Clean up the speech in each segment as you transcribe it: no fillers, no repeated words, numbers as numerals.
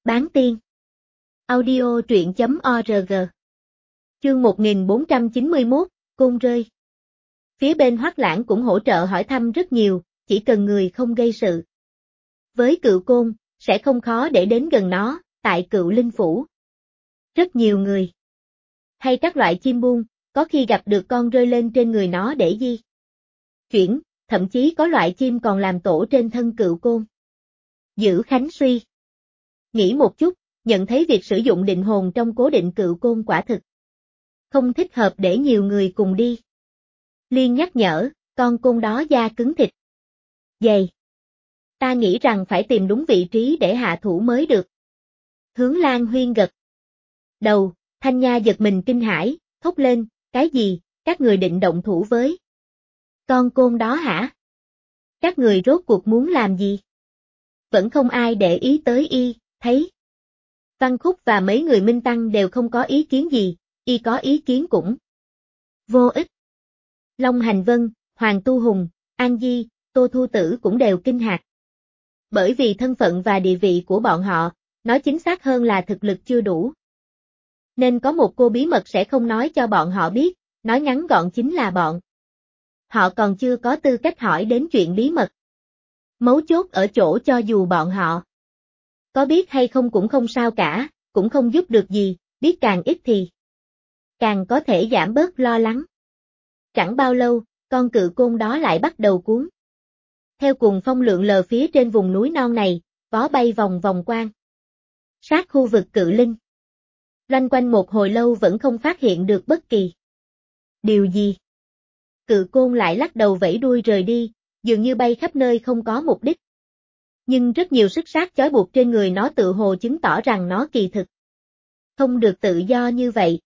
Bán tiên. Audio truyện.org. Chương 1491, Côn rơi. Phía bên Hoắc Lãng cũng hỗ trợ hỏi thăm rất nhiều, chỉ cần người không gây sự. Với Cựu Côn, sẽ không khó để đến gần nó, tại Cựu Linh Phủ. Rất nhiều người. Hay các loại chim buông, có khi gặp được con rơi lên trên người nó để di chuyển, thậm chí có loại chim còn làm tổ trên thân Cựu Côn. Giữ Khánh suy nghĩ một chút, nhận thấy việc sử dụng định hồn trong cố định Cựu Côn quả thực không thích hợp để nhiều người cùng đi. Liên nhắc nhở, con côn đó da cứng thịt dày. Ta nghĩ rằng phải tìm đúng vị trí để hạ thủ mới được. Hướng Lan Huyên gật đầu, Thanh Nha giật mình kinh hãi, thốt lên, cái gì, các người định động thủ với con côn đó hả? Các người rốt cuộc muốn làm gì? Vẫn không ai để ý tới y, thấy Văn Khúc và mấy người Minh Tăng đều không có ý kiến gì, y có ý kiến cũng vô ích. Long Hành Vân, Hoàng Tu Hùng, An Di, Tô Thu Tử cũng đều kinh ngạc. Bởi vì thân phận và địa vị của bọn họ, nói chính xác hơn là thực lực chưa đủ. Nên có một cô bí mật sẽ không nói cho bọn họ biết, nói ngắn gọn chính là bọn họ còn chưa có tư cách hỏi đến chuyện bí mật. Mấu chốt ở chỗ cho dù bọn họ có biết hay không cũng không sao cả, cũng không giúp được gì, biết càng ít thì càng có thể giảm bớt lo lắng. Chẳng bao lâu, con Cự Côn đó lại bắt đầu cuốn theo cuồng phong lượn lờ phía trên vùng núi non này, vó bay vòng vòng quanh sát khu vực Cự Linh. Loanh quanh một hồi lâu vẫn không phát hiện được bất kỳ điều gì. Cự Côn lại lắc đầu vẫy đuôi rời đi, dường như bay khắp nơi không có mục đích. Nhưng rất nhiều xích sắt chói buộc trên người nó tự hồ chứng tỏ rằng nó kỳ thực không được tự do như vậy.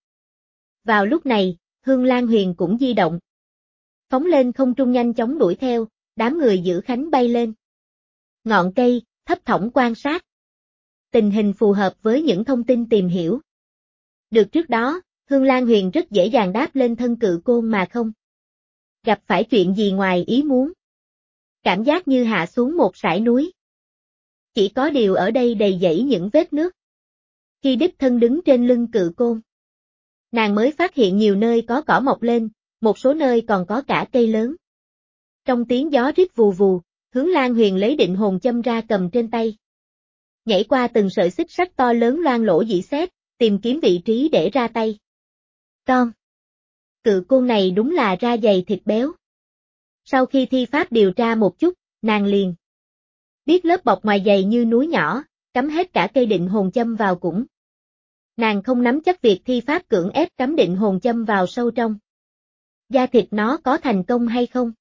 Vào lúc này, Hương Lan Huyền cũng di động, phóng lên không trung nhanh chóng đuổi theo, đám người giữ Khánh bay lên ngọn cây, thấp thỏm quan sát tình hình phù hợp với những thông tin tìm hiểu được trước đó. Hương Lan Huyền rất dễ dàng đáp lên thân Cự Côn mà không gặp phải chuyện gì ngoài ý muốn. Cảm giác như hạ xuống một sải núi. Chỉ có điều ở đây đầy dẫy những vết nước. Khi đích thân đứng trên lưng Cự Côn, nàng mới phát hiện nhiều nơi có cỏ mọc lên, một số nơi còn có cả cây lớn. Trong tiếng gió rít vù vù, Hướng Lan Huyền lấy định hồn châm ra cầm trên tay. Nhảy qua từng sợi xích sắt to lớn loang lỗ dỉ sét, tìm kiếm vị trí để ra tay. Con Cự Côn này đúng là da dày thịt béo. Sau khi thi pháp điều tra một chút, nàng liền biết lớp bọc ngoài dày như núi nhỏ, cắm hết cả cây định hồn châm vào cũng. Nàng không nắm chắc việc thi pháp cưỡng ép cắm định hồn châm vào sâu trong da thịt nó có thành công hay không.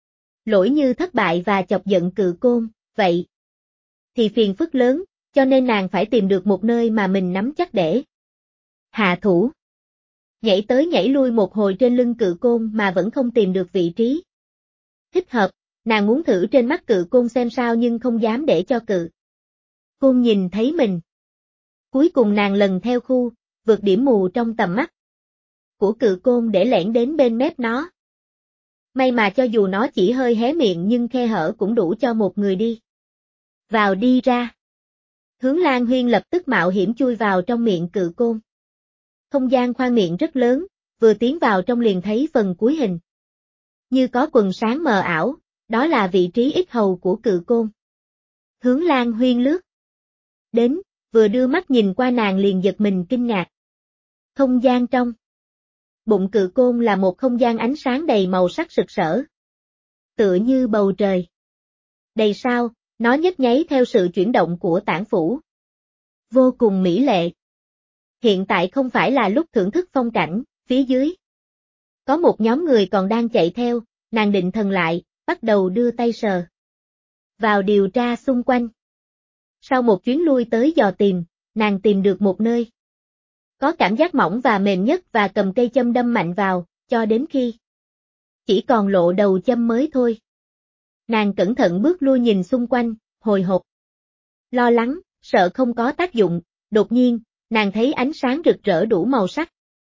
Lỗi như thất bại và chọc giận Cự Côn, vậy thì phiền phức lớn, cho nên nàng phải tìm được một nơi mà mình nắm chắc để hạ thủ. Nhảy tới nhảy lui một hồi trên lưng Cự Côn mà vẫn không tìm được vị trí thích hợp, nàng muốn thử trên mắt Cự Côn xem sao nhưng không dám để cho Cự Côn nhìn thấy mình. Cuối cùng nàng lần theo khu, vượt điểm mù trong tầm mắt của Cự Côn để lẻn đến bên mép nó. May mà cho dù nó chỉ hơi hé miệng nhưng khe hở cũng đủ cho một người đi vào đi ra. Hướng Lan Huyên lập tức mạo hiểm chui vào trong miệng Cự Côn. Không gian khoang miệng rất lớn, vừa tiến vào trong liền thấy phần cuối hình như có quần sáng mờ ảo, đó là vị trí yết hầu của Cự Côn. Hướng Lan Huyên lướt đến, vừa đưa mắt nhìn qua nàng liền giật mình kinh ngạc. Không gian trong bụng Cự Côn là một không gian ánh sáng đầy màu sắc rực rỡ. Tựa như bầu trời đầy sao, nó nhấp nháy theo sự chuyển động của tảng phủ. Vô cùng mỹ lệ. Hiện tại không phải là lúc thưởng thức phong cảnh, phía dưới có một nhóm người còn đang chạy theo, nàng định thần lại, bắt đầu đưa tay sờ vào điều tra xung quanh. Sau một chuyến lui tới dò tìm, nàng tìm được một nơi có cảm giác mỏng và mềm nhất và cầm cây châm đâm mạnh vào, cho đến khi chỉ còn lộ đầu châm mới thôi. Nàng cẩn thận bước lui nhìn xung quanh, hồi hộp, lo lắng, sợ không có tác dụng. Đột nhiên, nàng thấy ánh sáng rực rỡ đủ màu sắc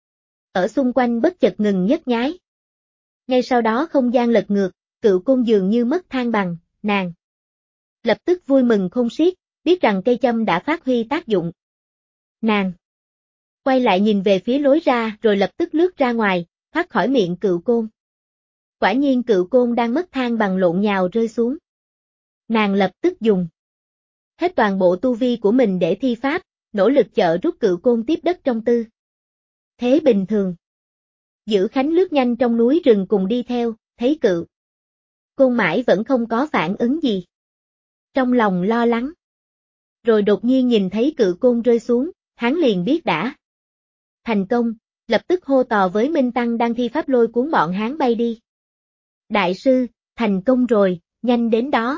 ở xung quanh bất chợt ngừng nhấp nháy. Ngay sau đó không gian lật ngược, Cự Côn dường như mất thăng bằng, nàng lập tức vui mừng khôn xiết, biết rằng cây châm đã phát huy tác dụng. Nàng quay lại nhìn về phía lối ra rồi lập tức lướt ra ngoài, thoát khỏi miệng Cựu Côn. Quả nhiên Cựu Côn đang mất thang bằng lộn nhào rơi xuống. Nàng lập tức dùng hết toàn bộ tu vi của mình để thi pháp, nỗ lực trợ rút Cựu Côn tiếp đất trong tư thế bình thường. Dữ Khánh lướt nhanh trong núi rừng cùng đi theo, thấy Cựu Côn mãi vẫn không có phản ứng gì. Trong lòng lo lắng. Rồi đột nhiên nhìn thấy Cựu Côn rơi xuống, hắn liền biết đã thành công, lập tức hô to với Minh Tăng đang thi pháp lôi cuốn bọn hắn bay đi. Đại sư, thành công rồi, nhanh đến đó.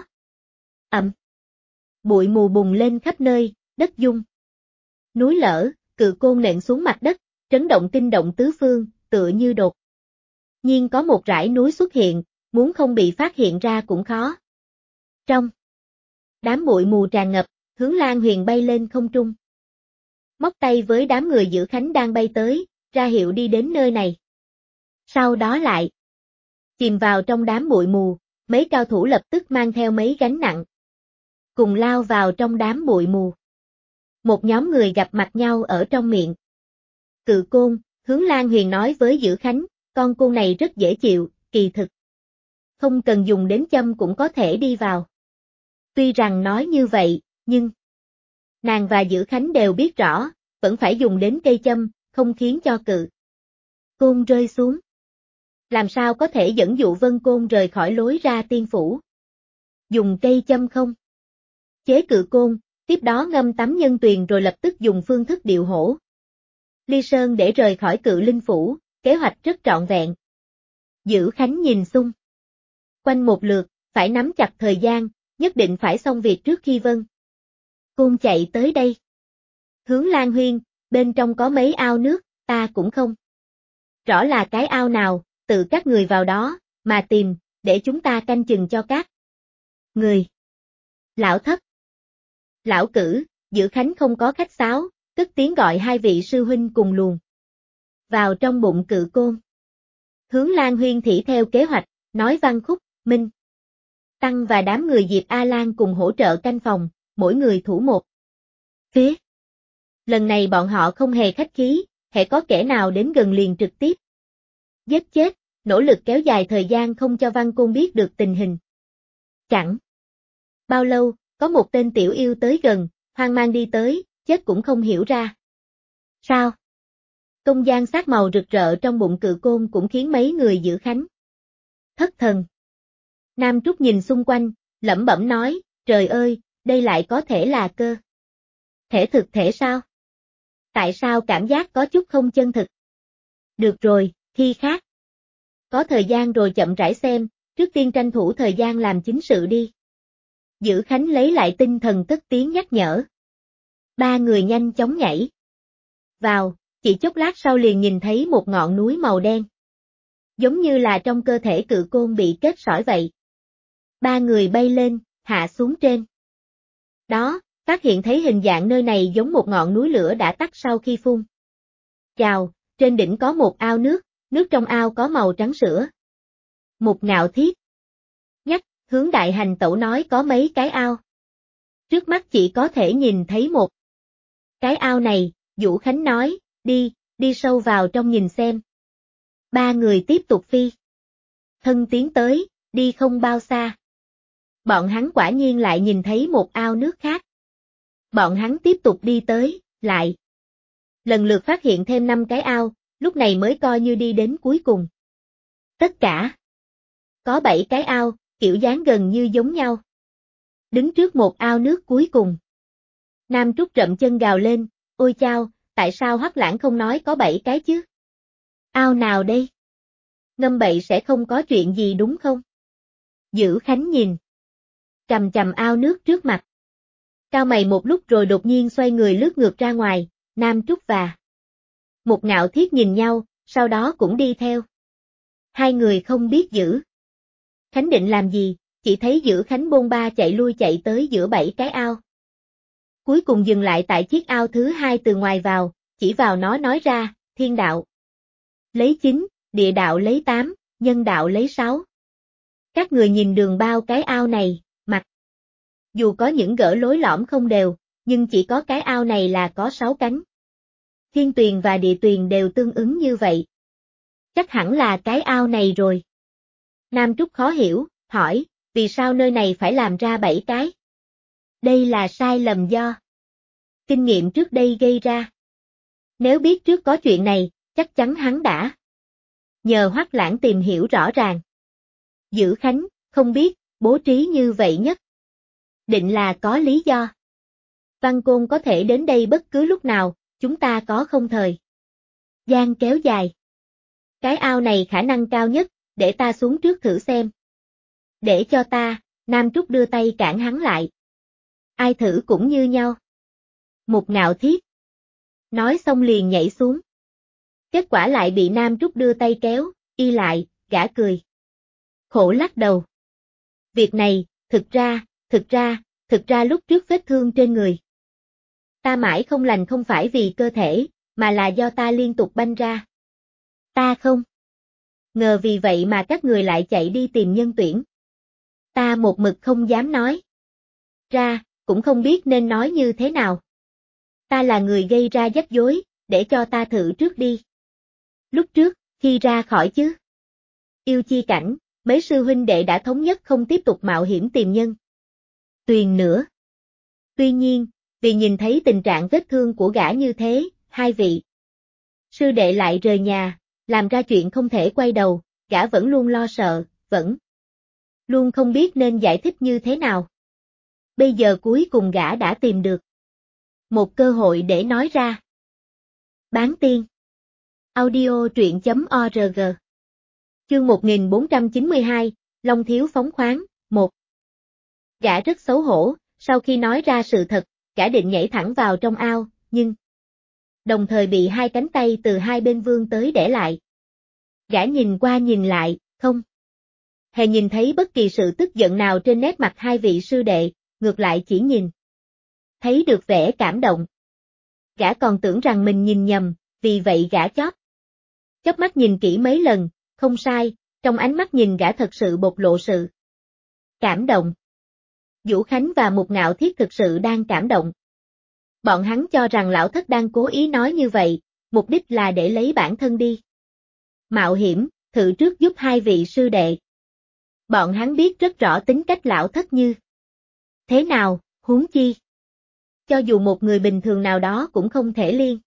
Bụi mù bùng lên khắp nơi, đất rung. Núi lở, Cựu Côn nện xuống mặt đất, chấn động kinh động tứ phương, tựa như đột nhiên có một rải núi xuất hiện, muốn không bị phát hiện ra cũng khó. Trong đám bụi mù tràn ngập, Hướng Lan Huyền bay lên không trung. Móc tay với đám người Dữ Khánh đang bay tới, ra hiệu đi đến nơi này. Sau đó lại chìm vào trong đám bụi mù, mấy cao thủ lập tức mang theo mấy gánh nặng. Cùng lao vào trong đám bụi mù. Một nhóm người gặp mặt nhau ở trong miệng Cựu Côn, Hướng Lan Huyền nói với Dữ Khánh, con côn này rất dễ chịu, kỳ thực. Không cần dùng đến châm cũng có thể đi vào. Tuy rằng nói như vậy, nhưng nàng và Dữ Khánh đều biết rõ, vẫn phải dùng đến cây châm, không khiến cho Cựu Côn rơi xuống. Làm sao có thể dẫn dụ Vân Côn rời khỏi lối ra tiên phủ? Dùng cây châm không? Chế Cựu Côn, tiếp đó ngâm tắm nhân tuyền rồi lập tức dùng phương thức điệu hổ Ly Sơn để rời khỏi Cự Linh phủ, kế hoạch rất trọn vẹn. Dữ Khánh nhìn xung quanh một lượt, phải nắm chặt thời gian, nhất định phải xong việc trước khi Vân Côn chạy tới đây. Hướng Lan Huyên, bên trong có mấy ao nước, ta cũng không rõ là cái ao nào, tự các người vào đó, mà tìm, để chúng ta canh chừng cho các người. Lão Thất, Lão Cử, Dữ Khánh không có khách sáo, cất tiếng gọi hai vị sư huynh cùng luồn vào trong bụng Cự Côn. Hướng Lan Huyên thỉ theo kế hoạch, nói Văn Khúc, Minh Tăng và đám người Diệp A Lan cùng hỗ trợ canh phòng, mỗi người thủ một phía. Lần này bọn họ không hề khách khí, hễ có kẻ nào đến gần liền trực tiếp giết chết, nỗ lực kéo dài thời gian không cho Văn Côn biết được tình hình. Chẳng bao lâu, có một tên tiểu yêu tới gần, hoang mang đi tới, chết cũng không hiểu ra sao. Công gian sát màu rực rỡ trong bụng Cự Côn cũng khiến mấy người Dữ Khánh thất thần. Nam Trúc nhìn xung quanh, lẩm bẩm nói, trời ơi, đây lại có thể là cơ thể thực thể sao? Tại sao cảm giác có chút không chân thực? Được rồi, khi khác có thời gian rồi chậm rãi xem, trước tiên tranh thủ thời gian làm chính sự đi. Dữ Khánh lấy lại tinh thần cất tiếng nhắc nhở. Ba người nhanh chóng nhảy vào, chỉ chốc lát sau liền nhìn thấy một ngọn núi màu đen. Giống như là trong cơ thể Cự Côn bị kết sỏi vậy. Ba người bay lên, hạ xuống trên đó, phát hiện thấy hình dạng nơi này giống một ngọn núi lửa đã tắt sau khi phun. Chào, trên đỉnh có một ao nước, nước trong ao có màu trắng sữa. Một Ngạo Thiết nhắc, Hướng Đại Hành Tẩu nói có mấy cái ao. Trước mắt chỉ có thể nhìn thấy một cái ao này, Vũ Khánh nói, đi sâu vào trong nhìn xem. Ba người tiếp tục phi thân tiến tới, đi không bao xa. Bọn hắn quả nhiên lại nhìn thấy một ao nước khác. Bọn hắn tiếp tục đi tới, lại lần lượt phát hiện thêm 5 cái ao, lúc này mới coi như đi đến cuối cùng. Tất cả có 7 cái ao, kiểu dáng gần như giống nhau. Đứng trước một ao nước cuối cùng. Nam Trúc rậm chân gào lên, ôi chao, tại sao Hoắc Lãng không nói có 7 cái chứ? Ao nào đây? Ngâm bậy sẽ không có chuyện gì đúng không? Dữ Khánh nhìn chằm chằm ao nước trước mặt. Cao mày một lúc rồi đột nhiên xoay người lướt ngược ra ngoài, Nam Trúc và một Ngạo Thiết nhìn nhau, sau đó cũng đi theo. Hai người không biết Dữ Khánh định làm gì, chỉ thấy Dữ Khánh bôn ba chạy lui chạy tới giữa 7 cái ao. Cuối cùng dừng lại tại chiếc ao thứ 2 từ ngoài vào, chỉ vào nó nói ra, thiên đạo lấy 9, địa đạo lấy 8, nhân đạo lấy 6. Các người nhìn đường bao cái ao này, mặt Dù có những gỡ lối lõm không đều, nhưng chỉ có cái ao này là có 6 cánh. Thiên tuyền và địa tuyền đều tương ứng như vậy. Chắc hẳn là cái ao này rồi. Nam Trúc khó hiểu, hỏi, vì sao nơi này phải làm ra 7 cái? Đây là sai lầm do kinh nghiệm trước đây gây ra. Nếu biết trước có chuyện này, chắc chắn hắn đã nhờ Hoắc Lãng tìm hiểu rõ ràng. Dữ Khánh, không biết, bố trí như vậy nhất định là có lý do. Văn Côn có thể đến đây bất cứ lúc nào, chúng ta có không thời gian kéo dài. Cái ao này khả năng cao nhất, để ta xuống trước thử xem. Để cho ta, Nam Trúc đưa tay cản hắn lại. Ai thử cũng như nhau. Một Ngạo Thiết nói xong liền nhảy xuống. Kết quả lại bị Nam Trúc đưa tay kéo, y lại, gã cười. Khổ lắc đầu. Việc này, thực ra lúc trước vết thương trên người. Ta mãi không lành không phải vì cơ thể, mà là do ta liên tục banh ra. Ta không ngờ vì vậy mà các người lại chạy đi tìm nhân tuyển. Ta một mực không dám nói ra, cũng không biết nên nói như thế nào. Ta là người gây ra rắc rối, để cho ta thử trước đi. Lúc trước, khi ra khỏi chứ Yêu Chi Cảnh, mấy sư huynh đệ đã thống nhất không tiếp tục mạo hiểm tìm nhân tuyền nữa. Tuy nhiên, vì nhìn thấy tình trạng vết thương của gã như thế, hai vị sư đệ lại rời nhà, làm ra chuyện không thể quay đầu, gã vẫn luôn lo sợ, vẫn luôn không biết nên giải thích như thế nào. Bây giờ cuối cùng gã đã tìm được một cơ hội để nói ra. Bán tiên. Audio truyện.org. Chương 1492, Long Thiếu phóng khoáng, 1. Gã rất xấu hổ, sau khi nói ra sự thật, gã định nhảy thẳng vào trong ao, nhưng đồng thời bị hai cánh tay từ hai bên vươn tới để lại. Gã nhìn qua nhìn lại, không hề nhìn thấy bất kỳ sự tức giận nào trên nét mặt hai vị sư đệ, ngược lại chỉ nhìn thấy được vẻ cảm động. Gã còn tưởng rằng mình nhìn nhầm, vì vậy gã chớp mắt nhìn kỹ mấy lần, không sai, trong ánh mắt nhìn gã thật sự bộc lộ sự cảm động. Vũ Khánh và Mục Ngạo Thiết thực sự đang cảm động. Bọn hắn cho rằng lão thất đang cố ý nói như vậy, mục đích là để lấy bản thân đi mạo hiểm, thử trước giúp hai vị sư đệ. Bọn hắn biết rất rõ tính cách lão thất như thế nào, huống chi. Cho dù một người bình thường nào đó cũng không thể liên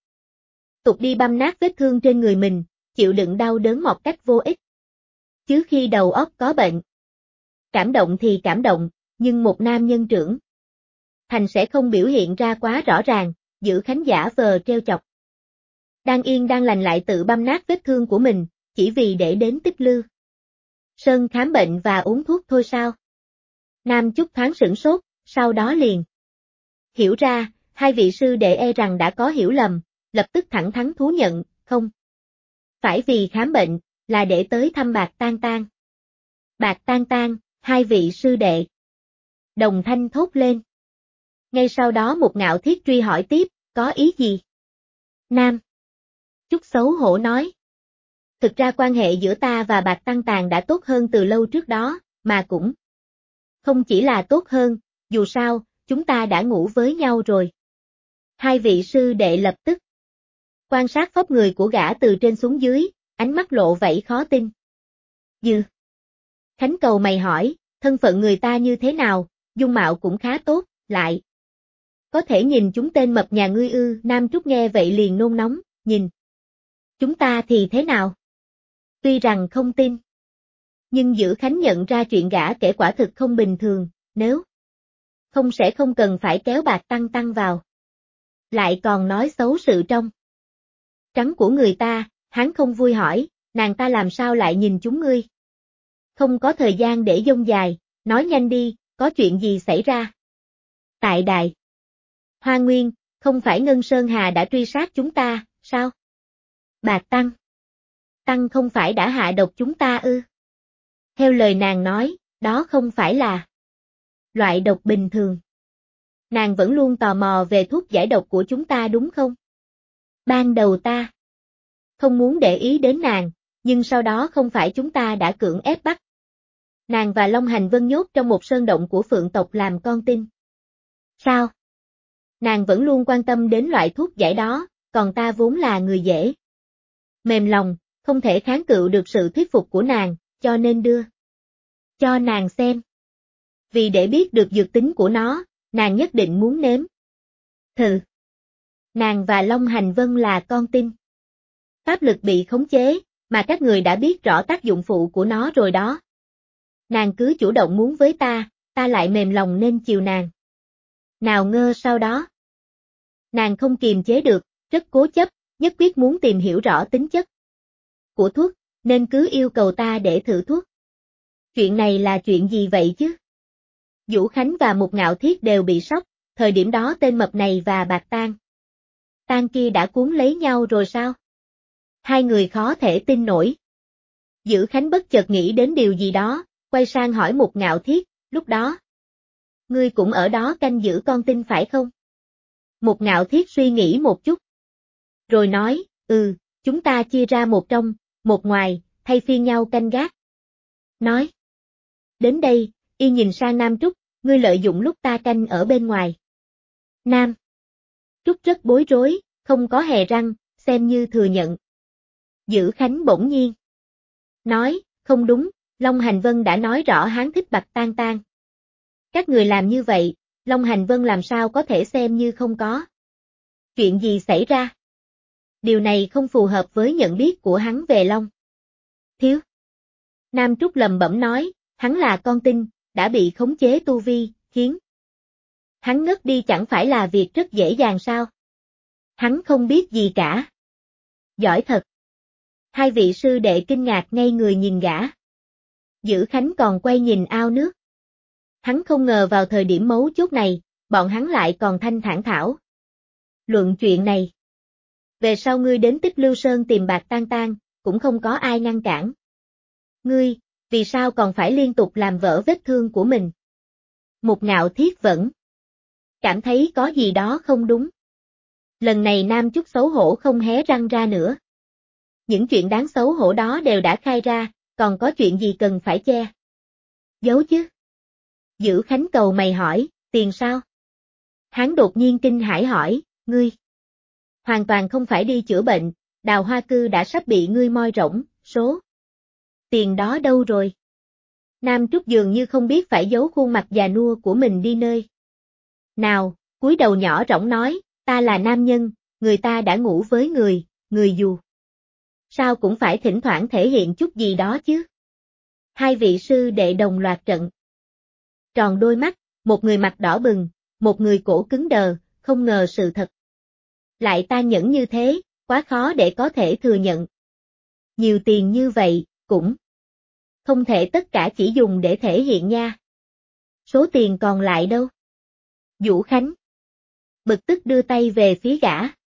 tục đi băm nát vết thương trên người mình, chịu đựng đau đớn một cách vô ích. Chứ khi đầu óc có bệnh. Cảm động thì cảm động, nhưng một nam nhân trưởng thành sẽ không biểu hiện ra quá rõ ràng, giữ Khánh giả vờ trêu chọc. Đang yên đang lành lại tự băm nát vết thương của mình, chỉ vì để đến Tích Lư Sơn khám bệnh và uống thuốc thôi sao? Nam Chúc thoáng sửng sốt, sau đó liền hiểu ra, hai vị sư đệ e rằng đã có hiểu lầm, lập tức thẳng thắn thú nhận, không phải vì khám bệnh, là để tới thăm Bạc Tan Tan. Bạc Tan Tan, hai vị sư đệ đồng thanh thốt lên. Ngay sau đó một Ngạo Thiết truy hỏi tiếp, có ý gì? Nam Chúc xấu hổ nói. Thực ra quan hệ giữa ta và Bạc Tăng Tàn đã tốt hơn từ lâu trước đó, mà cũng không chỉ là tốt hơn, dù sao, chúng ta đã ngủ với nhau rồi. Hai vị sư đệ lập tức quan sát phóc người của gã từ trên xuống dưới, ánh mắt lộ vẻ khó tin. Dư Khánh cầu mày hỏi, thân phận người ta như thế nào, dung mạo cũng khá tốt, lại có thể nhìn chúng tên mập nhà ngươi ư? Nam Trúc nghe vậy liền nôn nóng, nhìn chúng ta thì thế nào? Tuy rằng không tin, nhưng Dữ Khánh nhận ra chuyện gã kể quả thực không bình thường, nếu không sẽ không cần phải kéo Bạc Tăng Tăng vào. Lại còn nói xấu sự trong trắng của người ta, hắn không vui hỏi, nàng ta làm sao lại nhìn chúng ngươi? Không có thời gian để dông dài, nói nhanh đi, có chuyện gì xảy ra? Tại Đài Hoa Nguyên, không phải Ngân Sơn Hà đã truy sát chúng ta, sao? Bạc Tăng không phải đã hạ độc chúng ta ư? Theo lời nàng nói, đó không phải là loại độc bình thường. Nàng vẫn luôn tò mò về thuốc giải độc của chúng ta đúng không? Ban đầu ta không muốn để ý đến nàng, nhưng sau đó không phải chúng ta đã cưỡng ép bắt nàng và Long Hành Vân nhốt trong một sơn động của Phượng tộc làm con tin. Sao? Nàng vẫn luôn quan tâm đến loại thuốc giải đó, còn ta vốn là người dễ mềm lòng, không thể kháng cự được sự thuyết phục của nàng, cho nên đưa cho nàng xem. Vì để biết được dược tính của nó, nàng nhất định muốn nếm thử. Nàng và Long Hành Vân là con tin. Pháp lực bị khống chế, mà các người đã biết rõ tác dụng phụ của nó rồi đó. Nàng cứ chủ động muốn với ta lại mềm lòng nên chiều nàng. Nào ngơ sau đó. Nàng không kiềm chế được, rất cố chấp, nhất quyết muốn tìm hiểu rõ tính chất của thuốc, nên cứ yêu cầu ta để thử thuốc. Chuyện này là chuyện gì vậy chứ? Vũ Khánh và Mục Ngạo Thiết đều bị sốc, thời điểm đó tên mập này và Bạc Tang kia đã cuốn lấy nhau rồi sao? Hai người khó thể tin nổi. Dữ Khánh bất chợt nghĩ đến điều gì đó, quay sang hỏi Mục Ngạo Thiết, lúc đó. Ngươi cũng ở đó canh giữ con tin phải không? Mục Ngạo Thiết suy nghĩ một chút. Rồi nói, chúng ta chia ra một trong, một ngoài, thay phiên nhau canh gác. Nói. Đến đây, y nhìn sang Nam Trúc, ngươi lợi dụng lúc ta canh ở bên ngoài. Nam Trúc rất bối rối, không có hề răng, xem như thừa nhận. Dữ Khánh bỗng nhiên nói, không đúng, Long Hành Vân đã nói rõ hắn thích Bạch Tang Tang. Các người làm như vậy, Long Hành Vân làm sao có thể xem như không có. Chuyện gì xảy ra? Điều này không phù hợp với nhận biết của hắn về Long Thiếu. Nam Trúc lầm bẩm nói, hắn là con tin, đã bị khống chế tu vi, khiến hắn ngất đi chẳng phải là việc rất dễ dàng sao? Hắn không biết gì cả. Giỏi thật. Hai vị sư đệ kinh ngạc ngây người nhìn gã. Dữ Khánh còn quay nhìn ao nước. Hắn không ngờ vào thời điểm mấu chốt này, bọn hắn lại còn thanh thản thảo luận chuyện này. Về sau ngươi đến Tích Lưu Sơn tìm Bạc Tang Tang, cũng không có ai ngăn cản. Ngươi, vì sao còn phải liên tục làm vỡ vết thương của mình? Mục Ngạo Thiết vẫn cảm thấy có gì đó không đúng. Lần này Nam Trúc xấu hổ không hé răng ra nữa. Những chuyện đáng xấu hổ đó đều đã khai ra, còn có chuyện gì cần phải che giấu chứ? Dữ Khánh cầu mày hỏi, tiền sao? Hắn đột nhiên kinh hãi hỏi, ngươi hoàn toàn không phải đi chữa bệnh, Đào Hoa Cư đã sắp bị ngươi moi rỗng, số tiền đó đâu rồi? Nam Trúc dường như không biết phải giấu khuôn mặt già nua của mình đi nơi nào, cúi đầu nhỏ rỗng nói, ta là nam nhân, người ta đã ngủ với người dù sao cũng phải thỉnh thoảng thể hiện chút gì đó chứ. Hai vị sư đệ đồng loạt trận tròn đôi mắt, một người mặt đỏ bừng, một người cổ cứng đờ, không ngờ sự thật lại tàn nhẫn như thế, quá khó để có thể thừa nhận. Nhiều tiền như vậy, cũng không thể tất cả chỉ dùng để thể hiện nha. Số tiền còn lại đâu? Vũ Khánh bực tức đưa tay về phía gã.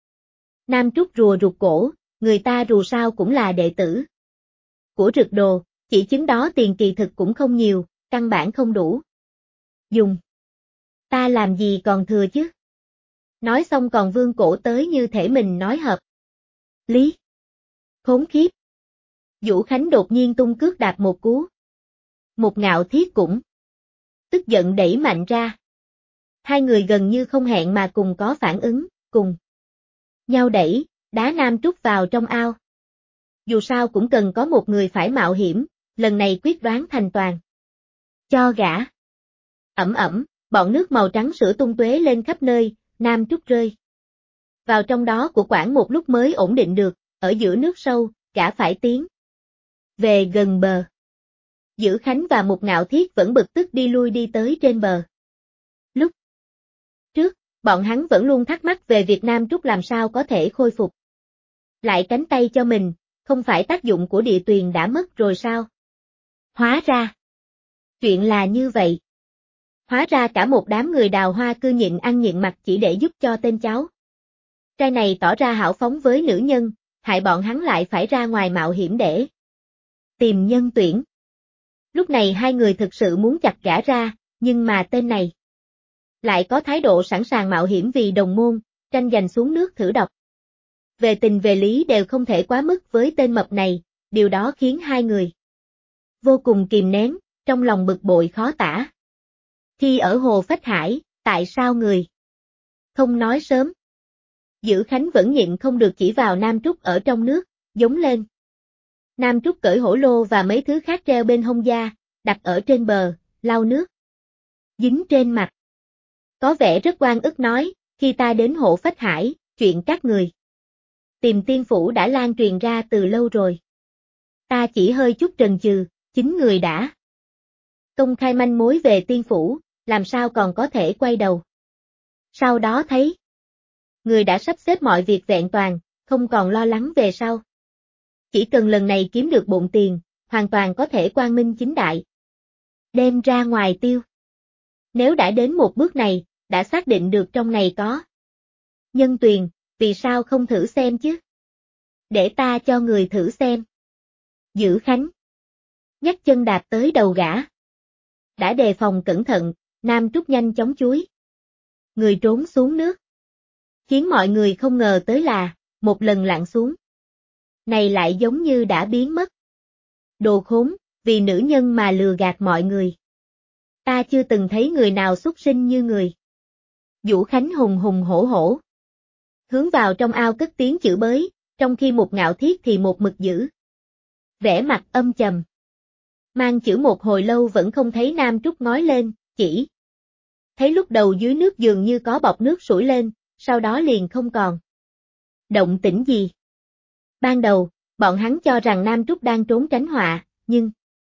Nam Trúc rùa rụt cổ, người ta dù sao cũng là đệ tử của Rực Đồ, chỉ chứng đó tiền kỳ thực cũng không nhiều, căn bản không đủ dùng. Ta làm gì còn thừa chứ? Nói xong còn vươn cổ tới như thể mình nói hợp lý. Khốn khiếp. Vũ Khánh đột nhiên tung cước đạp một cú. Một Ngạo Thiết cũng tức giận đẩy mạnh ra. Hai người gần như không hẹn mà cùng có phản ứng, cùng nhau đẩy, đá Nam Trúc vào trong ao. Dù sao cũng cần có một người phải mạo hiểm, lần này quyết đoán thành toàn cho gã. Ẩm ẩm, bọn nước màu trắng sữa tung tóe lên khắp nơi, Nam Trúc rơi vào trong đó của khoảng một lúc mới ổn định được, ở giữa nước sâu, gã phải tiến về gần bờ. Dữ Khánh và Mục Ngạo Thiết vẫn bực tức đi lui đi tới trên bờ. Lúc trước, bọn hắn vẫn luôn thắc mắc về việc Nam Trúc làm sao có thể khôi phục lại cánh tay cho mình, không phải tác dụng của địa tuyền đã mất rồi sao? Hóa ra, chuyện là như vậy. Hóa ra cả một đám người Đào Hoa Cư nhịn ăn nhịn mặc chỉ để giúp cho tên cháu trai này tỏ ra hảo phóng với nữ nhân, hại bọn hắn lại phải ra ngoài mạo hiểm để tìm nhân tuyển. Lúc này hai người thực sự muốn chặt gã ra, nhưng mà tên này lại có thái độ sẵn sàng mạo hiểm vì đồng môn, tranh giành xuống nước thử độc. Về tình về lý đều không thể quá mức với tên mập này, điều đó khiến hai người vô cùng kìm nén, trong lòng bực bội khó tả. Khi ở Hồ Phách Hải, Tại sao người không nói sớm? Dữ Khánh vẫn nhịn không được chỉ vào Nam Trúc ở trong nước, giống lên. Nam Trúc cởi hổ lô và mấy thứ khác treo bên hông da, đặt ở trên bờ, lau nước dính trên mặt. Có vẻ rất oan ức nói, khi ta đến Hộ Phách Hải, chuyện các người tìm tiên phủ đã lan truyền ra từ lâu rồi. Ta chỉ hơi chút chần chừ, chính người đã công khai manh mối về tiên phủ, làm sao còn có thể quay đầu. Sau đó thấy người đã sắp xếp mọi việc vẹn toàn, không còn lo lắng về sau. Chỉ cần lần này kiếm được bộn tiền, hoàn toàn có thể quang minh chính đại đem ra ngoài tiêu. Nếu đã đến một bước này, đã xác định được trong này có nhân tuyền, vì sao không thử xem chứ? Để ta cho người thử xem. Dữ Khánh nhắc chân đạp tới đầu gã. Đã đề phòng cẩn thận, Nam Trúc nhanh chóng chúi người trốn xuống nước. Khiến mọi người không ngờ tới là, một lần lặn xuống. Này lại giống như đã biến mất. Đồ khốn, vì nữ nhân mà lừa gạt mọi người. Ta chưa từng thấy người nào xúc sinh như người. Vũ Khánh hùng hùng hổ hổ. Hướng vào trong ao cất tiếng chửi bới, trong khi một Ngạo Thiết thì một mực giữ vẻ mặt âm trầm. Mang chữ một hồi lâu vẫn không thấy Nam Trúc ngói lên, chỉ thấy lúc đầu dưới nước dường như có bọt nước sủi lên, sau đó liền không còn động tĩnh gì. Ban đầu, bọn hắn cho rằng Nam Trúc đang trốn tránh họa, nhưng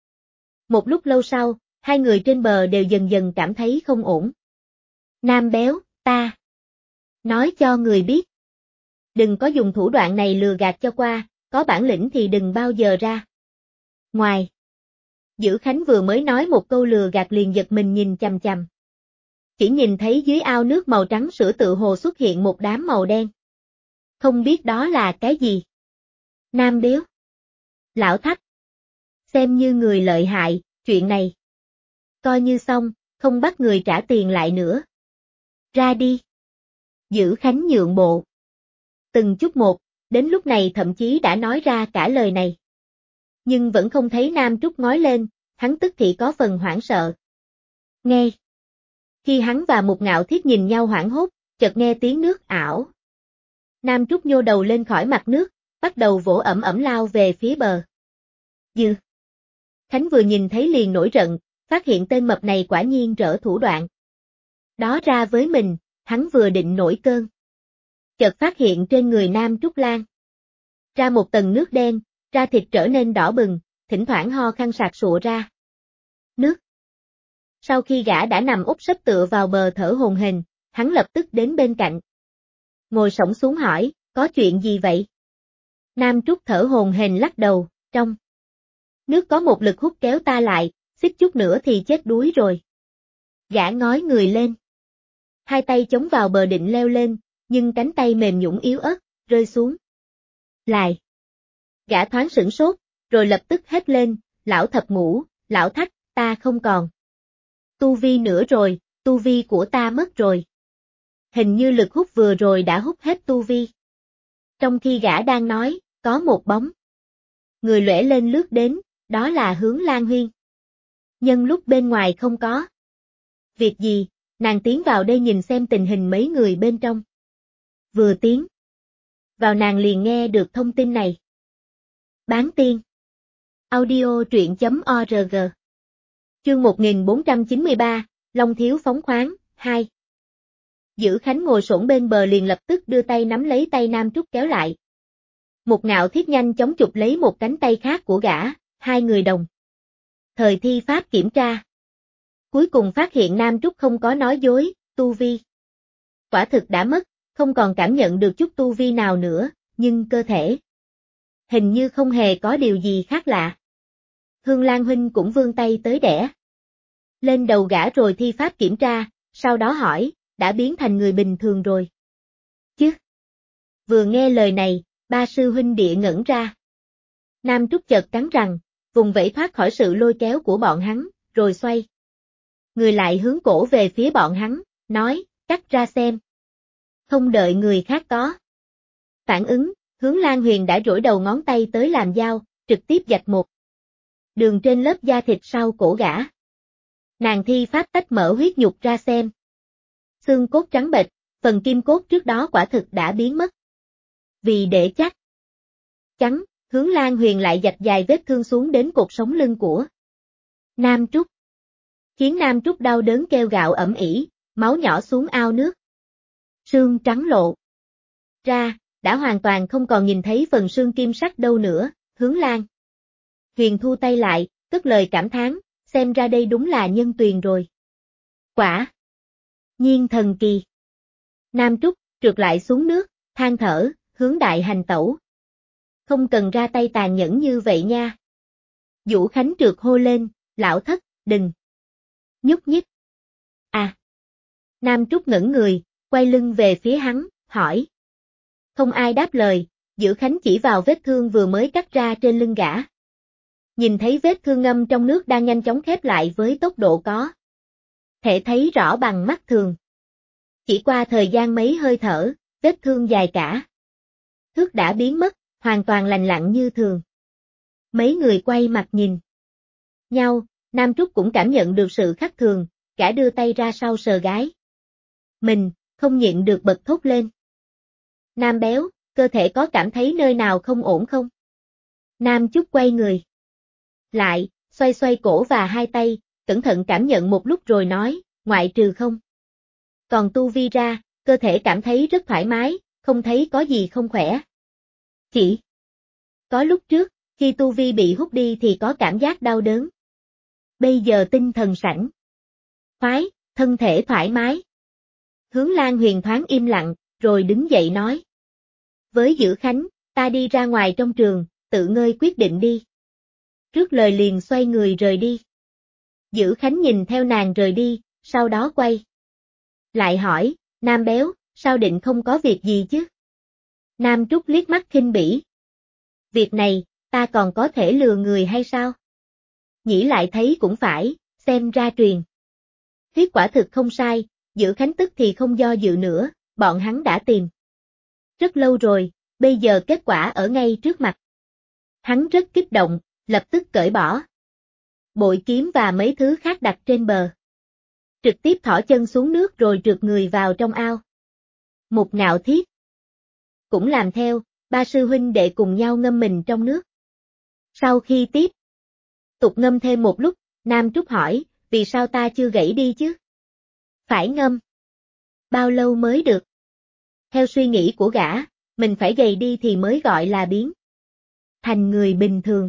một lúc lâu sau, hai người trên bờ đều dần dần cảm thấy không ổn. Nam béo, ta nói cho người biết. Đừng có dùng thủ đoạn này lừa gạt cho qua, có bản lĩnh thì đừng bao giờ ra ngoài. Dữ Khánh vừa mới nói một câu lừa gạt liền giật mình nhìn chằm chằm. Chỉ nhìn thấy dưới ao nước màu trắng sữa tự hồ xuất hiện một đám màu đen. Không biết đó là cái gì. Nam béo. Lão Thách. Xem như người lợi hại, chuyện này coi như xong, không bắt người trả tiền lại nữa. Ra đi. Dữ Khánh nhượng bộ. Từng chút một, đến lúc này thậm chí đã nói ra cả lời này. Nhưng vẫn không thấy Nam Trúc ngói lên, hắn tức thì có phần hoảng sợ. Nghe. Khi hắn và một Ngạo Thiết nhìn nhau hoảng hốt, chợt nghe tiếng nước ảo. Nam Trúc nhô đầu lên khỏi mặt nước, bắt đầu vỗ ẩm ẩm lao về phía bờ. Dư Khánh vừa nhìn thấy liền nổi giận, phát hiện tên mập này quả nhiên rỡ thủ đoạn. Đó ra với mình, hắn vừa định nổi cơn. Chợt phát hiện trên người Nam Trúc Lan ra một tầng nước đen, da thịt trở nên đỏ bừng, thỉnh thoảng ho khan sạc sụa ra nước. Sau khi gã đã nằm úp sấp tựa vào bờ thở hổn hển, hắn lập tức đến bên cạnh. Ngồi xổm xuống hỏi, có chuyện gì vậy? Nam Trúc thở hổn hển lắc đầu, trong nước có một lực hút kéo ta lại, xích chút nữa thì chết đuối rồi. Gã ngói người lên. Hai tay chống vào bờ định leo lên, nhưng cánh tay mềm nhũn yếu ớt, rơi xuống. Lại. Gã thoáng sửng sốt, rồi lập tức hét lên, lão thập ngũ, lão Thách, ta không còn tu vi nữa rồi, tu vi của ta mất rồi. Hình như lực hút vừa rồi đã hút hết tu vi. Trong khi gã đang nói, có một bóng người lóe lên lướt đến, đó là Hướng Lan Huyên. Nhân lúc bên ngoài không có việc gì, nàng tiến vào đây nhìn xem tình hình mấy người bên trong. Vừa tiến vào nàng liền nghe được thông tin này. Bán tiên. Audio truyện.org. Chương 1493, Long Thiếu phóng khoáng, 2. Dữ Khánh ngồi xổm bên bờ liền lập tức đưa tay nắm lấy tay Nam Trúc kéo lại. Một Ngạo Thiết nhanh chóng chụp lấy một cánh tay khác của gã, hai người đồng thời thi pháp kiểm tra. Cuối cùng phát hiện Nam Trúc không có nói dối, tu vi quả thực đã mất, không còn cảm nhận được chút tu vi nào nữa, nhưng cơ thể hình như không hề có điều gì khác lạ. Hương Lan huynh cũng vươn tay tới đẻ lên đầu gã rồi thi pháp kiểm tra, sau đó hỏi, đã biến thành người bình thường rồi chứ? Vừa nghe lời này, ba sư huynh địa ngẩn ra. Nam Trúc chợt cắn răng, vùng vẫy thoát khỏi sự lôi kéo của bọn hắn, rồi xoay người lại hướng cổ về phía bọn hắn, nói, cắt ra xem. Không đợi người khác có phản ứng, Hướng Lan Huyền đã duỗi đầu ngón tay tới làm dao, trực tiếp rạch một đường trên lớp da thịt sau cổ gã. Nàng thi pháp tách mở huyết nhục ra xem. Xương cốt trắng bệch, phần kim cốt trước đó quả thực đã biến mất. Vì để chắc chắn, Hướng Lan Huyền lại vạch dài vết thương xuống đến cột sống lưng của Nam Trúc, khiến Nam Trúc đau đớn kêu gào ầm ĩ, máu nhỏ xuống ao nước. Xương trắng lộ ra, đã hoàn toàn không còn nhìn thấy phần xương kim sắc đâu nữa. Hướng Lan Huyền thu tay lại, cất lời cảm thán, xem ra đây đúng là nhân tuyền rồi. Quả nhiên thần kỳ. Nam Trúc trượt lại xuống nước, than thở, Hướng đại hành tẩu. Không cần ra tay tàn nhẫn như vậy nha. Vũ Khánh trượt hô lên, lão thất, đừng nhúc nhích. À. Nam Trúc ngẩn người, quay lưng về phía hắn, hỏi. Không ai đáp lời, Vũ Khánh chỉ vào vết thương vừa mới cắt ra trên lưng gã. Nhìn thấy vết thương ngâm trong nước đang nhanh chóng khép lại với tốc độ có thể thấy rõ bằng mắt thường. Chỉ qua thời gian mấy hơi thở, vết thương dài cả thước đã biến mất, hoàn toàn lành lặn như thường. Mấy người quay mặt nhìn nhau, Nam Trúc cũng cảm nhận được sự khác thường, gã đưa tay ra sau sờ gái. Mình, không nhịn được bật thốt lên. Nam béo, cơ thể có cảm thấy nơi nào không ổn không? Nam Trúc quay người lại, xoay xoay cổ và hai tay, cẩn thận cảm nhận một lúc rồi nói, ngoại trừ không. Còn tu vi ra, cơ thể cảm thấy rất thoải mái, không thấy có gì không khỏe. Chỉ có lúc trước, khi tu vi bị hút đi thì có cảm giác đau đớn. Bây giờ tinh thần sảng khoái, thân thể thoải mái. Hướng Lan Huyền thoáng im lặng, rồi đứng dậy nói. Với Dữ Khánh, ta đi ra ngoài trong trường, tự ngươi quyết định đi. Trước lời liền xoay người rời đi. Dữ Khánh nhìn theo nàng rời đi, sau đó quay lại hỏi, Nam béo, sao định không có việc gì chứ? Nam Trúc liếc mắt khinh bỉ. Việc này, ta còn có thể lừa người hay sao? Nghĩ lại thấy cũng phải, xem ra truyền thuyết quả thực không sai, Dữ Khánh tức thì không do dự nữa, bọn hắn đã tìm rất lâu rồi, bây giờ kết quả ở ngay trước mặt. Hắn rất kích động, lập tức cởi bỏ bội kiếm và mấy thứ khác đặt trên bờ. Trực tiếp thỏ chân xuống nước rồi trượt người vào trong ao. Một Ngạo Thiết cũng làm theo, ba sư huynh đệ cùng nhau ngâm mình trong nước. Sau khi tiếp tục ngâm thêm một lúc, Nam Trúc hỏi, vì sao ta chưa gãy đi chứ? Phải ngâm bao lâu mới được? Theo suy nghĩ của gã, mình phải gầy đi thì mới gọi là biến thành người bình thường.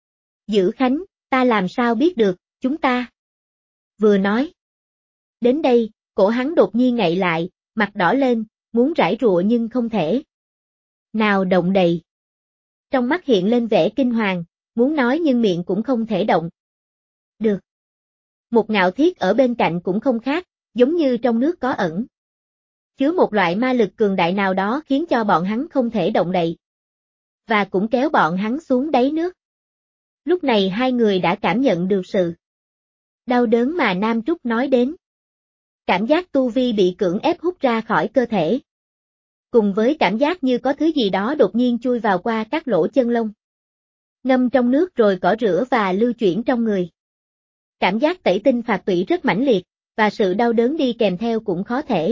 Dữ Khánh, ta làm sao biết được, chúng ta. Vừa nói đến đây, cổ hắn đột nhiên ngậy lại, mặt đỏ lên, muốn rải rụa nhưng không thể nào động đậy. Trong mắt hiện lên vẻ kinh hoàng, muốn nói nhưng miệng cũng không thể động được. Một Ngạo Thiết ở bên cạnh cũng không khác, giống như trong nước có ẩn chứa một loại ma lực cường đại nào đó khiến cho bọn hắn không thể động đậy, và cũng kéo bọn hắn xuống đáy nước. Lúc này hai người đã cảm nhận được sự đau đớn mà Nam Trúc nói đến. Cảm giác tu vi bị cưỡng ép hút ra khỏi cơ thể. Cùng với cảm giác như có thứ gì đó đột nhiên chui vào qua các lỗ chân lông. Ngâm trong nước rồi cỏ rửa và lưu chuyển trong người. Cảm giác tẩy tinh phạt tủy rất mãnh liệt, và sự đau đớn đi kèm theo cũng khó thể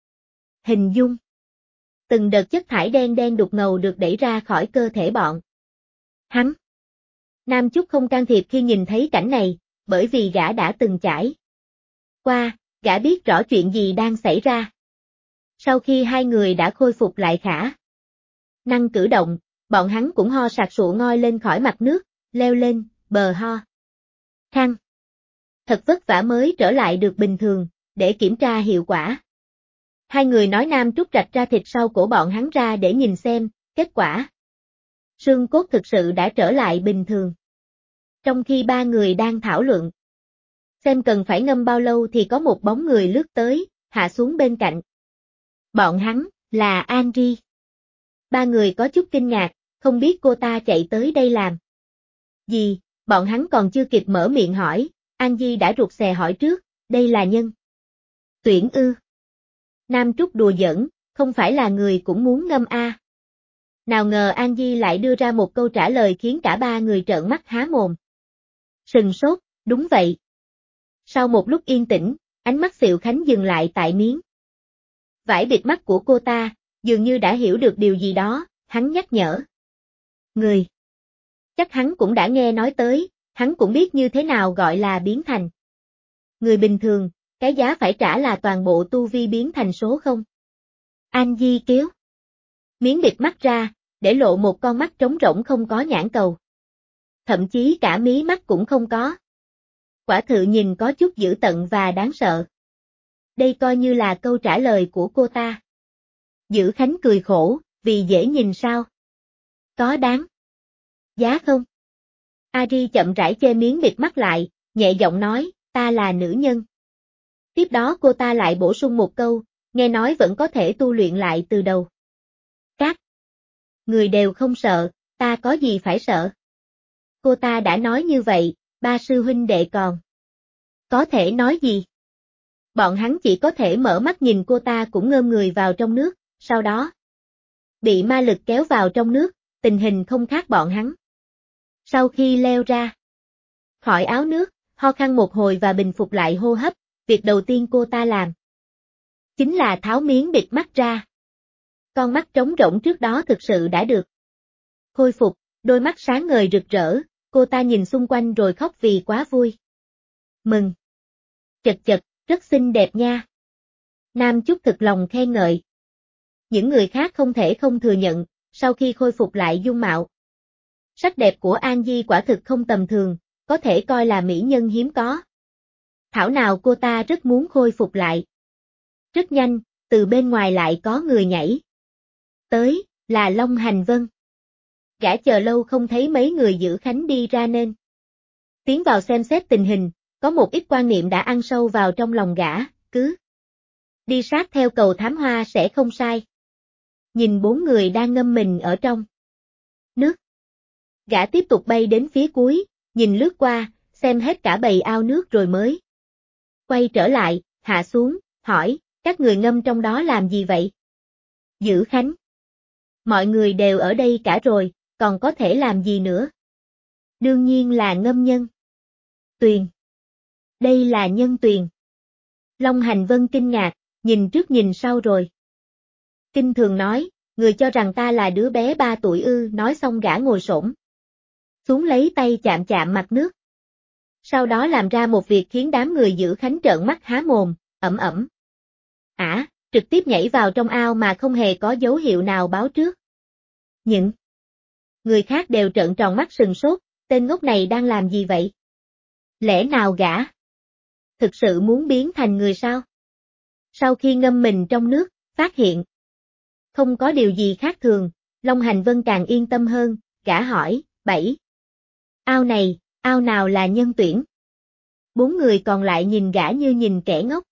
hình dung. Từng đợt chất thải đen đen đục ngầu được đẩy ra khỏi cơ thể bọn hắn. Nam Trúc không can thiệp khi nhìn thấy cảnh này, bởi vì gã đã từng trải qua, gã biết rõ chuyện gì đang xảy ra. Sau khi hai người đã khôi phục lại khả năng cử động, bọn hắn cũng ho sặc sụa ngoi lên khỏi mặt nước, leo lên bờ ho khan. Thật vất vả mới trở lại được bình thường, để kiểm tra hiệu quả. Hai người nói Nam Trúc rạch ra thịt sau cổ bọn hắn ra để nhìn xem, kết quả. Xương cốt thực sự đã trở lại bình thường. Trong khi ba người đang thảo luận xem cần phải ngâm bao lâu thì có một bóng người lướt tới, hạ xuống bên cạnh. Bọn hắn, là Angie. Ba người có chút kinh ngạc, không biết cô ta chạy tới đây làm gì, bọn hắn còn chưa kịp mở miệng hỏi, Angie đã rụt rè hỏi trước, đây là nhân tuyển ư? Nam Trúc đùa giỡn, không phải là người cũng muốn ngâm a? Nào ngờ Angie lại đưa ra một câu trả lời khiến cả ba người trợn mắt há mồm. Sừng sốt, đúng vậy. Sau một lúc yên tĩnh, ánh mắt Xệu Khánh dừng lại tại miếng vải bịt mắt của cô ta, dường như đã hiểu được điều gì đó, hắn nhắc nhở. Người. Chắc hắn cũng đã nghe nói tới, hắn cũng biết như thế nào gọi là biến thành. Người bình thường, cái giá phải trả là toàn bộ tu vi biến thành số không. An Di kéo miếng bịt mắt ra, để lộ một con mắt trống rỗng không có nhãn cầu. Thậm chí cả mí mắt cũng không có. Quả thực nhìn có chút dữ tợn và đáng sợ. Đây coi như là câu trả lời của cô ta. Dữ Khánh cười khổ, vì dễ nhìn sao? Có đáng giá không? Ari chậm rãi che miếng bịt mắt lại, nhẹ giọng nói, ta là nữ nhân. Tiếp đó cô ta lại bổ sung một câu, nghe nói vẫn có thể tu luyện lại từ đầu. Các người đều không sợ, ta có gì phải sợ? Cô ta đã nói như vậy, ba sư huynh đệ còn có thể nói gì? Bọn hắn chỉ có thể mở mắt nhìn cô ta cũng ngơm người vào trong nước, sau đó bị ma lực kéo vào trong nước, tình hình không khác bọn hắn. Sau khi leo ra khỏi áo nước, ho khan một hồi và bình phục lại hô hấp, việc đầu tiên cô ta làm chính là tháo miếng bịt mắt ra. Con mắt trống rỗng trước đó thực sự đã được khôi phục, đôi mắt sáng ngời rực rỡ, cô ta nhìn xung quanh rồi khóc vì quá vui. Mừng! Chật chật, rất xinh đẹp nha. Nam Chúc thực lòng khen ngợi. Những người khác không thể không thừa nhận, sau khi khôi phục lại dung mạo. Sắc đẹp của An Di quả thực không tầm thường, có thể coi là mỹ nhân hiếm có. Thảo nào cô ta rất muốn khôi phục lại. Rất nhanh, từ bên ngoài lại có người nhảy. Tới, là Long Hành Vân. Gã chờ lâu không thấy mấy người giữ Khánh đi ra nên tiến vào xem xét tình hình, có một ít quan niệm đã ăn sâu vào trong lòng gã, cứ đi sát theo cầu thám hoa sẽ không sai. Nhìn bốn người đang ngâm mình ở trong nước. Gã tiếp tục bay đến phía cuối, nhìn lướt qua, xem hết cả bầy ao nước rồi mới quay trở lại, hạ xuống, hỏi, các người ngâm trong đó làm gì vậy? Giữ Khánh. Mọi người đều ở đây cả rồi, còn có thể làm gì nữa? Đương nhiên là ngâm nhân tuyền. Đây là nhân tuyền. Long Hành Vân kinh ngạc, nhìn trước nhìn sau rồi. Kinh thường nói, người cho rằng ta là đứa bé 3 tuổi ư, nói xong gã ngồi xổm xuống lấy tay chạm chạm mặt nước. Sau đó làm ra một việc khiến đám người giữ Khánh trợn mắt há mồm, ẩm ẩm. Trực tiếp nhảy vào trong ao mà không hề có dấu hiệu nào báo trước. Những người khác đều trợn tròn mắt sừng sốt, tên ngốc này đang làm gì vậy? Lẽ nào gã thực sự muốn biến thành người sao? Sau khi ngâm mình trong nước, phát hiện không có điều gì khác thường, Long Hành Vân càng yên tâm hơn, gã hỏi, 7. Ao này, ao nào là nhân tuyển? 4 người còn lại nhìn gã như nhìn kẻ ngốc.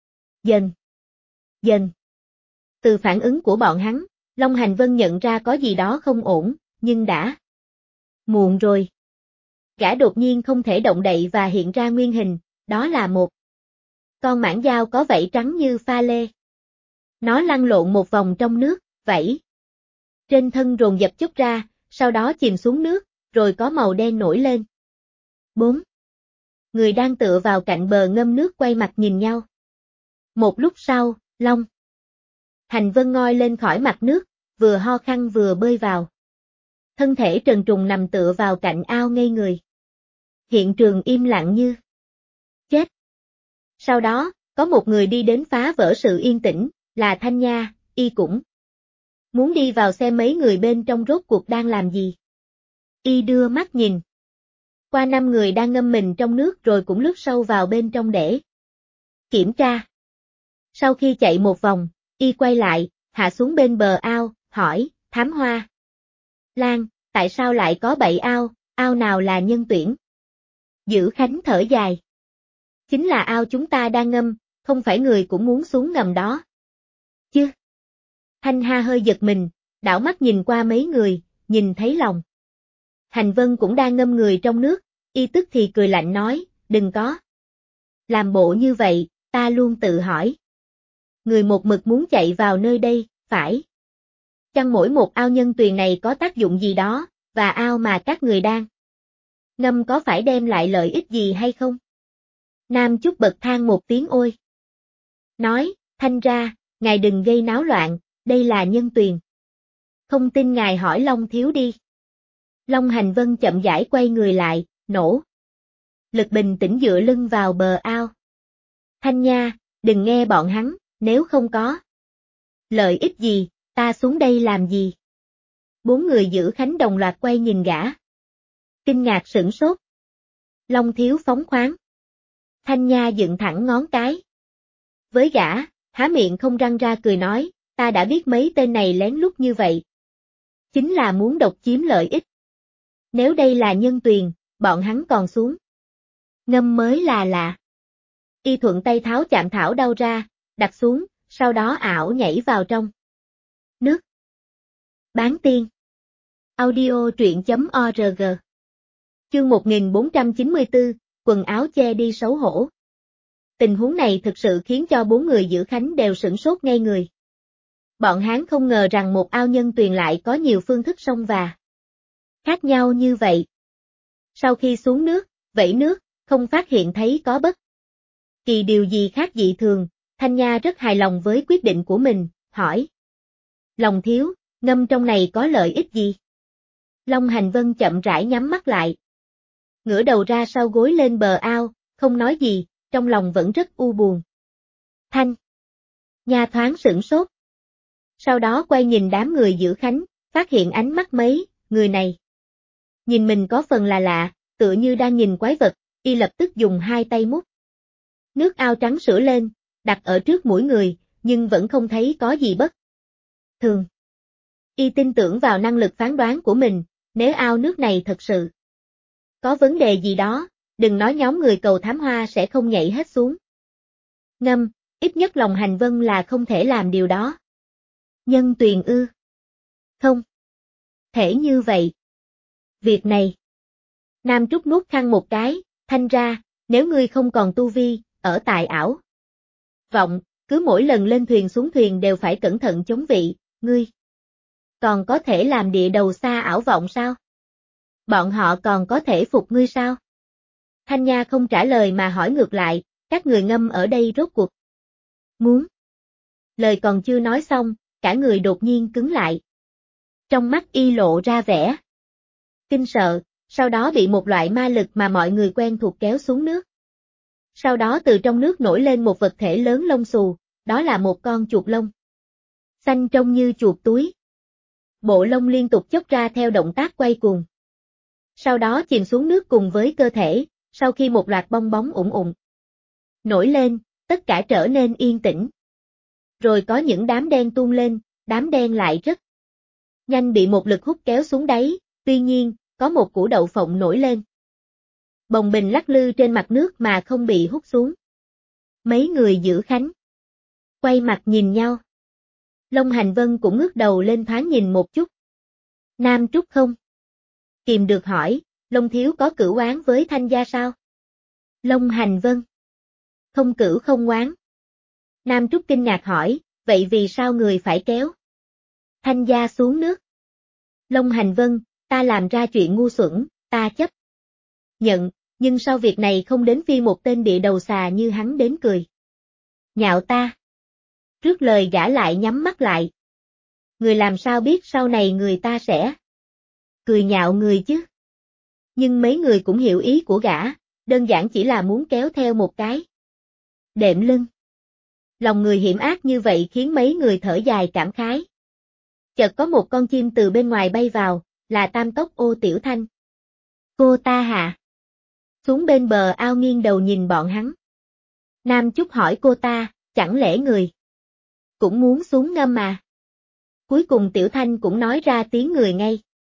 Dần. Từ phản ứng của bọn hắn, Long Hành Vân nhận ra có gì đó không ổn, nhưng đã muộn rồi. Gã đột nhiên không thể động đậy và hiện ra nguyên hình, đó là một con mãng dao có vảy trắng như pha lê. Nó lăn lộn một vòng trong nước, vảy trên thân rồn dập chút ra, sau đó chìm xuống nước, rồi có màu đen nổi lên. 4. Người đang tựa vào cạnh bờ ngâm nước quay mặt nhìn nhau. Một lúc sau, Long Hành Vân ngoi lên khỏi mặt nước, vừa ho khan vừa bơi vào. Thân thể trần trùng nằm tựa vào cạnh ao ngây người. Hiện trường im lặng như chết. Sau đó, có một người đi đến phá vỡ sự yên tĩnh, là Thanh Nha, y cũng muốn đi vào xem mấy người bên trong rốt cuộc đang làm gì. Y đưa mắt nhìn qua 5 người đang ngâm mình trong nước rồi cũng lướt sâu vào bên trong để kiểm tra. Sau khi chạy một vòng, y quay lại, hạ xuống bên bờ ao, hỏi, Thám Hoa Lan, tại sao lại có 7 ao, ao nào là nhân tuyển? Giữ Khánh thở dài. Chính là ao chúng ta đang ngâm, không phải người cũng muốn xuống ngầm đó. Chứ? Thanh Ha hơi giật mình, đảo mắt nhìn qua mấy người, nhìn thấy lòng Hành Vân cũng đang ngâm người trong nước, y tức thì cười lạnh nói, đừng có làm bộ như vậy, ta luôn tự hỏi. Người một mực muốn chạy vào nơi đây, phải chăng mỗi một ao nhân tuyền này có tác dụng gì đó, và ao mà các người đang ngâm có phải đem lại lợi ích gì hay không? Nam Chúc bật than một tiếng ôi. Nói, Thanh ra, ngài đừng gây náo loạn, đây là nhân tuyền. Không tin ngài hỏi Long thiếu đi. Long Hành Vân chậm rãi quay người lại, nổ. Lực bình tĩnh dựa lưng vào bờ ao. Thanh Nha, đừng nghe bọn hắn, nếu không có lợi ích gì, ta xuống đây làm gì? Bốn người giữ khánh đồng loạt quay nhìn gã. Kinh ngạc sửng sốt. Long thiếu phóng khoáng. Thanh Nha dựng thẳng ngón cái. Với gã, há miệng không răng ra cười nói, ta đã biết mấy tên này lén lút như vậy. Chính là muốn độc chiếm lợi ích. Nếu đây là nhân tuyền, bọn hắn còn xuống. Ngâm mới là lạ. Y thuận tay tháo chạm thảo đau ra, đặt xuống, sau đó ảo nhảy vào trong nước. Bán tiên. Audio truyện.org. Chương 1494, quần áo che đi xấu hổ. Tình huống này thực sự khiến cho bốn người giữ khánh đều sửng sốt ngây người. Bọn hắn không ngờ rằng một ao nhân tuyền lại có nhiều phương thức xông và khác nhau như vậy. Sau khi xuống nước, vẩy nước, không phát hiện thấy có bất kỳ điều gì khác dị thường, Thanh Nha rất hài lòng với quyết định của mình, hỏi. Long thiếu, ngâm trong này có lợi ích gì? Long Hành Vân chậm rãi nhắm mắt lại. Ngửa đầu ra sau gối lên bờ ao, không nói gì, trong lòng vẫn rất u buồn. Thanh Nha thoáng sửng sốt. Sau đó quay nhìn đám người giữ khánh, phát hiện ánh mắt mấy người này. Nhìn mình có phần là lạ, tựa như đang nhìn quái vật, y lập tức dùng hai tay múc nước ao trắng sữa lên, đặt ở trước mũi người, nhưng vẫn không thấy có gì bất thường. Y tin tưởng vào năng lực phán đoán của mình, nếu ao nước này thật sự có vấn đề gì đó, đừng nói nhóm người cầu thám hoa sẽ không nhảy hết xuống. Ngâm, ít nhất Long Hành Vân là không thể làm điều đó. Nhân tuyền ư? Không thể như vậy. Việc này. Nam Trúc nuốt khăn một cái, Thanh ra, nếu ngươi không còn tu vi, ở tại ảo vọng, cứ mỗi lần lên thuyền xuống thuyền đều phải cẩn thận chống vị, ngươi còn có thể làm địa đầu xa ảo vọng sao? Bọn họ còn có thể phục ngươi sao? Thanh Nha không trả lời mà hỏi ngược lại, các người ngâm ở đây rốt cuộc muốn. Lời còn chưa nói xong, cả người đột nhiên cứng lại. Trong mắt y lộ ra vẻ kinh sợ, sau đó bị một loại ma lực mà mọi người quen thuộc kéo xuống nước. Sau đó từ trong nước nổi lên một vật thể lớn lông xù, đó là một con chuột lông xanh trông như chuột túi. Bộ lông liên tục chốc ra theo động tác quay cuồng. Sau đó chìm xuống nước cùng với cơ thể, sau khi một loạt bong bóng ủng ụng nổi lên, tất cả trở nên yên tĩnh. Rồi có những đám đen tuôn lên, đám đen lại rất nhanh bị một lực hút kéo xuống đáy, tuy nhiên, có một củ đậu phộng nổi lên. Bồng bềnh lắc lư trên mặt nước mà không bị hút xuống. Mấy người giữ khánh quay mặt nhìn nhau. Long Hành Vân cũng ngước đầu lên thoáng nhìn một chút. Nam Trúc không kìm được hỏi, Long thiếu có cửu oán với Thanh gia sao? Long Hành Vân không cửu không oán. Nam Trúc kinh ngạc hỏi, vậy vì sao người phải kéo Thanh gia xuống nước? Long Hành Vân, ta làm ra chuyện ngu xuẩn, ta chấp nhận, nhưng sau việc này không đến phiên một tên địa đầu xà như hắn đến cười nhạo ta. Trước lời gã lại nhắm mắt lại. Người làm sao biết sau này người ta sẽ cười nhạo người chứ? Nhưng mấy người cũng hiểu ý của gã, đơn giản chỉ là muốn kéo theo một cái đệm lưng. Lòng người hiểm ác như vậy khiến mấy người thở dài cảm khái. Chợt có một con chim từ bên ngoài bay vào, là Tam Tốc Ô Tiểu Thanh. Cô ta hạ xuống bên bờ ao nghiêng đầu nhìn bọn hắn. Nam Trúc hỏi cô ta, chẳng lẽ người cũng muốn xuống ngâm mà? Cuối cùng Tiểu Thanh cũng nói ra tiếng người ngay.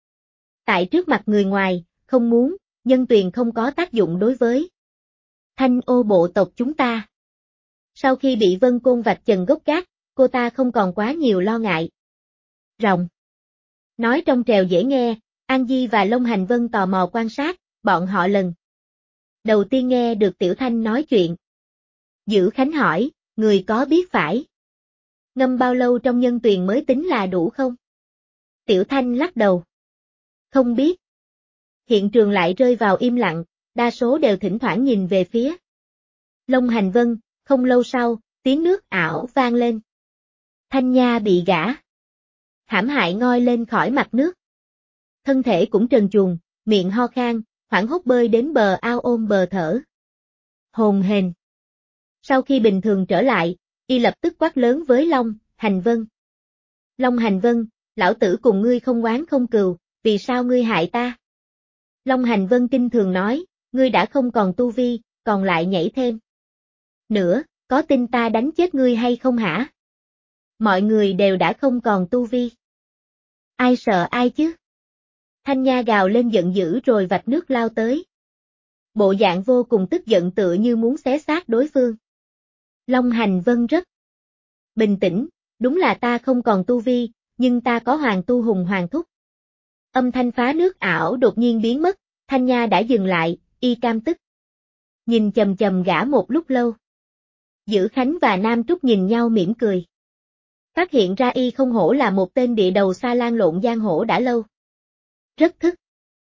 Tại trước mặt người ngoài, không muốn, nhân tuyền không có tác dụng đối với Thanh Ô bộ tộc chúng ta. Sau khi bị Vân Côn vạch trần gốc gác, cô ta không còn quá nhiều lo ngại. Rồng nói trong trèo dễ nghe, An Di và Long Hành Vân tò mò quan sát, bọn họ lần đầu tiên nghe được Tiểu Thanh nói chuyện. Giữ Khánh hỏi, người có biết phải ngâm bao lâu trong nhân tuyền mới tính là đủ không? Tiểu Thanh lắc đầu. Không biết. Hiện trường lại rơi vào im lặng, đa số đều thỉnh thoảng nhìn về phía Long Hành Vân, không lâu sau, tiếng nước ảo vang lên. Thanh Nha bị gã hãm hại ngoi lên khỏi mặt nước. Thân thể cũng trần truồng, miệng ho khan, hoảng hốt bơi đến bờ ao ôm bờ thở hổn hển. Sau khi bình thường trở lại, y lập tức quát lớn với Long Hành Vân. Long Hành Vân, lão tử cùng ngươi không oán không cừu, vì sao ngươi hại ta? Long Hành Vân kinh thường nói, ngươi đã không còn tu vi, còn lại nhảy thêm nữa, có tin ta đánh chết ngươi hay không hả? Mọi người đều đã không còn tu vi. Ai sợ ai chứ? Thanh Nha gào lên giận dữ rồi vạch nước lao tới. Bộ dạng vô cùng tức giận tựa như muốn xé xác đối phương. Long Hành Vân rất bình tĩnh, đúng là ta không còn tu vi, nhưng ta có hoàng tu hùng hoàng thúc. Âm thanh phá nước ảo đột nhiên biến mất, Thanh Nha đã dừng lại, y cam tức. Nhìn chầm chầm gã một lúc lâu. Dữ Khánh và Nam Trúc nhìn nhau mỉm cười. Phát hiện ra y không hổ là một tên địa đầu xa lan lộn giang hồ đã lâu. Rất thức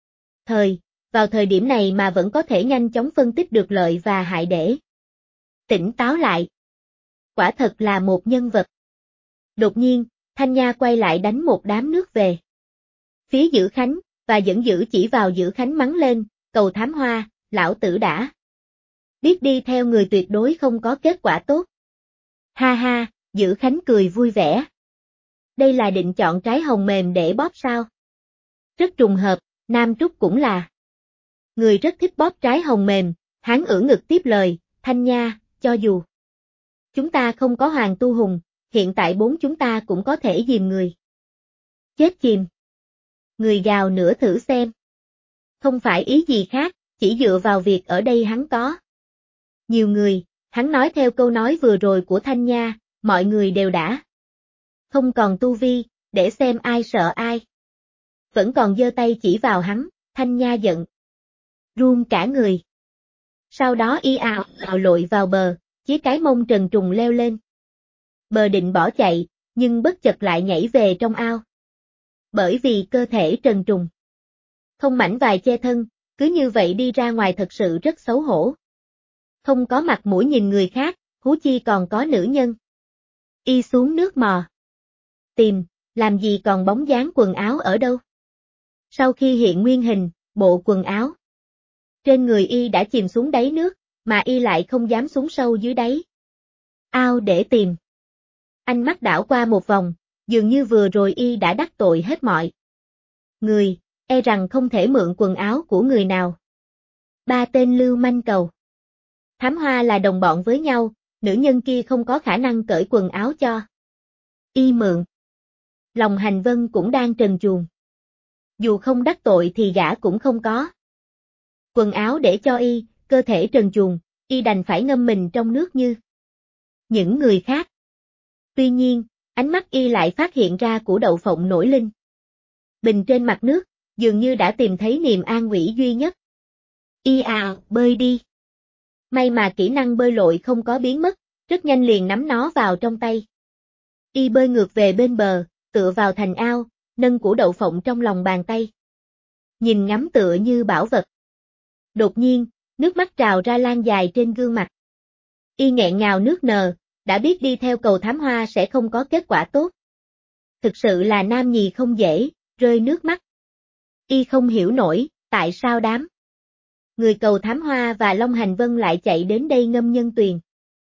vào thời điểm này mà vẫn có thể nhanh chóng phân tích được lợi và hại để tỉnh táo lại. Quả thật là một nhân vật. Đột nhiên, Thanh Nha quay lại đánh một đám nước về phía Dữ Khánh, và giận dữ chỉ vào Dữ Khánh mắng lên, Cầu Thám Hoa, lão tử đã biết đi theo người tuyệt đối không có kết quả tốt. Ha ha, Dữ Khánh cười vui vẻ. Đây là định chọn trái hồng mềm để bóp sao? Rất trùng hợp, Nam Trúc cũng là người rất thích bóp trái hồng mềm, hắn ưỡn ngực tiếp lời, Thanh Nha, cho dù chúng ta không có hoàng tu hùng, hiện tại bốn chúng ta cũng có thể dìm người chết chìm. Người gào nữa thử xem. Không phải ý gì khác, chỉ dựa vào việc ở đây hắn có nhiều người, hắn nói theo câu nói vừa rồi của Thanh Nha, mọi người đều đã không còn tu vi, để xem ai sợ ai. Vẫn còn giơ tay chỉ vào hắn, Thanh Nha giận run cả người. Sau đó y ào lội vào bờ, chí cái mông trần trùng leo lên bờ định bỏ chạy, nhưng bất chợt lại nhảy về trong ao. Bởi vì cơ thể trần trùng không mảnh vải che thân, cứ như vậy đi ra ngoài thật sự rất xấu hổ. Không có mặt mũi nhìn người khác, huống chi còn có nữ nhân. Y xuống nước mò tìm, làm gì còn bóng dáng quần áo ở đâu. Sau khi hiện nguyên hình, bộ quần áo trên người y đã chìm xuống đáy nước, mà y lại không dám xuống sâu dưới đáy ao để tìm. Ánh mắt đảo qua một vòng, dường như vừa rồi y đã đắc tội hết mọi người, e rằng không thể mượn quần áo của người nào. Ba tên lưu manh Cầu Thám Hoa là đồng bọn với nhau, nữ nhân kia không có khả năng cởi quần áo cho y mượn. Lòng Hành Vân cũng đang trần truồng. Dù không đắc tội thì gã cũng không có quần áo để cho y, cơ thể trần truồng, y đành phải ngâm mình trong nước như những người khác. Tuy nhiên, ánh mắt y lại phát hiện ra củ đậu phộng nổi lên bình trên mặt nước, dường như đã tìm thấy niềm an ủi duy nhất. Y bơi đi. May mà kỹ năng bơi lội không có biến mất, rất nhanh liền nắm nó vào trong tay. Y bơi ngược về bên bờ, tựa vào thành ao, nâng củ đậu phộng trong lòng bàn tay. Nhìn ngắm tựa như bảo vật. Đột nhiên, nước mắt trào ra lan dài trên gương mặt. Y nghẹn ngào nước nở, đã biết đi theo Cầu Thám Hoa sẽ không có kết quả tốt. Thực sự là nam nhì không dễ, rơi nước mắt. Y không hiểu nổi, tại sao đám người Cầu Thám Hoa và Long Hành Vân lại chạy đến đây ngâm nhân tuyền.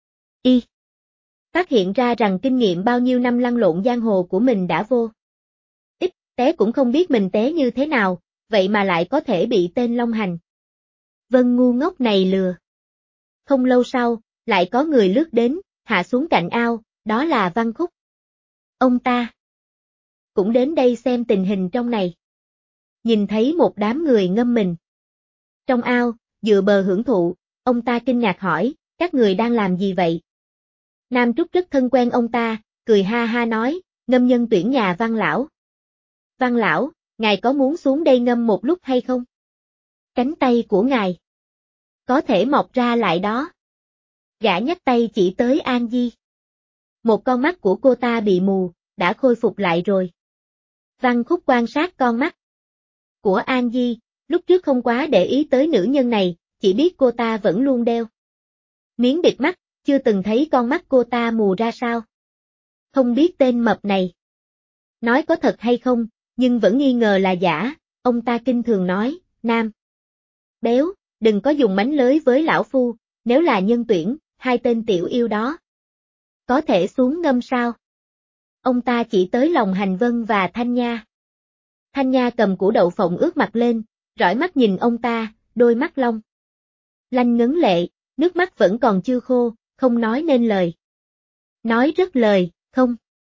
Y phát hiện ra rằng kinh nghiệm bao nhiêu năm lăn lộn giang hồ của mình đã vô ích, té cũng không biết mình té như thế nào, vậy mà lại có thể bị tên Long Hành Vân ngu ngốc này lừa. Không lâu sau, lại có người lướt đến, hạ xuống cạnh ao, đó là Văn Khúc. Ông ta cũng đến đây xem tình hình trong này. Nhìn thấy một đám người ngâm mình trong ao, dựa bờ hưởng thụ, ông ta kinh ngạc hỏi, các người đang làm gì vậy? Nam Trúc rất thân quen ông ta, cười ha ha nói, ngâm nhân tuyển nhà Văn lão. Văn lão, ngài có muốn xuống đây ngâm một lúc hay không? Cánh tay của ngài có thể mọc ra lại đó. Gã nhắc tay chỉ tới An Di. Một con mắt của cô ta bị mù, đã khôi phục lại rồi. Văn Khúc quan sát con mắt của An Di, lúc trước không quá để ý tới nữ nhân này, chỉ biết cô ta vẫn luôn đeo miếng bịt mắt, chưa từng thấy con mắt cô ta mù ra sao. Không biết tên mập này nói có thật hay không, nhưng vẫn nghi ngờ là giả, ông ta kinh thường nói, Nam Béo, đừng có dùng mánh lới với lão phu, nếu là nhân tuyển, hai tên tiểu yêu đó có thể xuống ngâm sao? Ông ta chỉ tới lòng Hành Vân và Thanh Nha. Thanh Nha cầm củ đậu phộng ướt mặt lên, rọi mắt nhìn ông ta, đôi mắt long lanh ngấn lệ, nước mắt vẫn còn chưa khô, không nói nên lời. Nói rất lời, không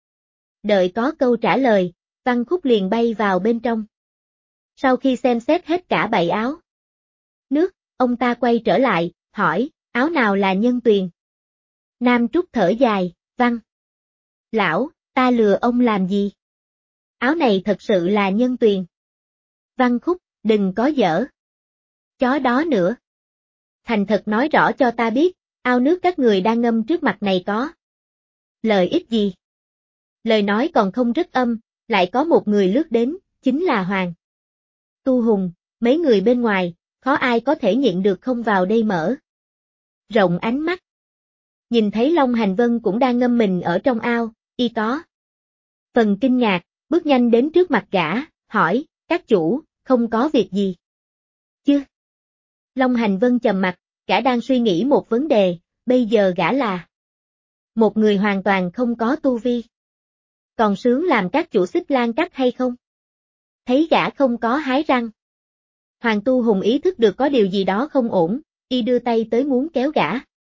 đợi có câu trả lời, Văn Khúc liền bay vào bên trong. Sau khi xem xét hết cả bảy áo nước, ông ta quay trở lại, hỏi, áo nào là nhân tuyền? Nam Trúc thở dài, Văn lão, ta lừa ông làm gì? Áo này thật sự là nhân tuyền. Văn Khúc, đừng có giỡn. Chó đó nữa. Thành thật nói rõ cho ta biết, ao nước các người đang ngâm trước mặt này có lợi ích gì? Lời nói còn không dứt âm, lại có một người lướt đến, chính là Hoàng Tu Hùng, mấy người bên ngoài, khó ai có thể nhịn được không vào đây mở rộng ánh mắt. Nhìn thấy Long Hành Vân cũng đang ngâm mình ở trong ao, y có phần kinh ngạc, bước nhanh đến trước mặt gã, hỏi, các chủ, không có việc gì chứ? Long Hành Vân trầm mặt, gã đang suy nghĩ một vấn đề, bây giờ gã là một người hoàn toàn không có tu vi. Còn sướng làm các chủ xích lan cắt hay không? Thấy gã không có hái răng. Hoàng Tu Hùng ý thức được có điều gì đó không ổn, y đưa tay tới muốn kéo gã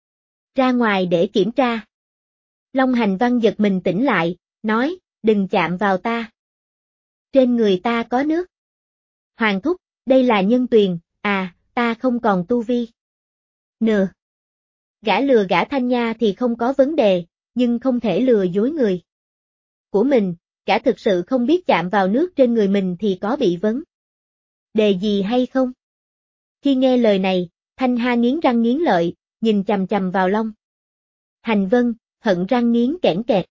ra ngoài để kiểm tra. Long Hành Văn giật mình tỉnh lại, nói, đừng chạm vào ta. Trên người ta có nước. Hoàng thúc, đây là nhân tuyền, à, ta không còn tu vi. Nừa. Gã lừa gã Thanh Nha thì không có vấn đề, nhưng không thể lừa dối người của mình, gã thực sự không biết chạm vào nước trên người mình thì có bị vấn đề gì hay không. Khi nghe lời này, Thanh Ha nghiến răng nghiến lợi, nhìn chằm chằm vào Long Hành Vân, hận răng nghiến kẽn kẹt.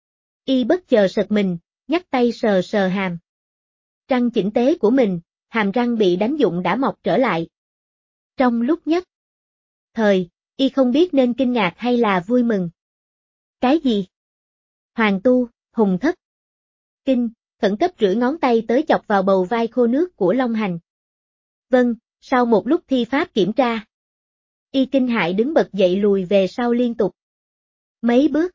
Y bất chợt sực mình, nhắc tay sờ sờ hàm răng chỉnh tế của mình, hàm răng bị đánh dụng đã mọc trở lại. Trong lúc nhất thời, y không biết nên kinh ngạc hay là vui mừng. Cái gì? Hoàng Tu Hùng thất kinh, khẩn cấp rưỡi ngón tay tới chọc vào bầu vai khô nước của Long Hành Vân, sau một lúc thi pháp kiểm tra. Y kinh hãi đứng bật dậy lùi về sau liên tục mấy bước.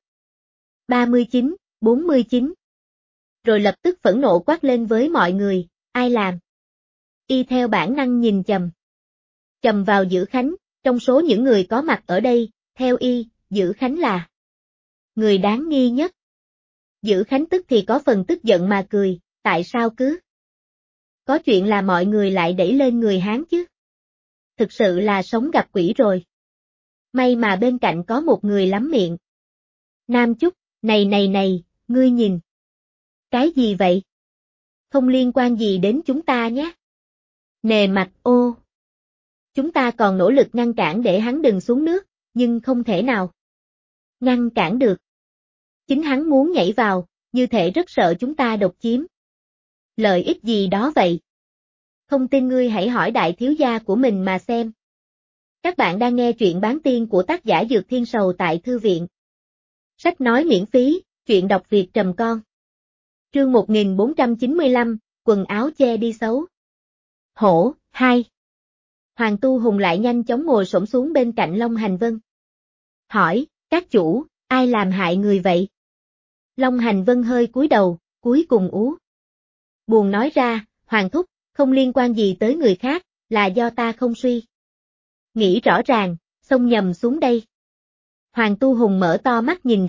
39, 49. Rồi lập tức phẫn nộ quát lên với mọi người, ai làm? Y theo bản năng nhìn chầm vào Dữ Khánh, trong số những người có mặt ở đây, theo y, Dữ Khánh là người đáng nghi nhất. Dữ Khánh tức thì có phần tức giận mà cười, tại sao cứ có chuyện là mọi người lại đẩy lên người Hán chứ? Thực sự là sống gặp quỷ rồi. May mà bên cạnh có một người lắm miệng. Nam Chúc, này, ngươi nhìn. Cái gì vậy? Không liên quan gì đến chúng ta nhé. Nề mặt ô. Chúng ta còn nỗ lực ngăn cản để hắn đừng xuống nước, nhưng không thể nào ngăn cản được. Chính hắn muốn nhảy vào, như thể rất sợ chúng ta độc chiếm lợi ích gì đó vậy. Không tin ngươi hãy hỏi đại thiếu gia của mình mà xem. Các bạn đang nghe truyện bán tiên của tác giả Dược Thiên Sầu tại thư viện sách nói miễn phí, truyện đọc Việt.com. Chương 1495, quần áo che đi xấu. Hổ, 2. Hoàng Tu Hùng lại nhanh chóng ngồi xổm xuống bên cạnh Long Hành Vân. Hỏi, các chủ, ai làm hại người vậy? Long Hành Vân hơi cúi đầu, cuối cùng ú buồn nói ra, Hoàng thúc, không liên quan gì tới người khác, là do ta không suy nghĩ rõ ràng, xông nhầm xuống đây. Hoàng Tu Hùng mở to mắt nhìn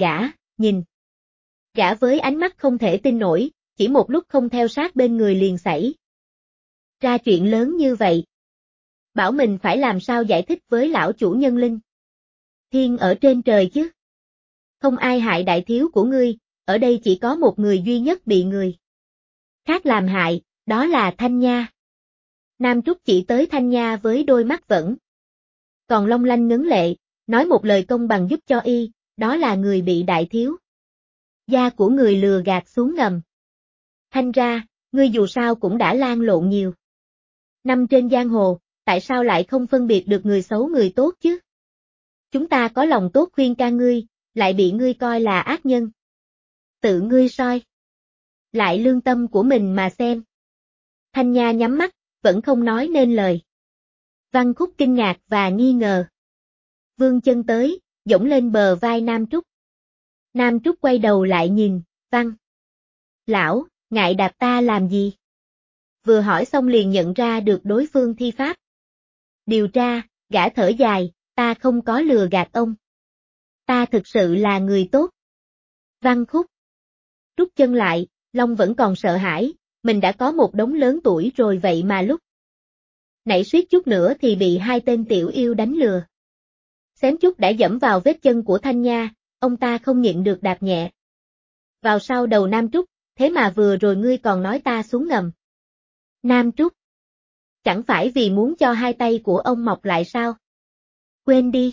gã với ánh mắt không thể tin nổi, chỉ một lúc không theo sát bên người liền xảy ra chuyện lớn như vậy. Bảo mình phải làm sao giải thích với lão chủ Nhân Linh Thiên ở trên trời chứ. Không ai hại đại thiếu của ngươi, ở đây chỉ có một người duy nhất bị người khác làm hại, đó là Thanh Nha. Nam Trúc chỉ tới Thanh Nha với đôi mắt vẫn còn long lanh ngấn lệ, nói một lời công bằng giúp cho y, đó là người bị đại thiếu gia của người lừa gạt xuống ngầm. Thanh ra, ngươi dù sao cũng đã lan lộn nhiều năm trên giang hồ, tại sao lại không phân biệt được người xấu người tốt chứ? Chúng ta có lòng tốt khuyên can ngươi, lại bị ngươi coi là ác nhân. Tự ngươi soi lại lương tâm của mình mà xem. Thanh Nha nhắm mắt, vẫn không nói nên lời. Văn Khúc kinh ngạc và nghi ngờ. Vươn chân tới, dẫm lên bờ vai Nam Trúc. Nam Trúc quay đầu lại nhìn, Văn. Lão, ngại đạp ta làm gì? Vừa hỏi xong liền nhận ra được đối phương thi pháp. Điều tra, gã thở dài, ta không có lừa gạt ông. Ta thực sự là người tốt. Văn Khúc rút chân lại, Long vẫn còn sợ hãi, mình đã có một đống lớn tuổi rồi vậy mà lúc nãy suýt chút nữa thì bị hai tên tiểu yêu đánh lừa. Xém chút đã dẫm vào vết chân của Thanh Nha, ông ta không nhịn được đạp nhẹ vào sau đầu Nam Trúc, thế mà vừa rồi ngươi còn nói ta xuống ngầm. Nam Trúc, chẳng phải vì muốn cho hai tay của ông mọc lại sao? Quên đi.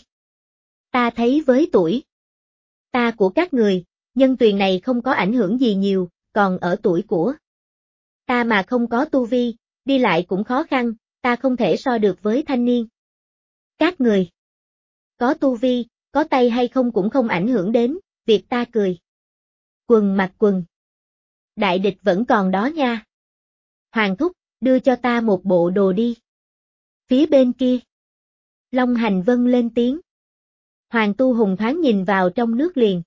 Ta thấy với tuổi ta của các người, nhân tuyền này không có ảnh hưởng gì nhiều, còn ở tuổi của ta mà không có tu vi, đi lại cũng khó khăn, ta không thể so được với thanh niên. Các người có tu vi, có tay hay không cũng không ảnh hưởng đến việc ta cười. Quần mặc quần. Đại địch vẫn còn đó nha. Hoàng thúc, đưa cho ta một bộ đồ đi. Phía bên kia. Long Hành Vân lên tiếng. Hoàng Tu Hùng thoáng nhìn vào trong nước liền.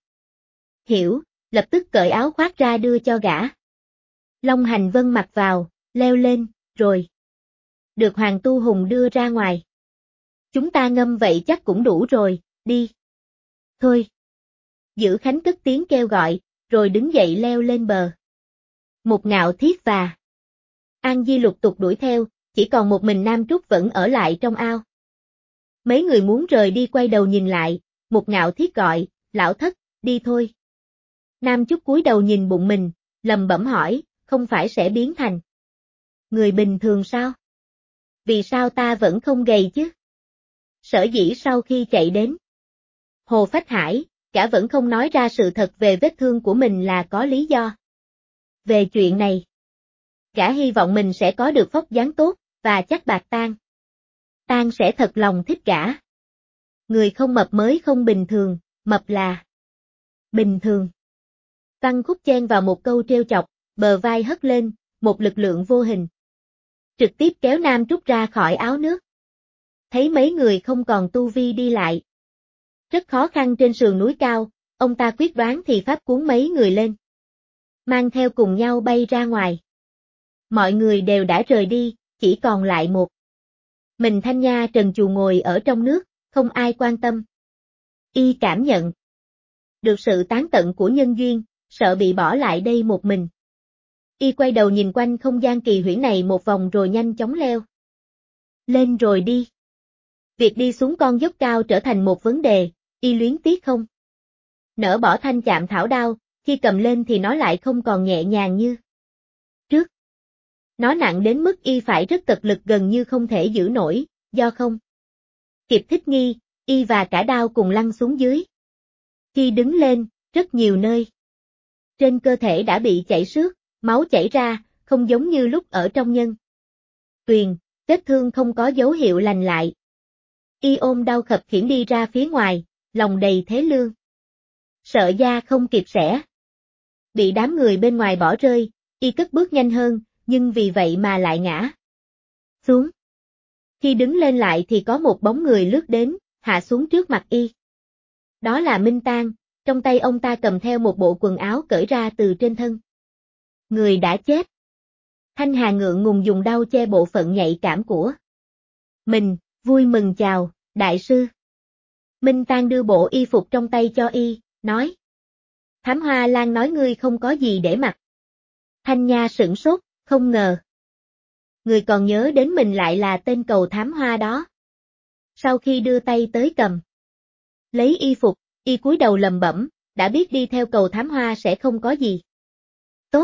Hiểu, lập tức cởi áo khoác ra đưa cho gã. Long Hành Vân mặc vào, leo lên, rồi. Được Hoàng Tu Hùng đưa ra ngoài. Chúng ta ngâm vậy chắc cũng đủ rồi, đi. Thôi. Giữ Khánh cất tiếng kêu gọi, rồi đứng dậy leo lên bờ. Một Ngạo Thiết và An Di lục tục đuổi theo, chỉ còn một mình Nam Trúc vẫn ở lại trong ao. Mấy người muốn rời đi quay đầu nhìn lại, Một Ngạo Thiết gọi, lão thất, đi thôi. Nam Trúc cúi đầu nhìn bụng mình, lầm bẩm hỏi, không phải sẽ biến thành người bình thường sao? Vì sao ta vẫn không gầy chứ? Sở dĩ sau khi chạy đến Hồ Phách Hải, gã vẫn không nói ra sự thật về vết thương của mình là có lý do. Về chuyện này, gã hy vọng mình sẽ có được vóc dáng tốt, và chắc bạc Tang. Tang sẽ thật lòng thích gã. Người không mập mới không bình thường, mập là bình thường. Văn Khúc chen vào một câu trêu chọc, bờ vai hất lên, một lực lượng vô hình trực tiếp kéo Nam Trúc ra khỏi áo nước. Thấy mấy người không còn tu vi đi lại rất khó khăn trên sườn núi cao, ông ta quyết đoán thì pháp cuốn mấy người lên. Mang theo cùng nhau bay ra ngoài. Mọi người đều đã rời đi, chỉ còn lại một mình Thanh Nha trần truồng ngồi ở trong nước, không ai quan tâm. Y cảm nhận được sự tán tận của nhân duyên, sợ bị bỏ lại đây một mình. Y quay đầu nhìn quanh không gian kỳ huyễn này một vòng rồi nhanh chóng leo lên rồi đi. Việc đi xuống con dốc cao trở thành một vấn đề, Y luyến tiếc không nỡ bỏ thanh chạm thảo đao, khi cầm lên thì nó lại không còn nhẹ nhàng như trước. Nó nặng đến mức Y phải rất cật lực gần như không thể giữ nổi, do không kịp thích nghi, Y và cả đao cùng lăn xuống dưới. Khi đứng lên, rất nhiều nơi trên cơ thể đã bị chảy xước, máu chảy ra, không giống như lúc ở trong nhân tuyền, vết thương không có dấu hiệu lành lại. Y ôm đau khập khiễng đi ra phía ngoài, lòng đầy thế lương. Sợ da không kịp xẻ. Bị đám người bên ngoài bỏ rơi, Y cất bước nhanh hơn, nhưng vì vậy mà lại ngã xuống. Khi đứng lên lại thì có một bóng người lướt đến, hạ xuống trước mặt Y. Đó là Minh Tang, trong tay ông ta cầm theo một bộ quần áo cởi ra từ trên thân người đã chết. Thanh Hà ngượng ngùng dùng đao che bộ phận nhạy cảm của mình, vui mừng chào, đại sư. Minh Tang đưa bộ y phục trong tay cho Y, nói. Thám Hoa Lan nói ngươi không có gì để mặc. Thanh Nha sửng sốt, không ngờ. Người còn nhớ đến mình lại là tên cầu thám hoa đó. Sau khi đưa tay tới cầm lấy y phục, Y cúi đầu lầm bẩm, đã biết đi theo cầu thám hoa sẽ không có gì tốt.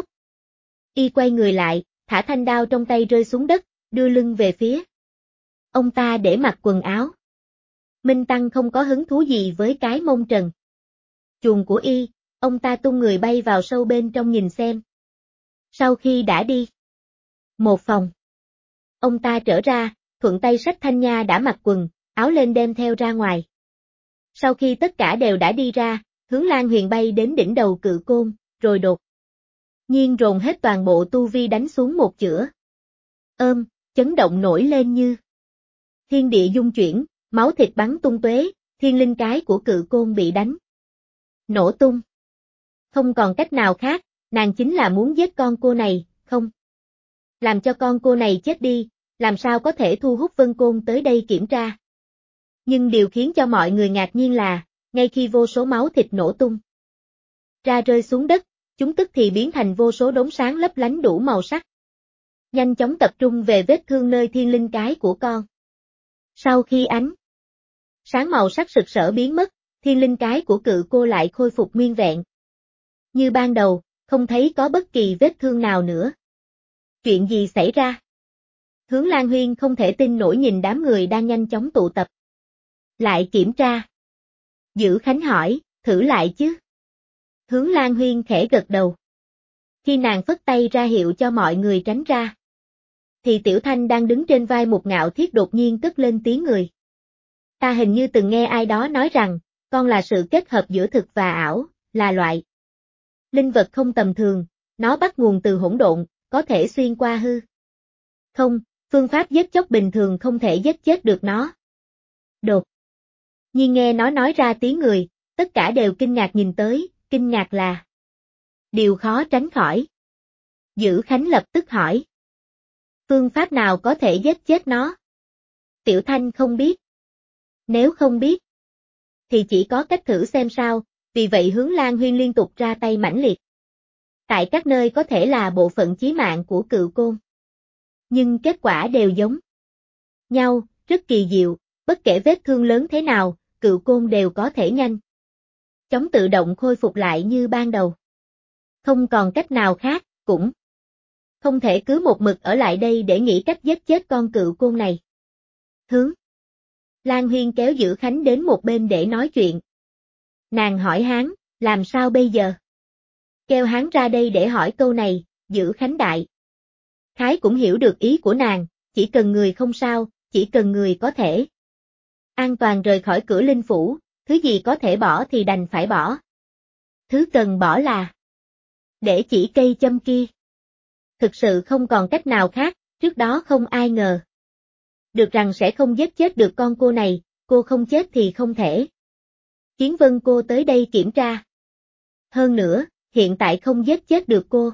Y quay người lại, thả thanh đao trong tay rơi xuống đất, đưa lưng về phía ông ta để mặc quần áo. Minh Tăng không có hứng thú gì với cái mông trần chuồng của Y, ông ta tung người bay vào sâu bên trong nhìn xem. Sau khi đã đi một phòng, ông ta trở ra, thuận tay xách Thanh Nha đã mặc quần, áo lên đem theo ra ngoài. Sau khi tất cả đều đã đi ra, Hướng Lan Huyền bay đến đỉnh đầu cự côn, rồi đột nhiên rồn hết toàn bộ tu vi đánh xuống một chưởng. Chấn động nổi lên như thiên địa dung chuyển, máu thịt bắn tung tóe, thiên linh cái của Cự Côn bị đánh nổ tung. Không còn cách nào khác, nàng chính là muốn giết con cô này, không? Làm cho con cô này chết đi, làm sao có thể thu hút Vân Côn tới đây kiểm tra. Nhưng điều khiến cho mọi người ngạc nhiên là, ngay khi vô số máu thịt nổ tung ra rơi xuống đất, chúng tức thì biến thành vô số đốm sáng lấp lánh đủ màu sắc. Nhanh chóng tập trung về vết thương nơi thiên linh cái của con. Sau khi ánh sáng màu sắc sực sỡ biến mất, thiên linh cái của Cự Cô lại khôi phục nguyên vẹn. Như ban đầu, không thấy có bất kỳ vết thương nào nữa. Chuyện gì xảy ra? Hướng Lan Huyên không thể tin nổi nhìn đám người đang nhanh chóng tụ tập lại kiểm tra. Dữ Khánh hỏi, thử lại chứ? Hướng Lan Huyên khẽ gật đầu. Khi nàng phất tay ra hiệu cho mọi người tránh ra, thì Tiểu Thanh đang đứng trên vai Mục Ngạo Thiết đột nhiên cất lên tiếng người. Ta hình như từng nghe ai đó nói rằng, con là sự kết hợp giữa thực và ảo, là loại linh vật không tầm thường, nó bắt nguồn từ hỗn độn, có thể xuyên qua hư không, phương pháp giết chóc bình thường không thể giết chết được nó. Đột nhiên nghe nó nói ra tiếng người, tất cả đều kinh ngạc nhìn tới, kinh ngạc là điều khó tránh khỏi. Dữ Khánh lập tức hỏi. Phương pháp nào có thể giết chết nó? Tiểu Thanh không biết. Nếu không biết, thì chỉ có cách thử xem sao, vì vậy Hướng Lan Huyên liên tục ra tay mãnh liệt. Tại các nơi có thể là bộ phận chí mạng của Cự Côn. Nhưng kết quả đều giống nhau, rất kỳ diệu, bất kể vết thương lớn thế nào, Cự Côn đều có thể nhanh chóng tự động khôi phục lại như ban đầu. Không còn cách nào khác, cũng không thể cứ một mực ở lại đây để nghĩ cách giết chết con Cự Côn này. Hướng Lan Huyên kéo Dữ Khánh đến một bên để nói chuyện. Nàng hỏi hắn, làm sao bây giờ? Kêu hắn ra đây để hỏi câu này, Dữ Khánh đại khái cũng hiểu được ý của nàng, chỉ cần người không sao, chỉ cần người có thể an toàn rời khỏi cửa linh phủ, thứ gì có thể bỏ thì đành phải bỏ. Thứ cần bỏ là để chỉ cây châm kia. Thực sự không còn cách nào khác, trước đó không ai ngờ được rằng sẽ không giết chết được con cô này, cô không chết thì không thể khiến Vân cô tới đây kiểm tra. Hơn nữa, hiện tại không giết chết được cô.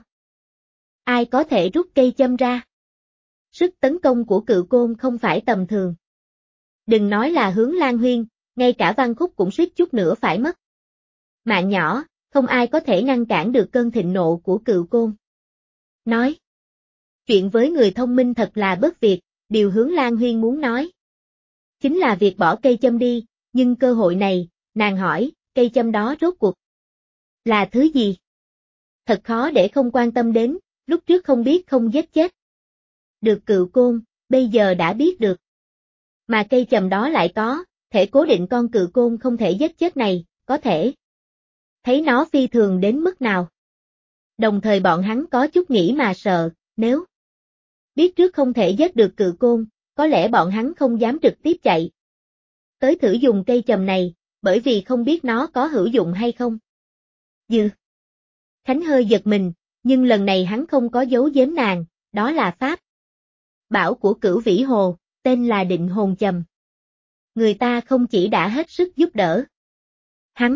Ai có thể rút cây châm ra? Sức tấn công của Cự Côn không phải tầm thường. Đừng nói là Hướng Lan Huyên, ngay cả Văn Khúc cũng suýt chút nữa phải mất mạng nhỏ, không ai có thể ngăn cản được cơn thịnh nộ của Cự Côn. Nói chuyện với người thông minh thật là bất việc, điều Hướng Lan Huyên muốn nói chính là việc bỏ cây châm đi, nhưng cơ hội này, nàng hỏi, cây châm đó rốt cuộc là thứ gì? Thật khó để không quan tâm đến, lúc trước không biết không giết chết được Cự Côn, bây giờ đã biết được. Mà cây châm đó lại có thể cố định con Cự Côn không thể giết chết này, có thể thấy nó phi thường đến mức nào. Đồng thời bọn hắn có chút nghĩ mà sợ, nếu biết trước không thể giết được Cự Côn, có lẽ bọn hắn không dám trực tiếp chạy tới thử dùng cây châm này, bởi vì không biết nó có hữu dụng hay không. Dư Khánh hơi giật mình, nhưng lần này hắn không có giấu giếm nàng, đó là pháp bảo của Cửu Vĩ Hồ, tên là Định Hồn Châm. Người ta không chỉ đã hết sức giúp đỡ hắn.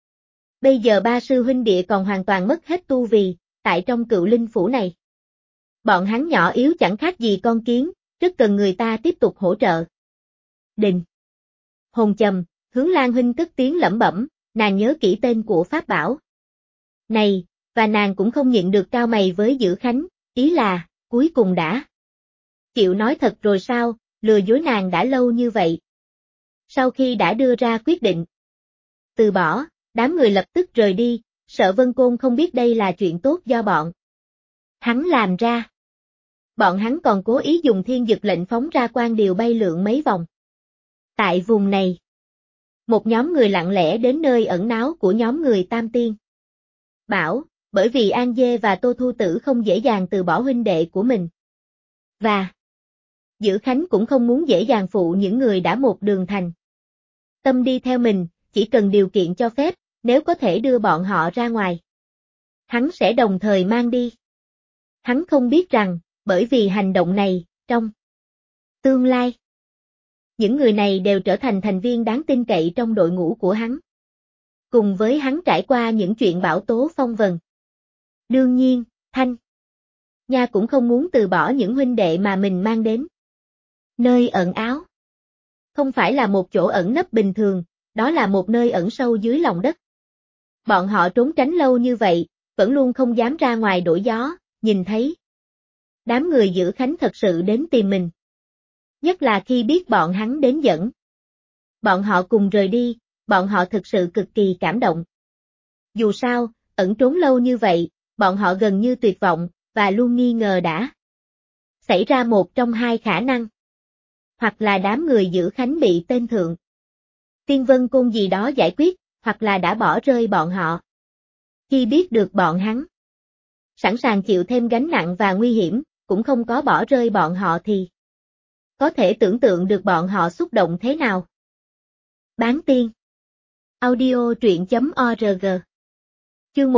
Bây giờ ba sư huynh đệ còn hoàn toàn mất hết tu vi, tại trong Cựu Linh Phủ này. Bọn hắn nhỏ yếu chẳng khác gì con kiến, rất cần người ta tiếp tục hỗ trợ. Định Hồn Châm, Hướng Lan huynh cất tiếng lẩm bẩm, nàng nhớ kỹ tên của pháp bảo này, và nàng cũng không nhịn được cau mày với Dữ Khánh, ý là, cuối cùng đã chịu nói thật rồi sao, lừa dối nàng đã lâu như vậy. Sau khi đã đưa ra quyết định từ bỏ, đám người lập tức rời đi, sợ Vân Côn không biết đây là chuyện tốt do bọn hắn làm ra. Bọn hắn còn cố ý dùng thiên dực lệnh phóng ra quan điều bay lượn mấy vòng. Tại vùng này, một nhóm người lặng lẽ đến nơi ẩn náu của nhóm người Tam Tiên. Bảo, bởi vì An Dê và Tô Thu Tử không dễ dàng từ bỏ huynh đệ của mình. Và Dữ Khánh cũng không muốn dễ dàng phụ những người đã một đường thành tâm đi theo mình, chỉ cần điều kiện cho phép, nếu có thể đưa bọn họ ra ngoài hắn sẽ đồng thời mang đi. Hắn không biết rằng, bởi vì hành động này, trong tương lai, những người này đều trở thành thành viên đáng tin cậy trong đội ngũ của hắn. Cùng với hắn trải qua những chuyện bão tố phong vần. Đương nhiên, Thanh Nha cũng không muốn từ bỏ những huynh đệ mà mình mang đến. Nơi ẩn áo. Không phải là một chỗ ẩn nấp bình thường, đó là một nơi ẩn sâu dưới lòng đất. Bọn họ trốn tránh lâu như vậy, vẫn luôn không dám ra ngoài đổi gió, nhìn thấy. Đám người giữ Khánh thật sự đến tìm mình. Nhất là khi biết bọn hắn đến dẫn. Bọn họ cùng rời đi, bọn họ thực sự cực kỳ cảm động. Dù sao, ẩn trốn lâu như vậy, bọn họ gần như tuyệt vọng, và luôn nghi ngờ đã xảy ra một trong hai khả năng. Hoặc là đám người giữ Khánh bị tên thượng Tiên Vân Côn gì đó giải quyết, hoặc là đã bỏ rơi bọn họ. Khi biết được bọn hắn sẵn sàng chịu thêm gánh nặng và nguy hiểm, cũng không có bỏ rơi bọn họ thì có thể tưởng tượng được bọn họ xúc động thế nào. Bán tiên. Audio truyện.org. Chương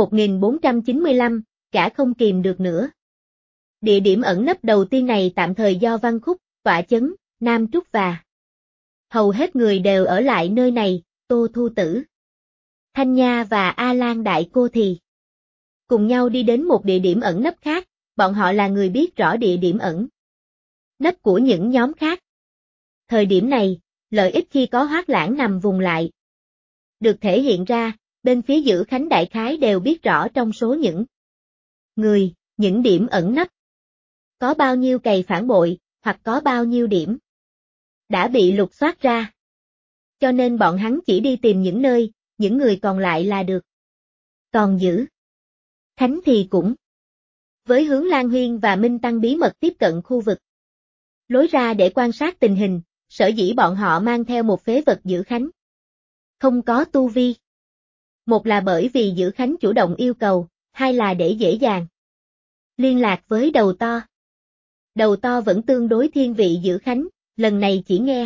1495, cả không kìm được nữa. Địa điểm ẩn nấp đầu tiên này tạm thời do Văn Khúc, Tọa Chấn, Nam Trúc và hầu hết người đều ở lại nơi này, Tô Thu Tử, Thanh Nha và A Lan Đại Cô thì cùng nhau đi đến một địa điểm ẩn nấp khác, bọn họ là người biết rõ địa điểm ẩn nấp của những nhóm khác. Thời điểm này, lợi ích khi có Hoát Lãng nằm vùng lại được thể hiện ra, bên phía giữ Khánh đại khái đều biết rõ trong số những người, những điểm ẩn nấp. Có bao nhiêu cày phản bội, hoặc có bao nhiêu điểm đã bị lục soát ra. Cho nên bọn hắn chỉ đi tìm những nơi, những người còn lại là được. Còn giữ Khánh thì cũng với hướng Lan Huyên và Minh Tăng bí mật tiếp cận khu vực lối ra để quan sát tình hình, sở dĩ bọn họ mang theo một phế vật giữ Khánh. Không có tu vi. Một là bởi vì giữ Khánh chủ động yêu cầu, hai là để dễ dàng liên lạc với đầu to. Đầu to vẫn tương đối thiên vị giữ Khánh, lần này chỉ nghe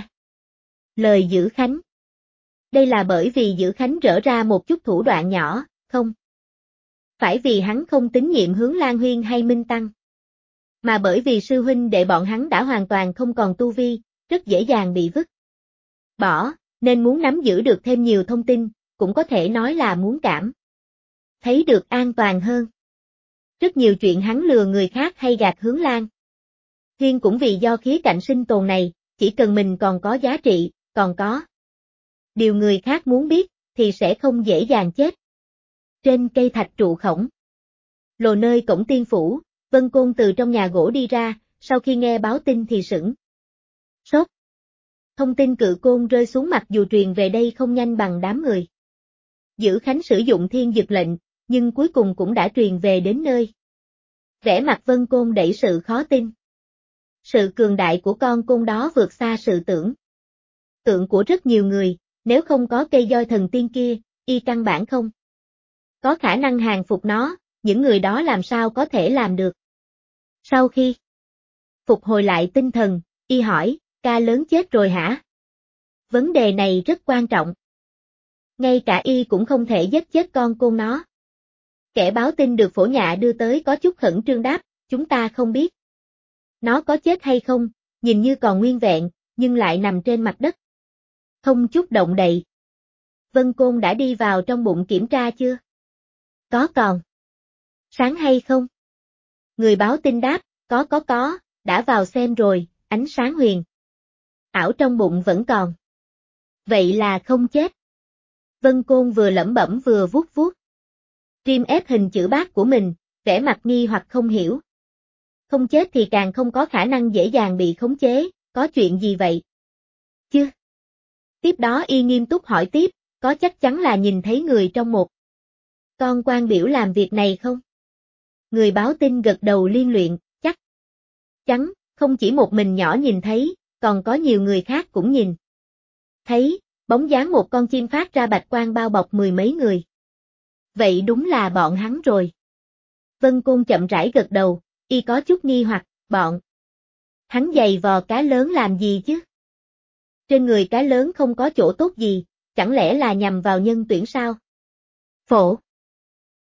lời giữ Khánh. Đây là bởi vì giữ Khánh rỡ ra một chút thủ đoạn nhỏ, không phải vì hắn không tín nhiệm hướng Lan Huyên hay Minh Tăng, mà bởi vì sư huynh đệ bọn hắn đã hoàn toàn không còn tu vi, rất dễ dàng bị vứt bỏ, nên muốn nắm giữ được thêm nhiều thông tin, cũng có thể nói là muốn cảm thấy được an toàn hơn. Rất nhiều chuyện hắn lừa người khác hay gạt hướng Lan Huyên cũng vì do khía cạnh sinh tồn này, chỉ cần mình còn có giá trị, còn có điều người khác muốn biết, thì sẽ không dễ dàng chết. Trên cây thạch trụ khổng lồ nơi cổng tiên phủ, Vân Côn từ trong nhà gỗ đi ra, sau khi nghe báo tin thì sửng sốt. Thông tin cự côn rơi xuống mặc dù truyền về đây không nhanh bằng đám người giữ Khánh sử dụng thiên dực lệnh, nhưng cuối cùng cũng đã truyền về đến nơi. Vẻ mặt Vân Côn đẩy sự khó tin. Sự cường đại của con côn đó vượt xa sự tưởng tượng của rất nhiều người, nếu không có cây roi thần tiên kia, y căn bản không có khả năng hàng phục nó, những người đó làm sao có thể làm được. Sau khi phục hồi lại tinh thần, y hỏi, ca lớn chết rồi hả? Vấn đề này rất quan trọng. Ngay cả y cũng không thể giết chết con côn nó. Kẻ báo tin được Phổ Nhạ đưa tới có chút khẩn trương đáp, chúng ta không biết nó có chết hay không, nhìn như còn nguyên vẹn, nhưng lại nằm trên mặt đất. Không chút động đậy. Vân Côn đã đi vào trong bụng kiểm tra chưa? Có còn sáng hay không? Người báo tin đáp, có, đã vào xem rồi, ánh sáng huyền ảo trong bụng vẫn còn. Vậy là không chết. Vân Côn vừa lẩm bẩm vừa vuốt vuốt rim ép hình chữ bát của mình, vẻ mặt nghi hoặc không hiểu. Không chết thì càng không có khả năng dễ dàng bị khống chế, có chuyện gì vậy? Chứ? Tiếp đó y nghiêm túc hỏi tiếp, có chắc chắn là nhìn thấy người trong một con quan biểu làm việc này không? Người báo tin gật đầu liên luyện, chắc chắn, không chỉ một mình nhỏ nhìn thấy, còn có nhiều người khác cũng nhìn thấy, bóng dáng một con chim phát ra bạch quang bao bọc mười mấy người. Vậy đúng là bọn hắn rồi. Vân Côn chậm rãi gật đầu, y có chút nghi hoặc, bọn hắn giày vò cá lớn làm gì chứ? Trên người cá lớn không có chỗ tốt gì, chẳng lẽ là nhằm vào nhân tuyển sao? Phổ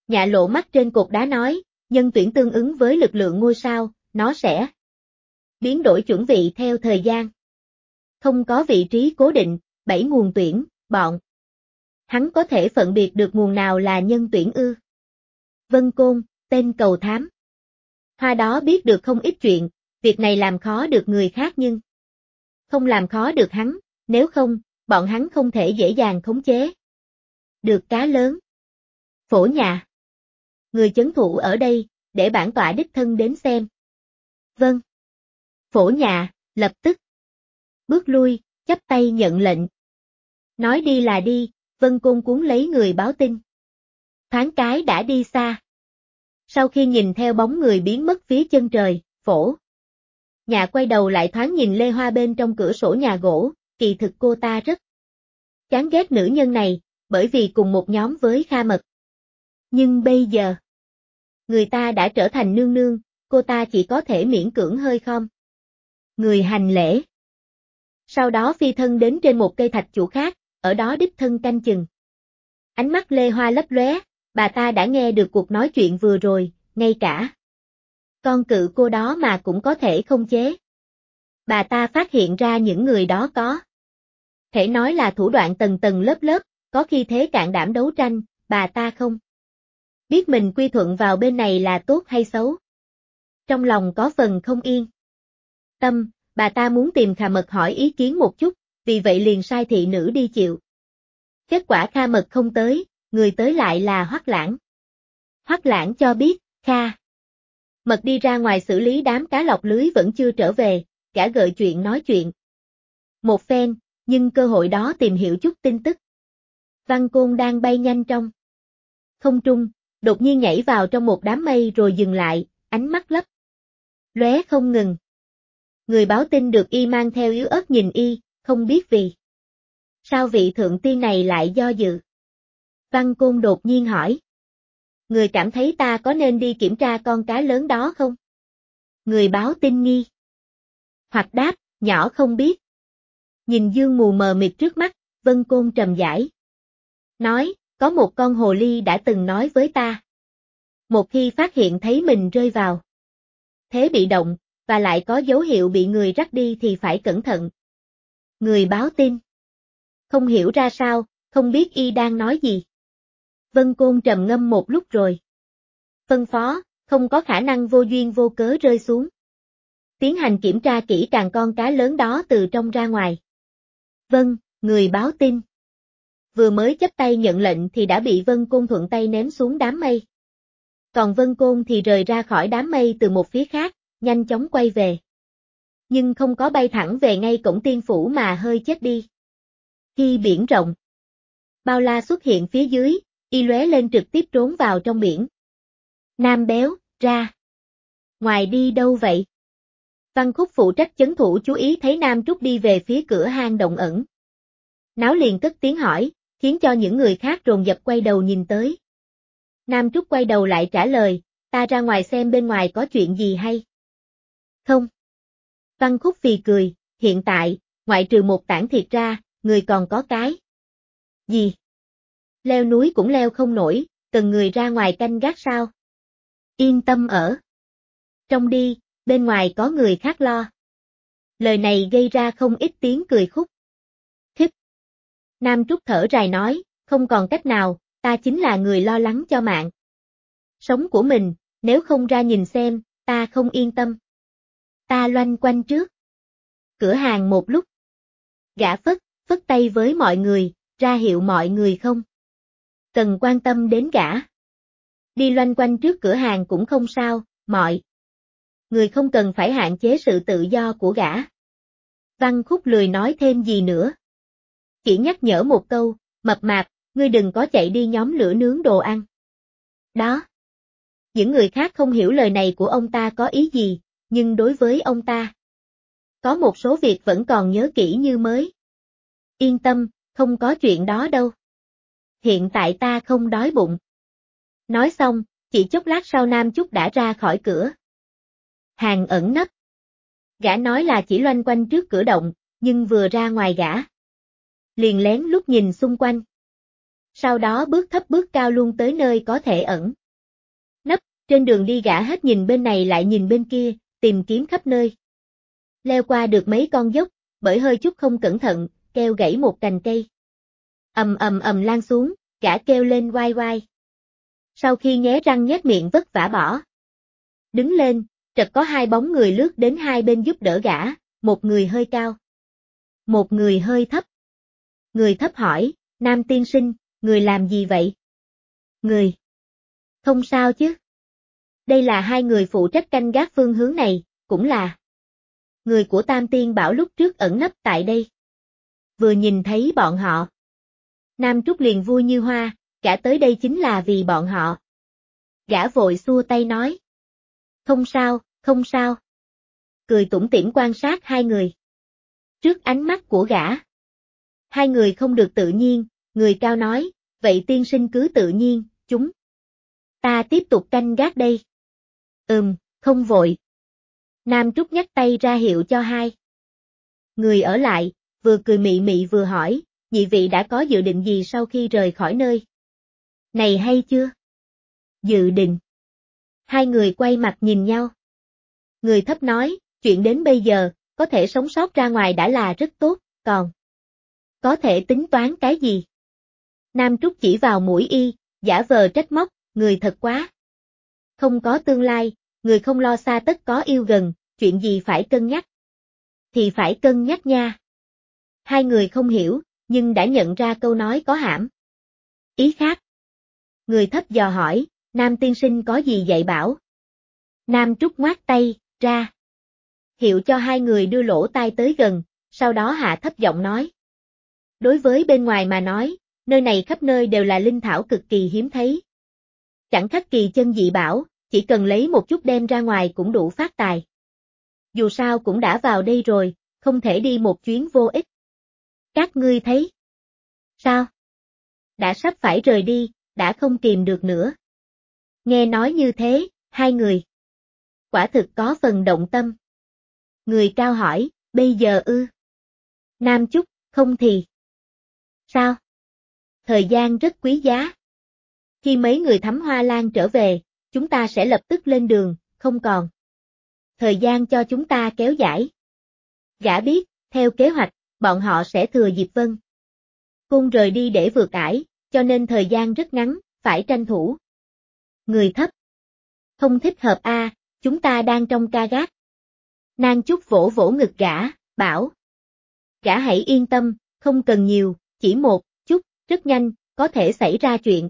Nhạ lộ mắt trên cột đá nói, nhân tuyển tương ứng với lực lượng ngôi sao, nó sẽ biến đổi chuẩn vị theo thời gian. Không có vị trí cố định, 7 nguồn tuyển, bọn. Hắn có thể phân biệt được nguồn nào là nhân tuyển ư? Vân Côn, tên cầu thám. Hoa đó biết được không ít chuyện, việc này làm khó được người khác nhưng không làm khó được hắn, nếu không, bọn hắn không thể dễ dàng khống chế được cá lớn. Phổ nhà. Người chấn thủ ở đây, để bản tọa đích thân đến xem. Vâng. Phổ nhà, lập tức bước lui, chắp tay nhận lệnh. Nói đi là đi, Vân Côn cuốn lấy người báo tin. Thoáng cái đã đi xa. Sau khi nhìn theo bóng người biến mất phía chân trời, Phổ nhà quay đầu lại thoáng nhìn Lê Hoa bên trong cửa sổ nhà gỗ, kỳ thực cô ta rất chán ghét nữ nhân này, bởi vì cùng một nhóm với Kha Mật. Nhưng bây giờ, người ta đã trở thành nương nương, cô ta chỉ có thể miễn cưỡng hơi khom người hành lễ. Sau đó phi thân đến trên một cây thạch trụ khác, ở đó đích thân canh chừng. Ánh mắt Lê Hoa lấp lóe, bà ta đã nghe được cuộc nói chuyện vừa rồi, ngay cả con cự cô đó mà cũng có thể không chế. Bà ta phát hiện ra những người đó có thể nói là thủ đoạn tầng tầng lớp lớp, có khi thế cạn đảm đấu tranh, bà ta không biết mình quy thuận vào bên này là tốt hay xấu. Trong lòng có phần không yên tâm, bà ta muốn tìm Kha Mật hỏi ý kiến một chút, vì vậy liền sai thị nữ đi chịu. Kết quả Kha Mật không tới, người tới lại là Hoắc Lãng. Hoắc Lãng cho biết, Kha Mật đi ra ngoài xử lý đám cá lọc lưới vẫn chưa trở về, gã gợi chuyện nói chuyện một phen, nhưng cơ hội đó tìm hiểu chút tin tức. Văn Côn đang bay nhanh trong không trung, đột nhiên nhảy vào trong một đám mây rồi dừng lại, ánh mắt lấp lóe không ngừng. Người báo tin được y mang theo yếu ớt nhìn y, không biết vì sao vị thượng tiên này lại do dự. Văn Côn đột nhiên hỏi. Người cảm thấy ta có nên đi kiểm tra con cá lớn đó không? Người báo tin nghi hoặc đáp, nhỏ không biết. Nhìn dương mù mờ mịt trước mắt, Vân Côn trầm giải. Nói, có một con hồ ly đã từng nói với ta. Một khi phát hiện thấy mình rơi vào thế bị động, và lại có dấu hiệu bị người rắc đi thì phải cẩn thận. Người báo tin không hiểu ra sao, không biết y đang nói gì. Vân Côn trầm ngâm một lúc rồi phân phó, không có khả năng vô duyên vô cớ rơi xuống. Tiến hành kiểm tra kỹ càng con cá lớn đó từ trong ra ngoài. Vâng, người báo tin. Vừa mới chắp tay nhận lệnh thì đã bị Vân Côn thuận tay ném xuống đám mây. Còn Vân Côn thì rời ra khỏi đám mây từ một phía khác, nhanh chóng quay về. Nhưng không có bay thẳng về ngay cổng tiên phủ mà hơi chết đi. Khi biển rộng, bao la xuất hiện phía dưới, y lóe lên trực tiếp trốn vào trong biển. Nam béo, ra. Ngoài đi đâu vậy? Văn Khúc phụ trách chấn thủ chú ý thấy Nam Trúc đi về phía cửa hang động ẩn. Náo liền cất tiếng hỏi, khiến cho những người khác dồn dập quay đầu nhìn tới. Nam Trúc quay đầu lại trả lời, ta ra ngoài xem bên ngoài có chuyện gì hay không. Văn Khúc phì cười, hiện tại, ngoại trừ một tảng thịt ra, người còn có cái gì? Leo núi cũng leo không nổi, cần người ra ngoài canh gác sao? Yên tâm ở trong đi, bên ngoài có người khác lo. Lời này gây ra không ít tiếng cười khúc khích. Nam Trúc thở dài nói, không còn cách nào, ta chính là người lo lắng cho mạng sống của mình, nếu không ra nhìn xem, ta không yên tâm. Ta loanh quanh trước cửa hàng một lúc. Gã phất tay với mọi người, ra hiệu mọi người không cần quan tâm đến gã. Đi loanh quanh trước cửa hàng cũng không sao, mọi người không cần phải hạn chế sự tự do của gã. Văn Khúc lười nói thêm gì nữa. Chỉ nhắc nhở một câu, mập mạp, ngươi đừng có chạy đi nhóm lửa nướng đồ ăn. Đó. Những người khác không hiểu lời này của ông ta có ý gì, nhưng đối với ông ta, có một số việc vẫn còn nhớ kỹ như mới. Yên tâm, không có chuyện đó đâu. Hiện tại ta không đói bụng. Nói xong, chỉ chốc lát sau Nam Trúc đã ra khỏi cửa hàng ẩn nấp. Gã nói là chỉ loanh quanh trước cửa động, nhưng vừa ra ngoài gã liền lén lút nhìn xung quanh. Sau đó bước thấp bước cao luôn tới nơi có thể ẩn nấp, trên đường đi gã hết nhìn bên này lại nhìn bên kia, tìm kiếm khắp nơi. Leo qua được mấy con dốc, bởi hơi chút không cẩn thận, keo gãy một cành cây. Ầm ầm ầm lan xuống, gã kêu lên oai oai. Sau khi nhé răng nhét miệng vất vả bỏ. Đứng lên, chợt có hai bóng người lướt đến hai bên giúp đỡ gã, một người hơi cao. Một người hơi thấp. Người thấp hỏi, Nam tiên sinh, người làm gì vậy? Người. Không sao chứ. Đây là hai người phụ trách canh gác phương hướng này, cũng là người của Tam Tiên Bảo lúc trước ẩn nấp tại đây. Vừa nhìn thấy bọn họ. Nam Trúc liền vui như hoa, gã tới đây chính là vì bọn họ. Gã vội xua tay nói. Không sao, không sao. Cười tủm tỉm quan sát hai người. Trước ánh mắt của gã. Hai người không được tự nhiên, người cao nói, vậy tiên sinh cứ tự nhiên, chúng ta tiếp tục canh gác đây. Không vội. Nam Trúc nhắc tay ra hiệu cho hai người ở lại, vừa cười mị mị vừa hỏi, nhị vị đã có dự định gì sau khi rời khỏi nơi này hay chưa? Dự định. Hai người quay mặt nhìn nhau. Người thấp nói, chuyện đến bây giờ, có thể sống sót ra ngoài đã là rất tốt, còn có thể tính toán cái gì? Nam Trúc chỉ vào mũi y, giả vờ trách móc, người thật quá. Không có tương lai, người không lo xa tất có yêu gần, chuyện gì phải cân nhắc? Thì phải cân nhắc nha. Hai người không hiểu, nhưng đã nhận ra câu nói có hãm ý khác. Người thấp dò hỏi, Nam tiên sinh có gì dạy bảo? Nam Trúc ngoác tay, ra. Hiệu cho hai người đưa lỗ tai tới gần, sau đó hạ thấp giọng nói. Đối với bên ngoài mà nói, nơi này khắp nơi đều là linh thảo cực kỳ hiếm thấy. Chẳng khác kỳ chân dị bảo, chỉ cần lấy một chút đem ra ngoài cũng đủ phát tài. Dù sao cũng đã vào đây rồi, không thể đi một chuyến vô ích. Các ngươi thấy sao? Đã sắp phải rời đi, đã không kìm được nữa. Nghe nói như thế, hai người quả thực có phần động tâm. Người cao hỏi, bây giờ ư? Nam Trúc, không thì sao? Thời gian rất quý giá. Khi mấy người Thắm Hoa Lan trở về, chúng ta sẽ lập tức lên đường, không còn thời gian cho chúng ta kéo dài. Gã biết, theo kế hoạch, bọn họ sẽ thừa dịp Vân Cung rời đi để vượt ải, cho nên thời gian rất ngắn, phải tranh thủ. Người thấp. Không thích hợp a, chúng ta đang trong ca gác. Nang Trúc vỗ vỗ ngực gã, bảo. Gã hãy yên tâm, không cần nhiều, chỉ một chút, rất nhanh, có thể xảy ra chuyện.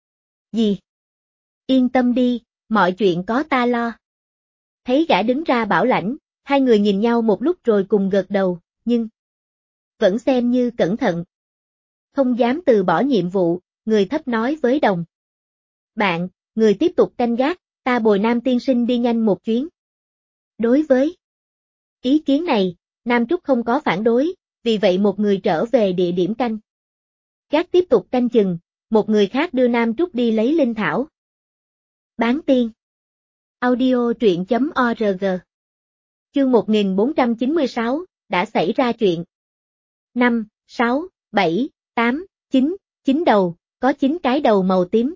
Gì? Yên tâm đi, mọi chuyện có ta lo. Thấy gã đứng ra bảo lãnh, hai người nhìn nhau một lúc rồi cùng gật đầu, nhưng vẫn xem như cẩn thận. Không dám từ bỏ nhiệm vụ, người thấp nói với đồng. Bạn, người tiếp tục canh gác, ta bồi Nam tiên sinh đi nhanh một chuyến. Đối với ý kiến này, Nam Trúc không có phản đối, vì vậy một người trở về địa điểm canh gác tiếp tục canh chừng, một người khác đưa Nam Trúc đi lấy linh thảo. Bán tiên. Audio truyện.org. Chương 1496, đã xảy ra chuyện. 5, 6, 7, 8, 9, 9 đầu, có 9 cái đầu màu tím.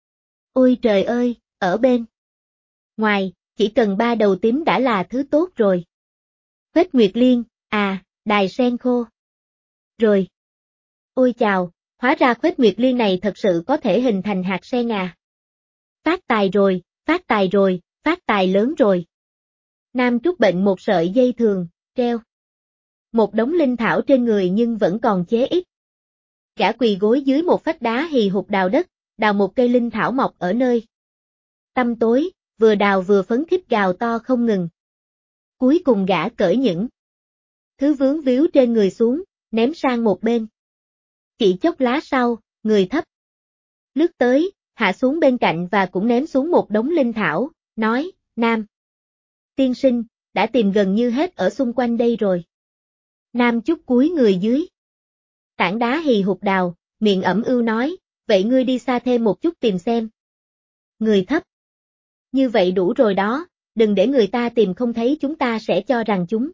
Ôi trời ơi, ở bên ngoài, chỉ cần 3 đầu tím đã là thứ tốt rồi. Khuếch Nguyệt Liên, đài sen khô. Rồi. Ôi chào, hóa ra Khuếch Nguyệt Liên này thật sự có thể hình thành hạt sen à. Phát tài rồi, phát tài rồi, phát tài lớn rồi. Nam Trúc bệnh một sợi dây thường, treo một đống linh thảo trên người nhưng vẫn còn chế ít. Gã quỳ gối dưới một vách đá hì hục đào đất, đào một cây linh thảo mọc ở nơi tăm tối, vừa đào vừa phấn khích gào to không ngừng. Cuối cùng gã cởi những thứ vướng víu trên người xuống, ném sang một bên. Chỉ chốc lá sau, người thấp lướt tới, hạ xuống bên cạnh và cũng ném xuống một đống linh thảo, nói, Nam tiên sinh, đã tìm gần như hết ở xung quanh đây rồi. Nam Trúc cúi người dưới tảng đá hì hục đào, miệng ẩm ưu nói, vậy ngươi đi xa thêm một chút tìm xem. Người thấp. Như vậy đủ rồi đó, đừng để người ta tìm không thấy chúng ta sẽ cho rằng chúng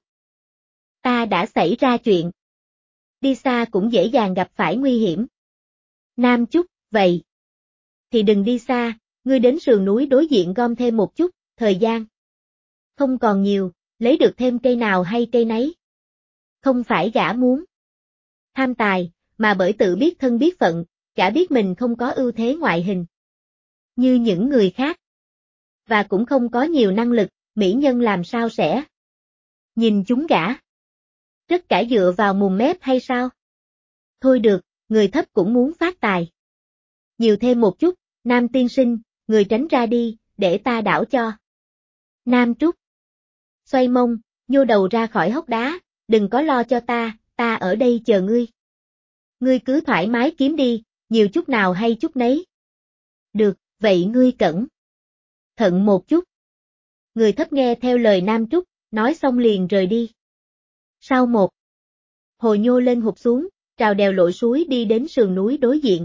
ta đã xảy ra chuyện. Đi xa cũng dễ dàng gặp phải nguy hiểm. Nam Trúc, Vậy thì đừng đi xa, ngươi đến sườn núi đối diện gom thêm một chút, thời gian không còn nhiều, lấy được thêm cây nào hay cây nấy. Không phải gã muốn tham tài, mà bởi tự biết thân biết phận, gã biết mình không có ưu thế ngoại hình như những người khác, và cũng không có nhiều năng lực, mỹ nhân làm sao sẽ nhìn chúng gã. Tất cả dựa vào mồm mép hay sao? Thôi được, người thấp cũng muốn phát tài. Nhiều thêm một chút, Nam tiên sinh, người tránh ra đi, để ta đảo cho. Nam Trúc xoay mông, nhô đầu ra khỏi hốc đá, đừng có lo cho ta ở đây chờ ngươi. Ngươi cứ thoải mái kiếm đi, nhiều chút nào hay chút nấy. Được, vậy ngươi cẩn thận một chút. Người thấp nghe theo lời Nam Trúc, nói xong liền rời đi. Sau một hồi nhô lên hụt xuống, trào đèo lội suối đi đến sườn núi đối diện.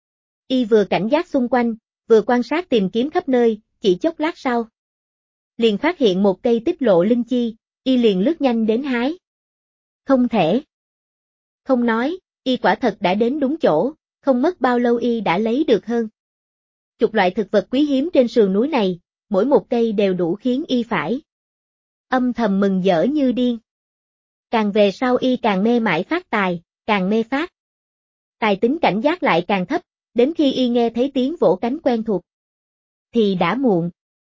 Y vừa cảnh giác xung quanh, vừa quan sát tìm kiếm khắp nơi, chỉ chốc lát sau. Liền phát hiện một cây tích lộ linh chi, Y liền lướt nhanh đến hái. Không thể không nói, Y quả thật đã đến đúng chỗ, không mất bao lâu Y đã lấy được hơn chục loại thực vật quý hiếm trên sườn núi này, mỗi một cây đều đủ khiến Y phải âm thầm mừng rỡ như điên. Càng về sau Y càng mê mải phát tài, càng mê phát tài tính cảnh giác lại càng thấp, đến khi Y nghe thấy tiếng vỗ cánh quen thuộc thì đã muộn.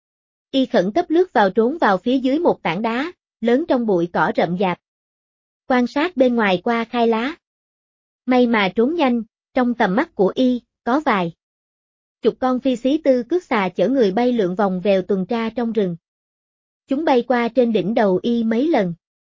Y khẩn cấp lướt vào trốn vào phía dưới một tảng đá, lớn trong bụi cỏ rậm rạp. Quan sát bên ngoài qua khai lá. May mà trốn nhanh, trong tầm mắt của Y, có vài chục con phi xí tư cước xà chở người bay lượn vòng vèo tuần tra trong rừng. Chúng bay qua trên đỉnh đầu Y mấy lần.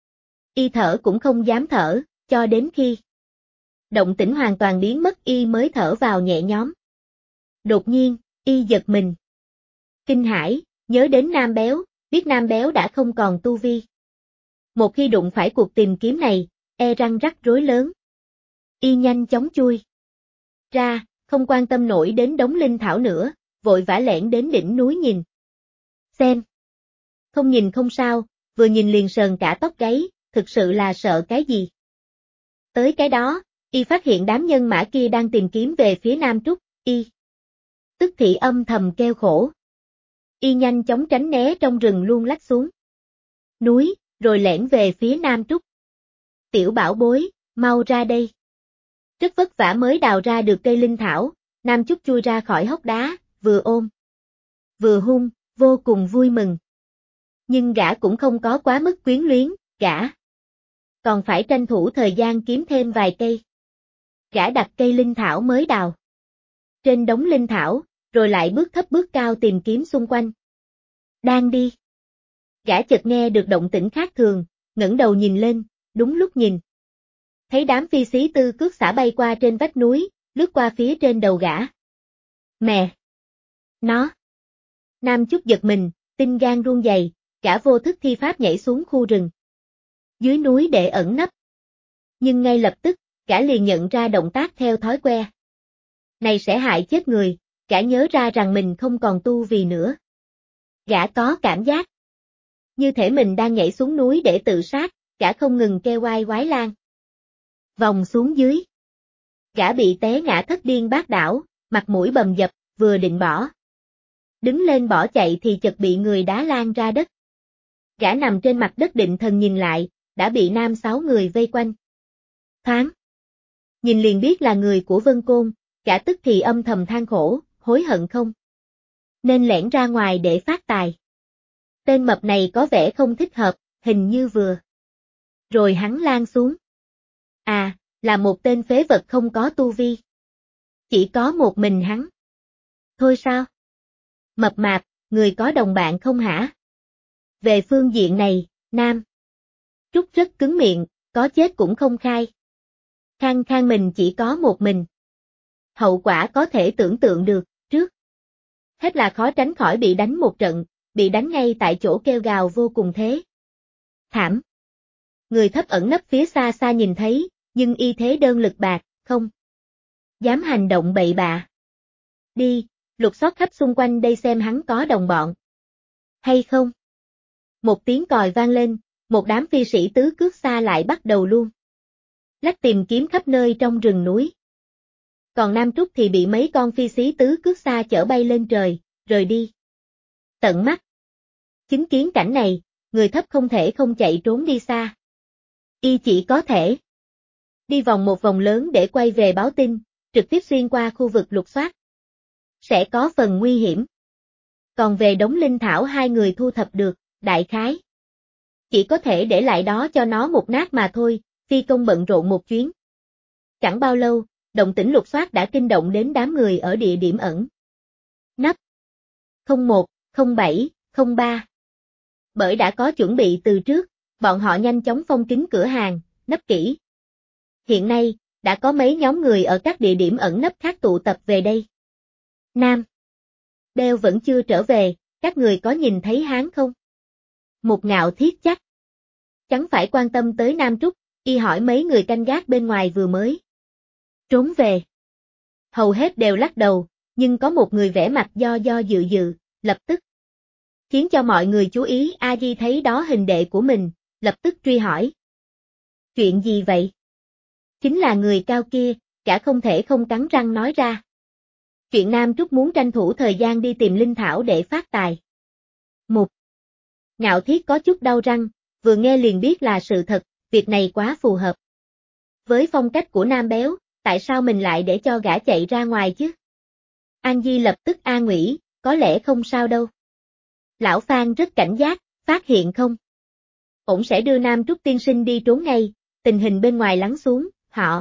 Y thở cũng không dám thở, cho đến khi động tĩnh hoàn toàn biến mất Y mới thở vào nhẹ nhõm. Đột nhiên, Y giật mình. Kinh hãi, nhớ đến Nam Béo, biết Nam Béo đã không còn tu vi. Một khi đụng phải cuộc tìm kiếm này, e răng rắc rối lớn. Y nhanh chóng chui ra, không quan tâm nổi đến đống linh thảo nữa, vội vã lẻn đến đỉnh núi nhìn. Xem. Không nhìn không sao, vừa nhìn liền sờn cả tóc gáy, thực sự là sợ cái gì. Tới cái đó, Y phát hiện đám nhân mã kia đang tìm kiếm về phía Nam Trúc, Y tức thì âm thầm kêu khổ. Y nhanh chóng tránh né trong rừng luôn lách xuống núi, rồi lẻn về phía Nam Trúc. Tiểu bảo bối, mau ra đây. Rất vất vả mới đào ra được cây linh thảo, Nam Trúc chui ra khỏi hốc đá, vừa ôm vừa hung, vô cùng vui mừng. Nhưng gã cũng không có quá mức quyến luyến, gã còn phải tranh thủ thời gian kiếm thêm vài cây. Gã đặt cây linh thảo mới đào trên đống linh thảo, rồi lại bước thấp bước cao tìm kiếm xung quanh. Đang đi. Gã chợt nghe được động tĩnh khác thường, ngẩng đầu nhìn lên, đúng lúc nhìn. Thấy đám phi xí tư cước xả bay qua trên vách núi, lướt qua phía trên đầu gã. Mẹ! Nó! Nam Chúc giật mình, tim gan run rẩy, gã vô thức thi pháp nhảy xuống khu rừng dưới núi để ẩn nấp. Nhưng ngay lập tức, gã liền nhận ra động tác theo thói quen. Này sẽ hại chết người, gã nhớ ra rằng mình không còn tu vì nữa. Gã có cảm giác như thể mình đang nhảy xuống núi để tự sát, gã không ngừng kêu oai oái lan. Vòng xuống dưới. Gã bị té ngã thất điên bát đảo, mặt mũi bầm dập, vừa định bỏ đứng lên bỏ chạy thì chợt bị người đá lan ra đất. Gã nằm trên mặt đất định thần nhìn lại, đã bị 5-6 người vây quanh. Thoáng nhìn liền biết là người của Vân Côn, gã tức thì âm thầm than khổ, hối hận không nên lẻn ra ngoài để phát tài. Tên mập này có vẻ không thích hợp, hình như vừa rồi hắn lan xuống. À, là một tên phế vật không có tu vi. Chỉ có một mình hắn. Thôi sao? Mập mạp, người có đồng bạn không hả? Về phương diện này, Nam Trúc rất cứng miệng, có chết cũng không khai. Khăng khăng mình chỉ có một mình. Hậu quả có thể tưởng tượng được, trước hết là khó tránh khỏi bị đánh một trận, bị đánh ngay tại chỗ kêu gào vô cùng thế thảm. Người thấp ẩn nấp phía xa xa nhìn thấy, nhưng y thế đơn lực bạc, không dám hành động bậy bạ. Đi, lục soát khắp xung quanh đây xem hắn có đồng bọn hay không. Một tiếng còi vang lên, một đám phi sĩ tứ cước xa lại bắt đầu luôn lách tìm kiếm khắp nơi trong rừng núi. Còn Nam Trúc thì bị mấy con phi xí tứ cước xa chở bay lên trời, rời đi. Tận mắt chứng kiến cảnh này, người Thấp không thể không chạy trốn đi xa. Y chỉ có thể đi vòng một vòng lớn để quay về báo tin, trực tiếp xuyên qua khu vực lục soát. Sẽ có phần nguy hiểm. Còn về đống linh thảo hai người thu thập được, đại khái chỉ có thể để lại đó cho nó một nát mà thôi, phi công bận rộn một chuyến. Chẳng bao lâu, động tĩnh lục soát đã kinh động đến đám người ở địa điểm ẩn nấp 01, 07, 03. Bởi đã có chuẩn bị từ trước, bọn họ nhanh chóng phong kín cửa hàng, nấp kỹ. Hiện nay, đã có mấy nhóm người ở các địa điểm ẩn nấp khác tụ tập về đây. Nam Beo vẫn chưa trở về, các người có nhìn thấy hắn không? Một Ngạo Thiết chắc chắn phải quan tâm tới Nam Trúc, y hỏi mấy người canh gác bên ngoài vừa mới trốn về. Hầu hết đều lắc đầu, nhưng có một người vẻ mặt do dự, lập tức khiến cho mọi người chú ý. A Di thấy đó hình đệ của mình, lập tức truy hỏi. Chuyện gì vậy? Chính là người cao kia, cả không thể không cắn răng nói ra. Chuyện Nam Trúc muốn tranh thủ thời gian đi tìm linh thảo để phát tài. Một Ngạo Thiết có chút đau răng, vừa nghe liền biết là sự thật, việc này quá phù hợp. Với phong cách của Nam Béo, tại sao mình lại để cho gã chạy ra ngoài chứ? An Di lập tức an ủi, có lẽ không sao đâu. Lão Phan rất cảnh giác, phát hiện không? Ổng sẽ đưa Nam Trúc tiên sinh đi trốn ngay, tình hình bên ngoài lắng xuống, họ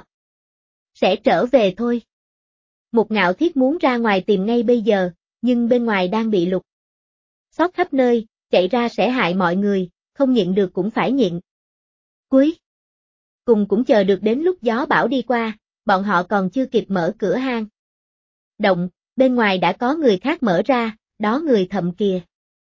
sẽ trở về thôi. Một Ngạo Thiết muốn ra ngoài tìm ngay bây giờ, nhưng bên ngoài đang bị lục soát khắp nơi, chạy ra sẽ hại mọi người, không nhịn được cũng phải nhịn. Cuối cùng cũng chờ được đến lúc gió bão đi qua, bọn họ còn chưa kịp mở cửa hang động, bên ngoài đã có người khác mở ra, đó người Thậm kìa.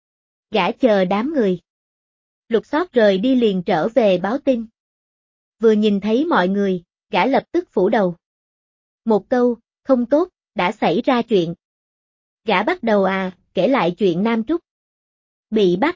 Gã chờ đám người lục soát rời đi liền trở về báo tin. Vừa nhìn thấy mọi người, gã lập tức phủ đầu. Một câu, không tốt, đã xảy ra chuyện. Gã bắt đầu kể lại chuyện Nam Trúc bị bắt.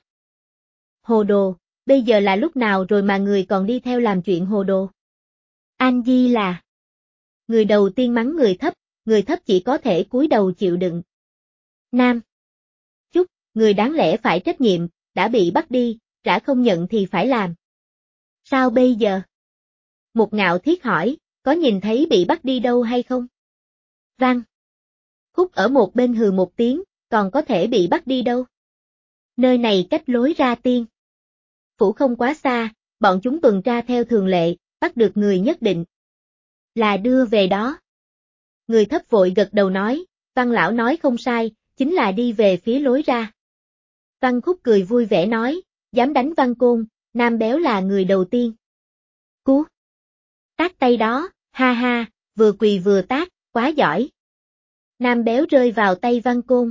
Hồ đồ, bây giờ là lúc nào rồi mà người còn đi theo làm chuyện hồ đồ? An Di là người đầu tiên mắng người thấp chỉ có thể cúi đầu chịu đựng. Nam Trúc, người đáng lẽ phải trách nhiệm, đã bị bắt đi, trả không nhận thì phải làm. Sao bây giờ? Một Ngạo Thiết hỏi, có nhìn thấy bị bắt đi đâu hay không? Vang. Khúc ở một bên hừ một tiếng, còn có thể bị bắt đi đâu? Nơi này cách lối ra tiên phủ không quá xa, bọn chúng tuần tra theo thường lệ, bắt được người nhất định là đưa về đó. Người Thấp vội gật đầu nói, Văn lão nói không sai, chính là đi về phía lối ra. Văn Khúc cười vui vẻ nói, dám đánh Văn Côn, Nam Béo là người đầu tiên. Cú tát tay đó, ha ha, vừa quỳ vừa tát, quá giỏi. Nam Béo rơi vào tay Văn Côn,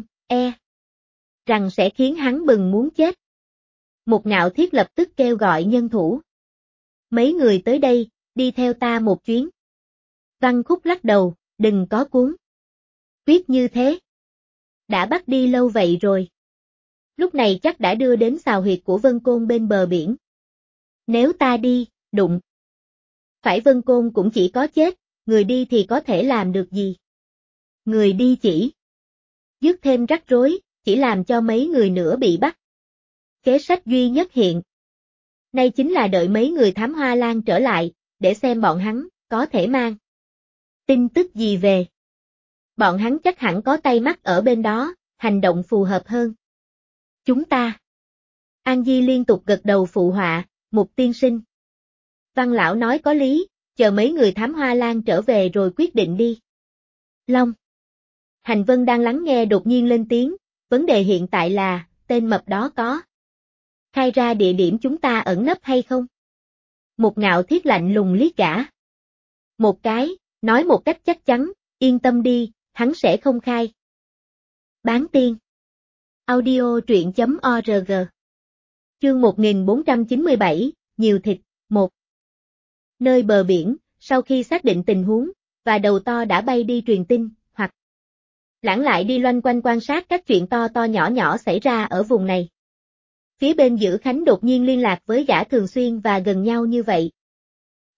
rằng sẽ khiến hắn bừng muốn chết. Một Ngạo Thiết lập tức kêu gọi nhân thủ. Mấy người tới đây, đi theo ta một chuyến. Văn Khúc lắc đầu, đừng có cuốn quyết như thế. Đã bắt đi lâu vậy rồi. Lúc này chắc đã đưa đến xào huyệt của Vân Côn bên bờ biển. Nếu ta đi, đụng phải Vân Côn cũng chỉ có chết, người đi thì có thể làm được gì? Người đi chỉ dứt thêm rắc rối, chỉ làm cho mấy người nữa bị bắt. Kế sách duy nhất hiện nay chính là đợi mấy người thám hoa lan trở lại, để xem bọn hắn có thể mang tin tức gì về. Bọn hắn chắc hẳn có tay mắt ở bên đó, hành động phù hợp hơn. Chúng ta. An Di liên tục gật đầu phụ họa, Mục tiên sinh. Văn lão nói có lý, chờ mấy người thám hoa lan trở về rồi quyết định đi. Long. Hành Vân đang lắng nghe đột nhiên lên tiếng, vấn đề hiện tại là, tên mập đó có khai ra địa điểm chúng ta ẩn nấp hay không? Một Ngạo Thiết lạnh lùng liếc gã một cái, nói một cách chắc chắn, yên tâm đi, hắn sẽ không khai. Bán tiên. Audio truyện.org. Chương 1497, nhiều thịt, 1. Nơi bờ biển, sau khi xác định tình huống, và đầu to đã bay đi truyền tin, hoặc lãng lại đi loanh quanh quan sát các chuyện to to nhỏ nhỏ xảy ra ở vùng này. Phía bên Dữ Khánh đột nhiên liên lạc với gã thường xuyên và gần nhau như vậy.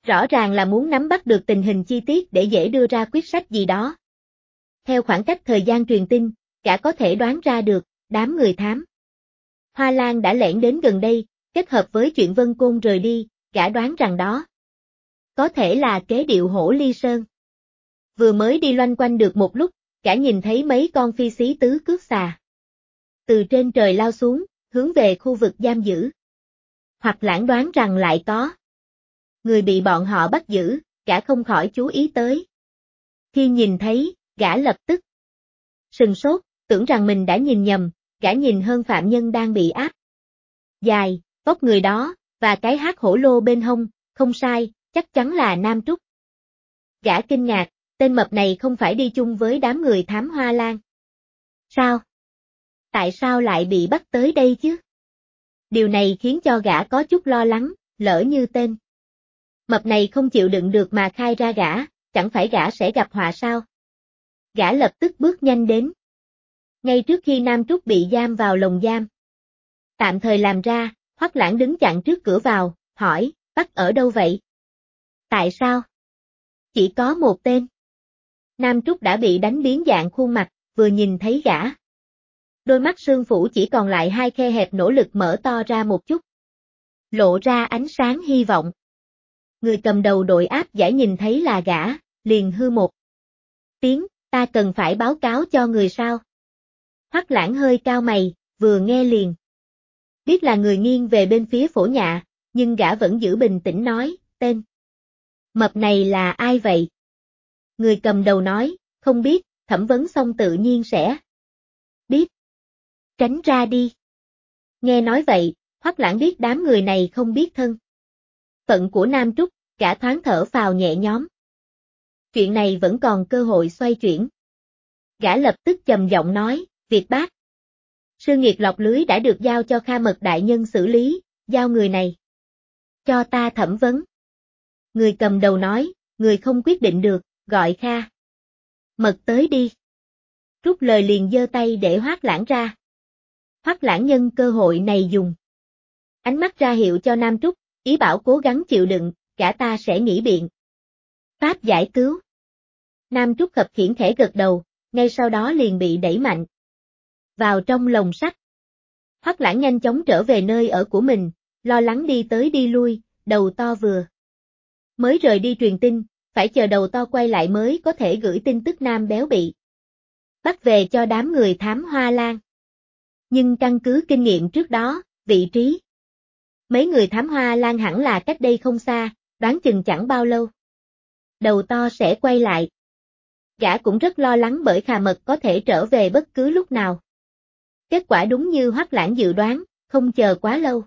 Rõ ràng là muốn nắm bắt được tình hình chi tiết để dễ đưa ra quyết sách gì đó. Theo khoảng cách thời gian truyền tin, gã có thể đoán ra được, đám người thám Hoa Lan đã lẻn đến gần đây, kết hợp với chuyện Vân Côn rời đi, gã đoán rằng đó có thể là kế điệu Hổ Ly Sơn. Vừa mới đi loanh quanh được một lúc, gã nhìn thấy mấy con phi xí tứ cước xà từ trên trời lao xuống, hướng về khu vực giam giữ. Hoặc lãng đoán rằng lại có người bị bọn họ bắt giữ, gã không khỏi chú ý tới. Khi nhìn thấy, gã lập tức sừng sốt, tưởng rằng mình đã nhìn nhầm, gã nhìn hơn phạm nhân đang bị áp dài, vóc người đó, và cái hắc hổ lô bên hông, không sai, chắc chắn là Nam Trúc. Gã kinh ngạc, tên mập này không phải đi chung với đám người thám Hoa Lan. Sao? Tại sao lại bị bắt tới đây chứ? Điều này khiến cho gã có chút lo lắng, lỡ như tên mập này không chịu đựng được mà khai ra gã, chẳng phải gã sẽ gặp họa sao? Gã lập tức bước nhanh đến. Ngay trước khi Nam Trúc bị giam vào lồng giam tạm thời làm ra, Hoắc Lãng đứng chặn trước cửa vào, hỏi, bắt ở đâu vậy? Tại sao? Chỉ có một tên. Nam Trúc đã bị đánh biến dạng khuôn mặt, vừa nhìn thấy gã. Đôi mắt sương phủ chỉ còn lại hai khe hẹp nỗ lực mở to ra một chút. Lộ ra ánh sáng hy vọng. Người cầm đầu đội áp giải nhìn thấy là gã, liền hư một tiếng, ta cần phải báo cáo cho người sao? Hoắc Lãng hơi cao mày, vừa nghe liền biết là người nghiêng về bên phía Phổ Nhạ, nhưng gã vẫn giữ bình tĩnh nói, tên mập này là ai vậy? Người cầm đầu nói, không biết, thẩm vấn xong tự nhiên sẽ biết. Tránh ra đi. Nghe nói vậy, Hoắc Lãng biết đám người này không biết thân phận của Nam Trúc, gã thoáng thở phào nhẹ nhõm. Chuyện này vẫn còn cơ hội xoay chuyển. Gã lập tức trầm giọng nói, Việt Bác. Sư Nghiệt lọc lưới đã được giao cho Kha Mật đại nhân xử lý, giao người này cho ta thẩm vấn. Người cầm đầu nói, người không quyết định được, gọi Kha Mật tới đi. Rút lời liền giơ tay để Hoắc Lãng ra. Hoắc Lãng nhân cơ hội này dùng ánh mắt ra hiệu cho Nam Trúc, ý bảo cố gắng chịu đựng, gã ta sẽ nghĩ biện pháp giải cứu. Nam Trúc khập khiễng khẽ gật đầu, ngay sau đó liền bị đẩy mạnh vào trong lồng sắt. Hoắc Lãng nhanh chóng trở về nơi ở của mình, lo lắng đi tới đi lui, đầu to vừa mới rời đi truyền tin, phải chờ đầu to quay lại mới có thể gửi tin tức Nam Béo bị bắt về cho đám người thám Hoa Lan. Nhưng căn cứ kinh nghiệm trước đó, vị trí mấy người thám Hoa Lan hẳn là cách đây không xa, đoán chừng chẳng bao lâu đầu to sẽ quay lại. Gã cũng rất lo lắng bởi Kha Mật có thể trở về bất cứ lúc nào. Kết quả đúng như Hoắc Lãng dự đoán, không chờ quá lâu.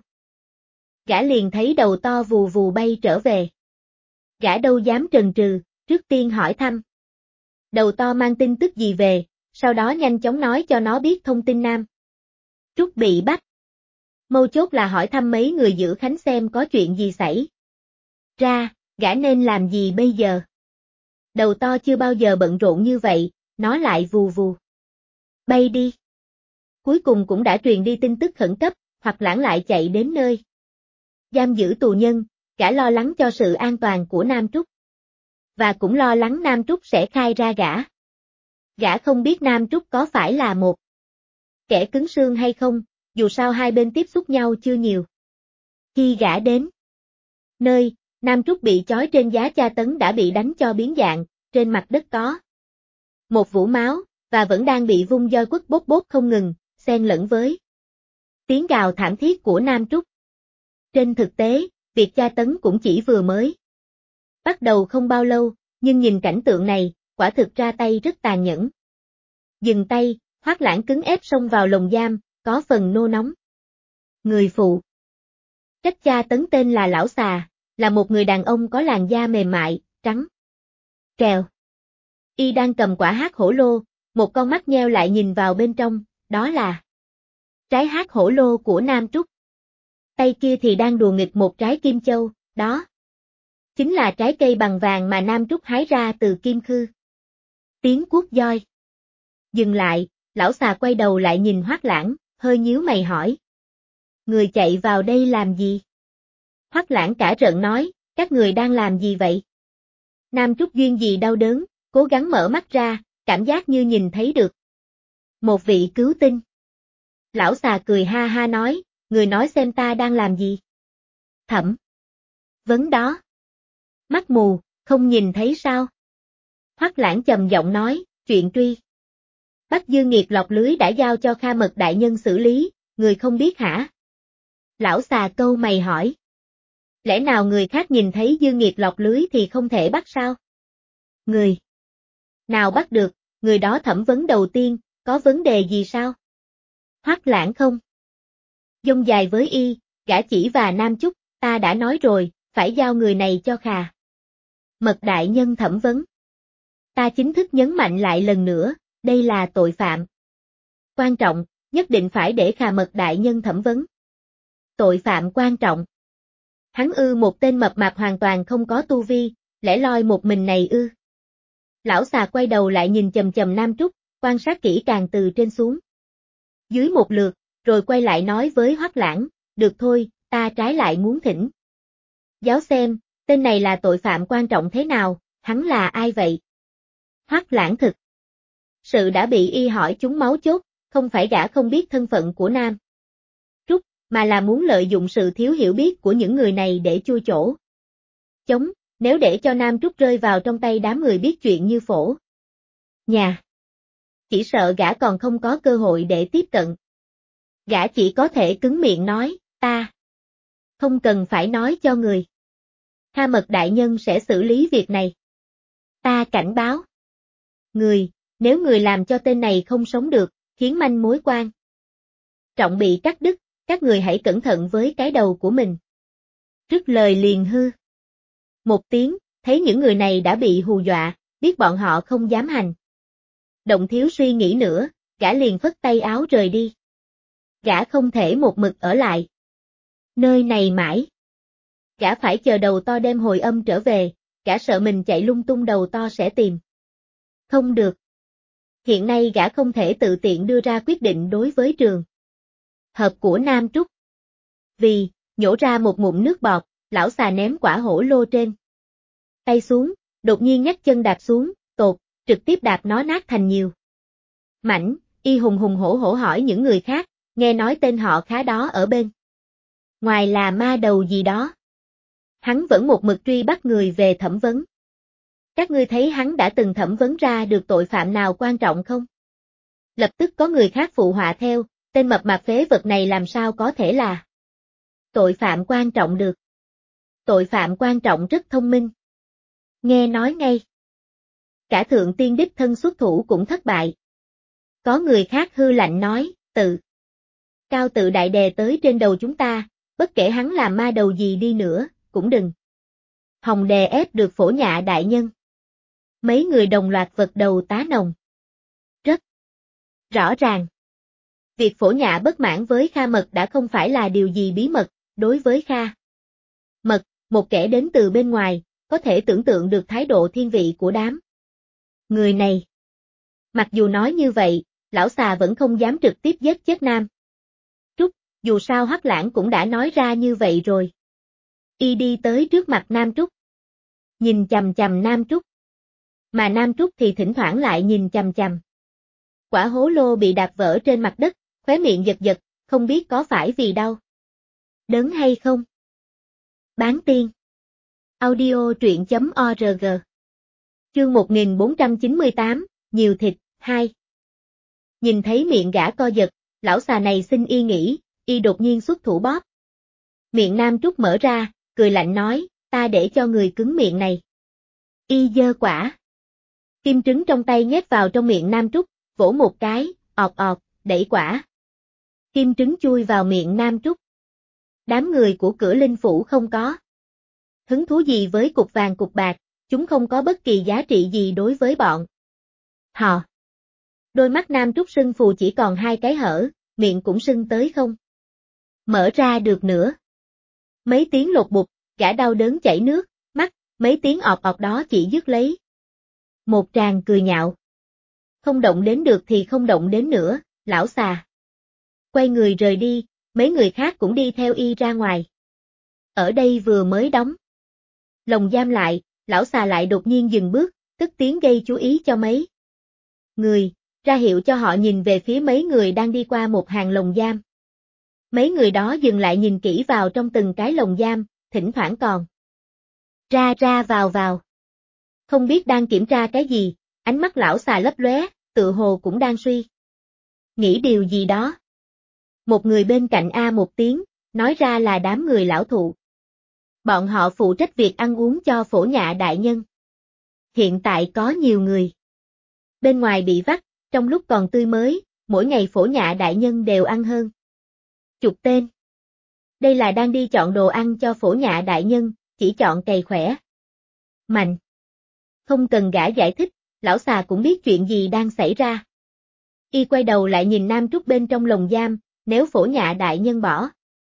Gã liền thấy đầu to vù vù bay trở về. Gã đâu dám chần chừ, trước tiên hỏi thăm. Đầu to mang tin tức gì về, sau đó nhanh chóng nói cho nó biết thông tin Nam Trúc bị bắt. Mấu chốt là hỏi thăm mấy người giữ khánh xem có chuyện gì xảy ra, gã nên làm gì bây giờ. Đầu to chưa bao giờ bận rộn như vậy, nó lại vù vù bay đi. Cuối cùng cũng đã truyền đi tin tức khẩn cấp, Hoặc Lãng lại chạy đến nơi giam giữ tù nhân, gã lo lắng cho sự an toàn của Nam Trúc. Và cũng lo lắng Nam Trúc sẽ khai ra gã. Gã không biết Nam Trúc có phải là một kẻ cứng xương hay không, dù sao hai bên tiếp xúc nhau chưa nhiều. Khi gã đến nơi, Nam Trúc bị trói trên giá tra tấn đã bị đánh cho biến dạng, trên mặt đất có một vũng máu, và vẫn đang bị vung roi quất bốp bốp không ngừng, xen lẫn với tiếng gào thảm thiết của Nam Trúc. Trên thực tế, việc tra tấn cũng chỉ vừa mới bắt đầu không bao lâu, nhưng nhìn cảnh tượng này, quả thực ra tay rất tàn nhẫn. Dừng tay, Hoắc Lãng cứng ép xông vào lồng giam, có phần nô nóng. Người phụ trách tra tấn tên là Lão Xà, là một người đàn ông có làn da mềm mại, trắng trèo. Y đang cầm quả hắc hổ lô, một con mắt nheo lại nhìn vào bên trong, đó là trái hắc hổ lô của Nam Trúc. Tay kia thì đang đùa nghịch một trái kim châu, đó chính là trái cây bằng vàng mà Nam Trúc hái ra từ kim khư. Tiếng cuốc roi dừng lại, Lão Xà quay đầu lại nhìn Hoắc Lãng, hơi nhíu mày hỏi. Người chạy vào đây làm gì? Hoắc Lãng cả giận nói, các người đang làm gì vậy? Nam Trúc duyên gì đau đớn, cố gắng mở mắt ra, cảm giác như nhìn thấy được một vị cứu tinh. Lão xà cười ha ha nói, người nói xem ta đang làm gì? Thẩm vấn đó. Mắt mù, không nhìn thấy sao? Hoắc Lãng trầm giọng nói, chuyện truy bắt Dương Nghiệt lọt lưới đã giao cho Kha Mật đại nhân xử lý, người không biết hả? Lão xà câu mày hỏi. Lẽ nào người khác nhìn thấy Dương Nghiệt lọt lưới thì không thể bắt sao? Người nào bắt được, người đó thẩm vấn đầu tiên, có vấn đề gì sao? Hoắc Lãng không dông dài với y, gã chỉ và Nam Chúc, ta đã nói rồi, phải giao người này cho Kha Mật đại nhân thẩm vấn. Ta chính thức nhấn mạnh lại lần nữa, đây là tội phạm quan trọng, nhất định phải để Kha Mật đại nhân thẩm vấn. Tội phạm quan trọng. Hắn một tên mập mạp hoàn toàn không có tu vi, lẻ loi một mình này Lão xà quay đầu lại nhìn chầm chầm Nam Trúc, quan sát kỹ càng từ trên xuống dưới một lượt, rồi quay lại nói với Hoắc Lãng, được thôi, ta trái lại muốn thỉnh giáo xem, tên này là tội phạm quan trọng thế nào, hắn là ai vậy? Hoắc Lãng thực sự đã bị y hỏi trúng máu chốt, không phải gã không biết thân phận của Nam Trúc, mà là muốn lợi dụng sự thiếu hiểu biết của những người này để chui chỗ chống, nếu để cho Nam Trúc rơi vào trong tay đám người biết chuyện như Phổ Nhà. Chỉ sợ gã còn không có cơ hội để tiếp cận. Gã chỉ có thể cứng miệng nói, ta không cần phải nói cho người. Kha Mật đại nhân sẽ xử lý việc này. Ta cảnh báo người, nếu người làm cho tên này không sống được, khiến manh mối quan trọng bị cắt đứt, các người hãy cẩn thận với cái đầu của mình. Trước lời liền hư một tiếng, thấy những người này đã bị hù dọa, biết bọn họ không dám hành động thiếu suy nghĩ nữa, gã liền phất tay áo rời đi. Gã không thể một mực ở lại nơi này mãi. Gã phải chờ đầu to đem hồi âm trở về, gã sợ mình chạy lung tung đầu to sẽ tìm không được. Hiện nay gã không thể tự tiện đưa ra quyết định đối với trường hợp của Nam Trúc. Vì, nhổ ra một ngụm nước bọt, lão xà ném quả hổ lô trên tay xuống, đột nhiên nhấc chân đạp xuống, tột, trực tiếp đạp nó nát thành nhiều mảnh, y hùng hùng hổ hổ hỏi những người khác, nghe nói tên họ Khá đó ở bên ngoài là ma đầu gì đó. Hắn vẫn một mực truy bắt người về thẩm vấn. Các ngươi thấy hắn đã từng thẩm vấn ra được tội phạm nào quan trọng không? Lập tức có người khác phụ họa theo, tên mập mạp phế vật này làm sao có thể là tội phạm quan trọng được. Tội phạm quan trọng rất thông minh. Nghe nói ngay. Cả thượng tiên đích thân xuất thủ cũng thất bại. Có người khác hư lạnh nói, tự cao tự đại đè tới trên đầu chúng ta, bất kể hắn làm ma đầu gì đi nữa, cũng đừng hòng đè ép được Phổ Nhạ đại nhân. Mấy người đồng loạt vật đầu tá nồng. Rất rõ ràng. Việc Phổ Nhạ bất mãn với Kha Mật đã không phải là điều gì bí mật, đối với Kha Mật, một kẻ đến từ bên ngoài, có thể tưởng tượng được thái độ thiên vị của đám người này. Mặc dù nói như vậy, lão xà vẫn không dám trực tiếp giết chết Nam Trúc, dù sao Hoắc Lãng cũng đã nói ra như vậy rồi. Y đi tới trước mặt Nam Trúc. Nhìn chằm chằm Nam Trúc. Mà Nam Trúc thì thỉnh thoảng lại nhìn chằm chằm. Quả hố lô bị đạp vỡ trên mặt đất, khóe miệng giật giật, không biết có phải vì đau đớn hay không. Bán tiên. Audio truyện.org. Chương 1498, nhiều thịt, 2. Nhìn thấy miệng gã co giật, lão xà này xin y nghĩ, y đột nhiên xuất thủ bóp. Miệng Nam Trúc mở ra, cười lạnh nói, ta để cho người cứng miệng này. Y giơ quả kim trứng trong tay nhét vào trong miệng Nam Trúc, vỗ một cái, ọt ọt, đẩy quả kim trứng chui vào miệng Nam Trúc. Đám người của Cửa Linh Phủ không có hứng thú gì với cục vàng cục bạc, chúng không có bất kỳ giá trị gì đối với bọn họ. Đôi mắt Nam Trúc sưng phù chỉ còn 2 cái hở, miệng cũng sưng tới không mở ra được nữa. Mấy tiếng lột bụp, gã đau đớn chảy nước mắt, mấy tiếng ọt ọt đó chỉ dứt lấy một tràng cười nhạo. Không động đến được thì không động đến nữa, lão xà quay người rời đi, mấy người khác cũng đi theo y ra ngoài. Ở đây vừa mới đóng lồng giam lại, lão xà lại đột nhiên dừng bước, cất tiếng gây chú ý cho mấy người, ra hiệu cho họ nhìn về phía mấy người đang đi qua một hàng lồng giam. Mấy người đó dừng lại nhìn kỹ vào trong từng cái lồng giam, thỉnh thoảng còn ra ra vào vào. Không biết đang kiểm tra cái gì, ánh mắt lão xà lấp lóe, tự hồ cũng đang suy nghĩ điều gì đó. Một người bên cạnh a một tiếng, nói ra là đám người lão thụ. Bọn họ phụ trách việc ăn uống cho phổ nhạ đại nhân. Hiện tại có nhiều người bên ngoài bị vắt, trong lúc còn tươi mới, mỗi ngày phổ nhạ đại nhân đều ăn hơn chục tên. Đây là đang đi chọn đồ ăn cho phổ nhạ đại nhân, chỉ chọn cày khỏe mạnh. Không cần gã giải thích, lão xà cũng biết chuyện gì đang xảy ra. Y quay đầu lại nhìn Nam Trúc bên trong lồng giam, nếu phổ nhạ đại nhân bỏ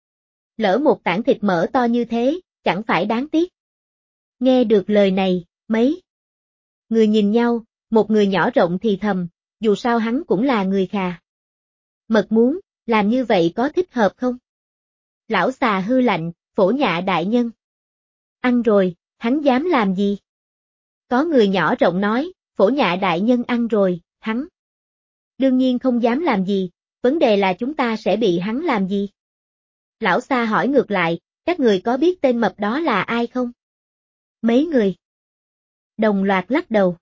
lỡ một tảng thịt mỡ to như thế, chẳng phải đáng tiếc. Nghe được lời này, mấy người nhìn nhau, một người nhỏ rộng thì thầm, dù sao hắn cũng là người khà. Mật muốn, làm như vậy có thích hợp không? Lão xà hư lạnh, phổ nhạ đại nhân. Ăn rồi, hắn dám làm gì? Có người nhỏ rộng nói, phổ nhạ đại nhân ăn rồi, hắn đương nhiên không dám làm gì, vấn đề là chúng ta sẽ bị hắn làm gì? Lão xà hỏi ngược lại, các người có biết tên mập đó là ai không? Mấy người đồng loạt lắc đầu.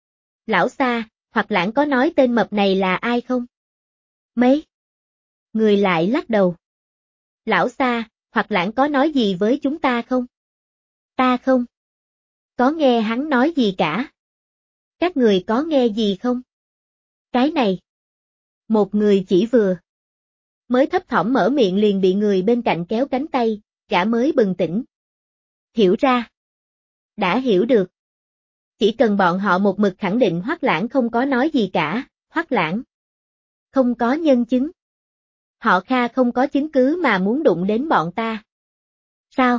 Lão xà, hoặc lãng có nói tên mập này là ai không? Mấy người lại lắc đầu. Lão xà, hoặc lãng có nói gì với chúng ta không? Ta không có nghe hắn nói gì cả. Các người có nghe gì không? Cái này. Một người chỉ vừa mới thấp thỏm mở miệng liền bị người bên cạnh kéo cánh tay, gã mới bừng tỉnh. Hiểu ra. Đã hiểu được. Chỉ cần bọn họ một mực khẳng định Hoắc Lãng không có nói gì cả, Hoắc Lãng không có nhân chứng. Họ Kha không có chứng cứ mà muốn đụng đến bọn ta. Sao?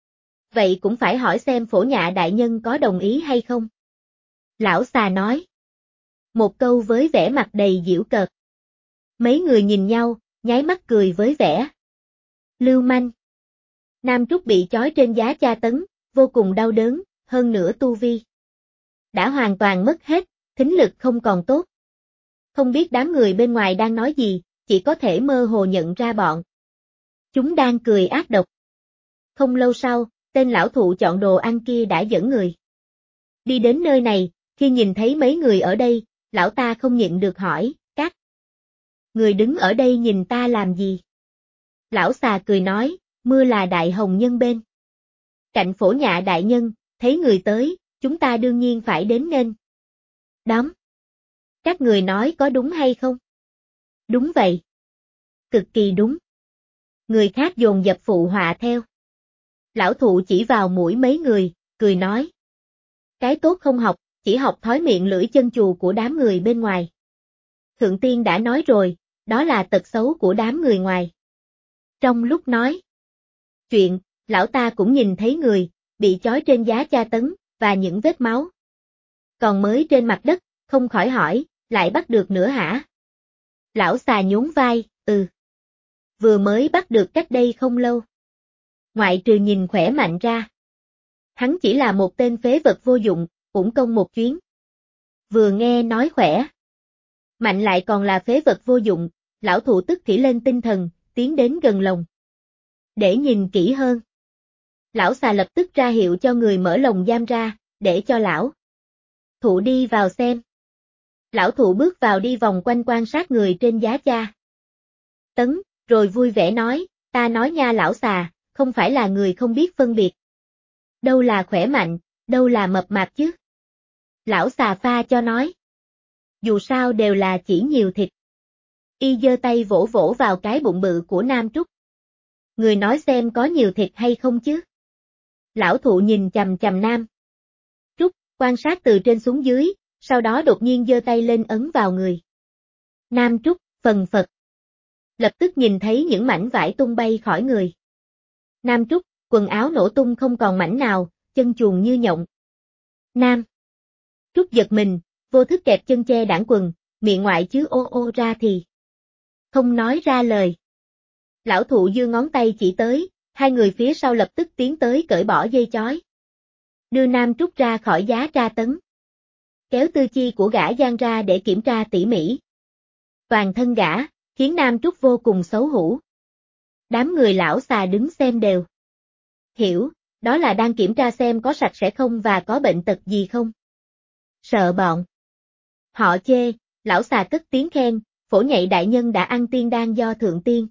Vậy cũng phải hỏi xem phổ nhạ đại nhân có đồng ý hay không? Lão xà nói. Một câu với vẻ mặt đầy giễu cợt. Mấy người nhìn nhau, nháy mắt cười với vẻ lưu manh. Nam Trúc bị trói trên giá tra tấn, vô cùng đau đớn, hơn nữa tu vi đã hoàn toàn mất hết, thính lực không còn tốt. Không biết đám người bên ngoài đang nói gì, chỉ có thể mơ hồ nhận ra bọn chúng đang cười ác độc. Không lâu sau, tên lão thụ chọn đồ ăn kia đã dẫn người đi đến nơi này, khi nhìn thấy mấy người ở đây, lão ta không nhịn được hỏi, các người đứng ở đây nhìn ta làm gì? Lão xà cười nói, mưa là đại hồng nhân bên cạnh phổ nhạ đại nhân, thấy người tới, chúng ta đương nhiên phải đến nên đón. Các người nói có đúng hay không? Đúng vậy. Cực kỳ đúng. Người khác dồn dập phụ họa theo. Lão thụ chỉ vào mũi mấy người, cười nói. Cái tốt không học, chỉ học thói miệng lưỡi chân chù của đám người bên ngoài. Thượng tiên đã nói rồi, đó là tật xấu của đám người ngoài. Trong lúc nói chuyện, lão ta cũng nhìn thấy người, bị trói trên giá tra tấn, và những vết máu còn mới trên mặt đất, không khỏi hỏi, lại bắt được nữa hả? Lão xà nhún vai, vừa mới bắt được cách đây không lâu. Ngoại trừ nhìn khỏe mạnh ra. Hắn chỉ là một tên phế vật vô dụng, uổng công một chuyến. Vừa nghe nói khỏe mạnh lại còn là phế vật vô dụng, lão thụ tức thì lên tinh thần, tiến đến gần lồng để nhìn kỹ hơn. Lão xà lập tức ra hiệu cho người mở lồng giam ra, để cho lão thụ đi vào xem. Lão thụ bước vào đi vòng quanh quan sát người trên giá cha tấn, rồi vui vẻ nói, ta nói nha lão xà, không phải là người không biết phân biệt. Đâu là khỏe mạnh, đâu là mập mạp chứ. Lão xà pha cho nói. Dù sao đều là chỉ nhiều thịt. Y giơ tay vỗ vỗ vào cái bụng bự của Nam Trúc. Người nói xem có nhiều thịt hay không chứ. Lão thụ nhìn chằm chằm Nam Trúc, quan sát từ trên xuống dưới, sau đó đột nhiên giơ tay lên ấn vào người Nam Trúc, phần phật. Lập tức nhìn thấy những mảnh vải tung bay khỏi người Nam Trúc, quần áo nổ tung không còn mảnh nào, chân chuồng như nhộng. Nam Trúc giật mình, vô thức kẹp chân che đảng quần, miệng ngoại chứ ô ô ra thì không nói ra lời. Lão thụ giơ ngón tay chỉ tới, hai người phía sau lập tức tiến tới cởi bỏ dây chói đưa Nam Trúc ra khỏi giá tra tấn. Kéo tư chi của gã Giang ra để kiểm tra tỉ mỉ. Toàn thân gã, khiến Nam Trúc vô cùng xấu hổ. Đám người lão xà đứng xem đều. Hiểu, đó là đang kiểm tra xem có sạch sẽ không và có bệnh tật gì không. Sợ bọn họ chê, lão xà cất tiếng khen, Phổ Nhạy đại nhân đã ăn tiên đan do thượng tiên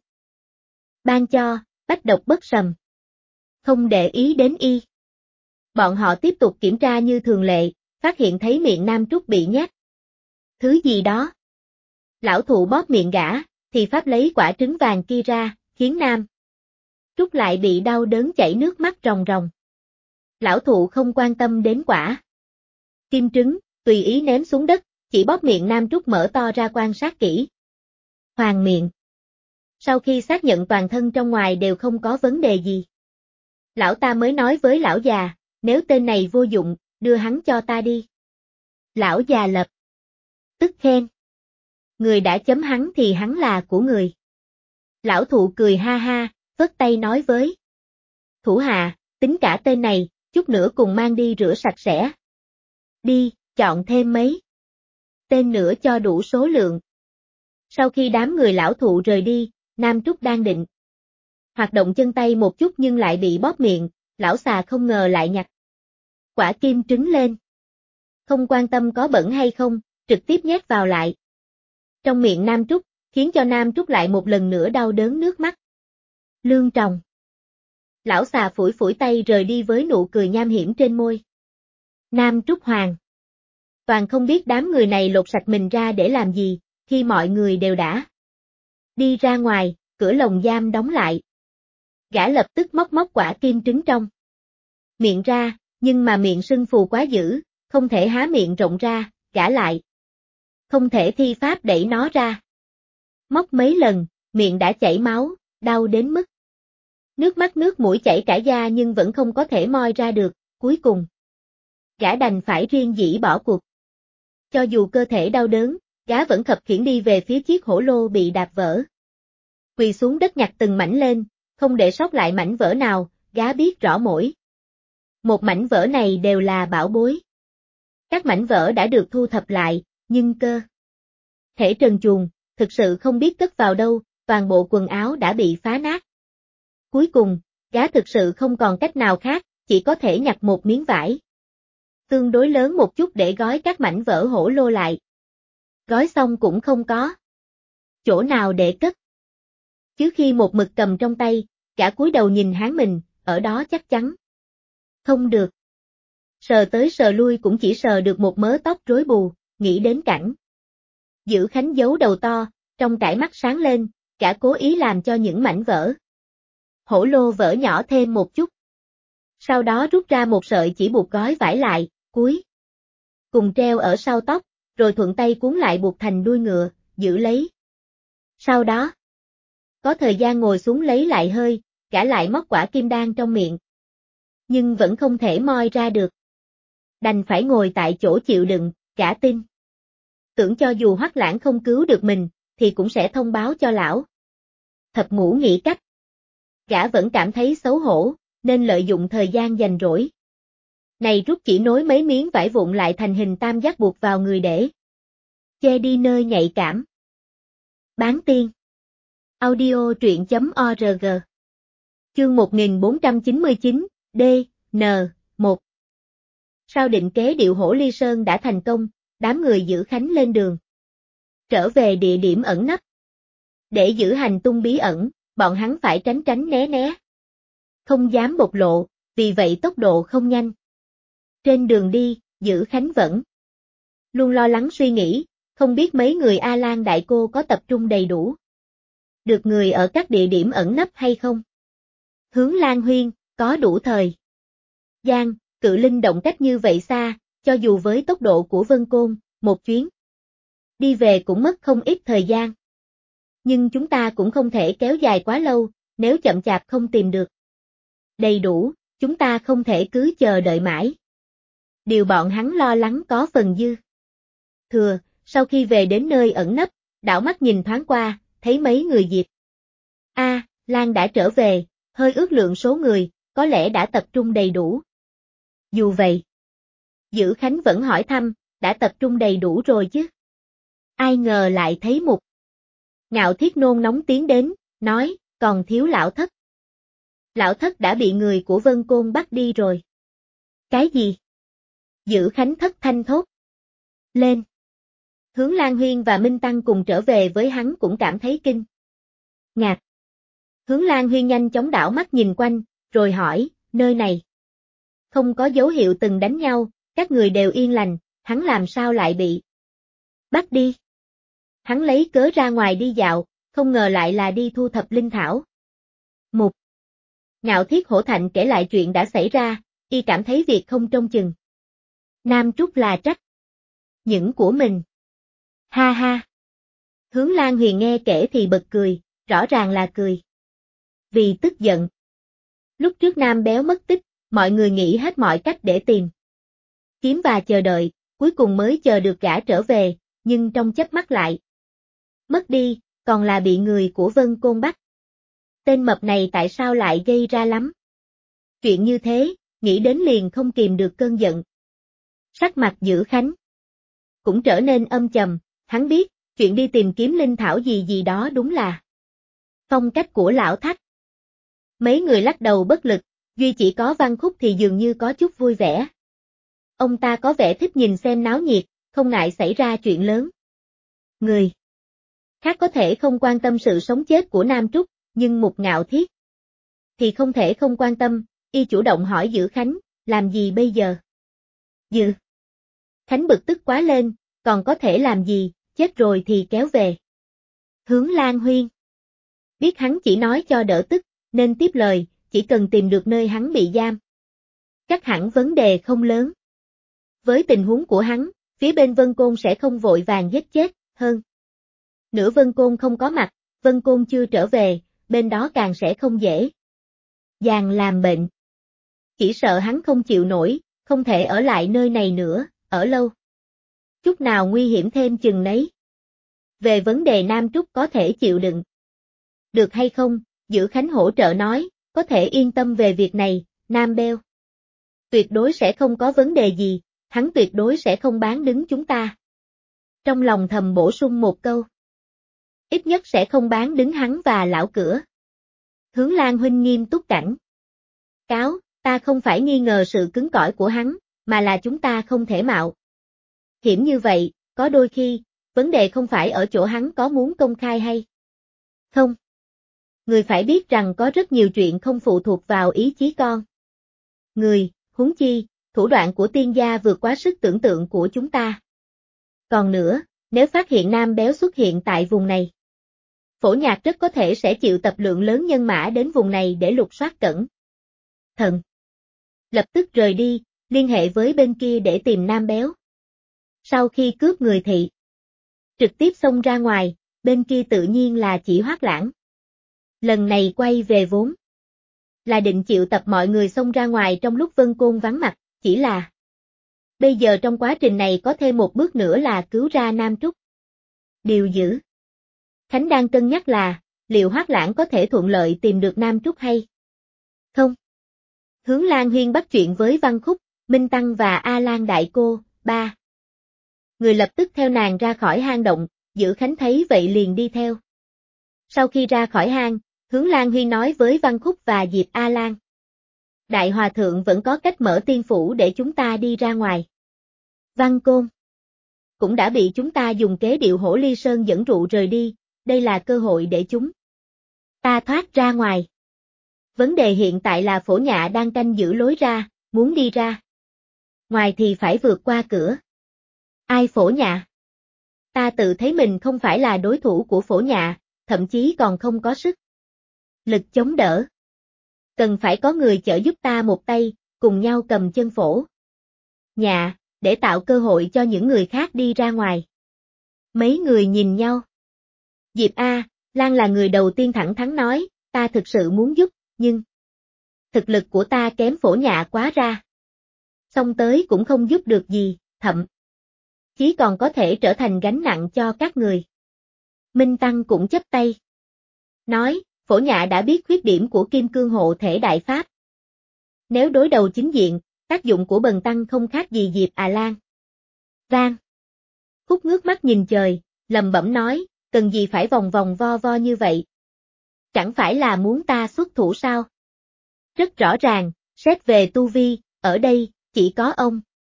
ban cho, bách độc bất sầm. Không để ý đến y. Bọn họ tiếp tục kiểm tra như thường lệ, phát hiện thấy miệng Nam Trúc bị nhét thứ gì đó. Lão thụ bóp miệng gã, thì pháp lấy quả trứng vàng kia ra, khiến Nam Trúc lại bị đau đớn chảy nước mắt ròng ròng. Lão thụ không quan tâm đến quả kim trứng, tùy ý ném xuống đất, chỉ bóp miệng Nam Trúc mở to ra quan sát kỹ. Hoàng miệng. Sau khi xác nhận toàn thân trong ngoài đều không có vấn đề gì, lão ta mới nói với lão già, nếu tên này vô dụng, đưa hắn cho ta đi. Lão già lập tức khen. Người đã chấm hắn thì hắn là của người. Lão thụ cười ha ha, vất tay nói với thủ hạ, tính cả tên này, chút nữa cùng mang đi rửa sạch sẽ. Đi, chọn thêm mấy tên nữa cho đủ số lượng. Sau khi đám người lão thụ rời đi, Nam Trúc đang định hoạt động chân tay một chút nhưng lại bị bóp miệng, lão xà không ngờ lại nhặt quả kim trứng lên. Không quan tâm có bẩn hay không, trực tiếp nhét vào lại trong miệng Nam Trúc, khiến cho Nam Trúc lại một lần nữa đau đớn nước mắt. Lương tròng. Lão xà phủi phủi tay rời đi với nụ cười nham hiểm trên môi. Nam Trúc Hoàng toàn không biết đám người này lột sạch mình ra để làm gì, khi mọi người đều đã đi ra ngoài, cửa lồng giam đóng lại. Gã lập tức móc quả kim trứng trong miệng ra, nhưng mà miệng sưng phù quá dữ, không thể há miệng rộng ra, gã lại không thể thi pháp đẩy nó ra. Móc mấy lần, miệng đã chảy máu, đau đến mức nước mắt nước mũi chảy cả da nhưng vẫn không có thể moi ra được, cuối cùng gã đành phải riêng dĩ bỏ cuộc. Cho dù cơ thể đau đớn, gã vẫn khập khiễng đi về phía chiếc hổ lô bị đạp vỡ. Quỳ xuống đất nhặt từng mảnh lên, không để sót lại mảnh vỡ nào, gã biết rõ mỗi một mảnh vỡ này đều là bảo bối. Các mảnh vỡ đã được thu thập lại, nhưng cơ thể trần truồng, thực sự không biết cất vào đâu, toàn bộ quần áo đã bị phá nát. Cuối cùng, gã thực sự không còn cách nào khác, chỉ có thể nhặt một miếng vải tương đối lớn một chút để gói các mảnh vỡ hổ lô lại. Gói xong cũng không có chỗ nào để cất. Chứ khi một mực cầm trong tay, gã cúi đầu nhìn hắn mình, ở đó chắc chắn không được. Sờ tới sờ lui cũng chỉ sờ được một mớ tóc rối bù, nghĩ đến cảnh Giữ Khánh giấu đầu to, trong trải mắt sáng lên, gã cố ý làm cho những mảnh vỡ hổ lô vỡ nhỏ thêm một chút. Sau đó rút ra một sợi chỉ buộc gói vải lại, cuối cùng treo ở sau tóc, rồi thuận tay cuốn lại buộc thành đuôi ngựa, giữ lấy. Sau đó, có thời gian ngồi xuống lấy lại hơi, gã lại móc quả kim đan trong miệng. Nhưng vẫn không thể moi ra được. Đành phải ngồi tại chỗ chịu đựng, gã tin. Tưởng cho dù Hoắc Lãng không cứu được mình, thì cũng sẽ thông báo cho lão. Thập Ngũ nghĩ cách. Gã vẫn cảm thấy xấu hổ, nên lợi dụng thời gian rảnh rỗi này rút chỉ nối mấy miếng vải vụn lại thành hình tam giác buộc vào người để che đi nơi nhạy cảm. Bán tiên. Audio truyện.org. Chương 1499, D, N, 1. Sau định kế điệu hổ ly sơn đã thành công, đám người giữ Khánh lên đường. Trở về địa điểm ẩn nấp. Để giữ hành tung bí ẩn, bọn hắn phải tránh tránh né né. Không dám bộc lộ, vì vậy tốc độ không nhanh. Trên đường đi, giữ Khánh vẫn luôn lo lắng suy nghĩ, không biết mấy người A Lan đại cô có tập trung đầy đủ được người ở các địa điểm ẩn nấp hay không. Hướng Lan Huyên, có đủ thời gian, cự linh động cách như vậy xa, cho dù với tốc độ của Vân Côn, một chuyến đi về cũng mất không ít thời gian. Nhưng chúng ta cũng không thể kéo dài quá lâu, nếu chậm chạp không tìm được đầy đủ, chúng ta không thể cứ chờ đợi mãi. Điều bọn hắn lo lắng có phần dư thừa, sau khi về đến nơi ẩn nấp, đảo mắt nhìn thoáng qua, thấy mấy người Diệp Lan đã trở về, hơi ước lượng số người, có lẽ đã tập trung đầy đủ. Dù vậy, Dữ Khánh vẫn hỏi thăm, đã tập trung đầy đủ rồi chứ? Ai ngờ lại thấy Mục Ngạo Thiết nôn nóng tiến đến, nói, còn thiếu lão thất. Lão thất đã bị người của Vân Côn bắt đi rồi. Cái gì? Dữ Khánh thất thanh thốt lên. Hướng Lan Huyên và Minh Tăng cùng trở về với hắn cũng cảm thấy kinh ngạc. Hướng Lan Huyên nhanh chóng đảo mắt nhìn quanh, rồi hỏi, nơi này không có dấu hiệu từng đánh nhau, các người đều yên lành, hắn làm sao lại bị bắt đi? Hắn lấy cớ ra ngoài đi dạo, không ngờ lại là đi thu thập linh thảo. Mục Ngạo Thiết hổ thạnh kể lại chuyện đã xảy ra, y cảm thấy việc không trông chừng Nam Trúc là trách những của mình. Ha ha. Hướng Lan Huyền nghe kể thì bật cười, rõ ràng là cười vì tức giận. Lúc trước Nam Béo mất tích, mọi người nghĩ hết mọi cách để tìm kiếm và chờ đợi, cuối cùng mới chờ được gã trở về, nhưng trong chớp mắt lại mất đi, còn là bị người của Vân Côn bắt. Tên mập này tại sao lại gây ra lắm chuyện như thế, nghĩ đến liền không kìm được cơn giận. Sắc mặt Dữ Khánh cũng trở nên âm trầm, hắn biết, chuyện đi tìm kiếm linh thảo gì gì đó đúng là phong cách của lão Thách. Mấy người lắc đầu bất lực, duy chỉ có Văn Khúc thì dường như có chút vui vẻ. Ông ta có vẻ thích nhìn xem náo nhiệt, không ngại xảy ra chuyện lớn. Người khác có thể không quan tâm sự sống chết của Nam Trúc, nhưng Mục Ngạo Thiết thì không thể không quan tâm, y chủ động hỏi Dữ Khánh, làm gì bây giờ? Dữ Khánh bực tức quá lên, còn có thể làm gì, chết rồi thì kéo về. Hướng Lan Huyên biết hắn chỉ nói cho đỡ tức, nên tiếp lời, chỉ cần tìm được nơi hắn bị giam. Chắc hẳn vấn đề không lớn. Với tình huống của hắn, phía bên Vân Côn sẽ không vội vàng giết chết, hơn nữa Vân Côn không có mặt, Vân Côn chưa trở về, bên đó càng sẽ không dễ dàng làm bệnh. Chỉ sợ hắn không chịu nổi, không thể ở lại nơi này nữa, ở lâu chút nào nguy hiểm thêm chừng nấy. Về vấn đề Nam Trúc có thể chịu đựng được hay không, Dữ Khánh hỗ trợ nói, có thể yên tâm về việc này, Nam Beo tuyệt đối sẽ không có vấn đề gì, hắn tuyệt đối sẽ không bán đứng chúng ta. Trong lòng thầm bổ sung một câu. Ít nhất sẽ không bán đứng hắn và lão cửa. Hướng Lan Huynh nghiêm túc cảnh cáo, ta không phải nghi ngờ sự cứng cỏi của hắn, mà là chúng ta không thể mạo hiểm như vậy, có đôi khi, vấn đề không phải ở chỗ hắn có muốn công khai hay không. Người phải biết rằng có rất nhiều chuyện không phụ thuộc vào ý chí con người, huống chi, thủ đoạn của tiên gia vượt quá sức tưởng tượng của chúng ta. Còn nữa, nếu phát hiện Nam Béo xuất hiện tại vùng này, Phổ Nhạc rất có thể sẽ chịu tập lượng lớn nhân mã đến vùng này để lục soát cẩn thận. Lập tức rời đi, liên hệ với bên kia để tìm Nam Béo. Sau khi cướp người thị, trực tiếp xông ra ngoài, bên kia tự nhiên là chỉ Hoắc Lãng. Lần này quay về vốn là định triệu tập mọi người xông ra ngoài trong lúc Vân Côn vắng mặt, chỉ là bây giờ trong quá trình này có thêm một bước nữa là cứu ra Nam Trúc. Điều Dữ Khánh đang cân nhắc là, liệu Hoắc Lãng có thể thuận lợi tìm được Nam Trúc hay không? Hướng Lan Huyên bắt chuyện với Văn Khúc, Minh Tăng và A Lan Đại Cô, ba người lập tức theo nàng ra khỏi hang động, Dữ Khánh thấy vậy liền đi theo. Sau khi ra khỏi hang, Hướng Lan Huyên nói với Văn Khúc và Diệp A Lan. Đại Hòa Thượng vẫn có cách mở tiên phủ để chúng ta đi ra ngoài. Văn Côn cũng đã bị chúng ta dùng kế điệu Hổ Ly Sơn dẫn dụ rời đi, đây là cơ hội để chúng ta thoát ra ngoài. Vấn đề hiện tại là Phổ Nhạ đang canh giữ lối ra, muốn đi ra ngoài thì phải vượt qua cửa. Ai Phổ Nhạ? Ta tự thấy mình không phải là đối thủ của Phổ Nhạ, thậm chí còn không có sức lực chống đỡ. Cần phải có người trợ giúp ta một tay, cùng nhau cầm chân Phổ Nhạ, để tạo cơ hội cho những người khác đi ra ngoài. Mấy người nhìn nhau. Diệp A. Lan là người đầu tiên thẳng thắn nói, ta thực sự muốn giúp, nhưng thực lực của ta kém Phổ Nhạ quá ra. Xong tới cũng không giúp được gì, thậm chí còn có thể trở thành gánh nặng cho các người. Minh Tăng cũng chắp tay. Nói, Phổ Nhạ đã biết khuyết điểm của Kim Cương Hộ Thể Đại Pháp. Nếu đối đầu chính diện, tác dụng của bần tăng không khác gì Diệp À Lan. Vang. Khúc ngước mắt nhìn trời, lẩm bẩm nói, cần gì phải vòng vòng vo vo như vậy? Chẳng phải là muốn ta xuất thủ sao? Rất rõ ràng, xét về tu vi, ở đây, chỉ có ông.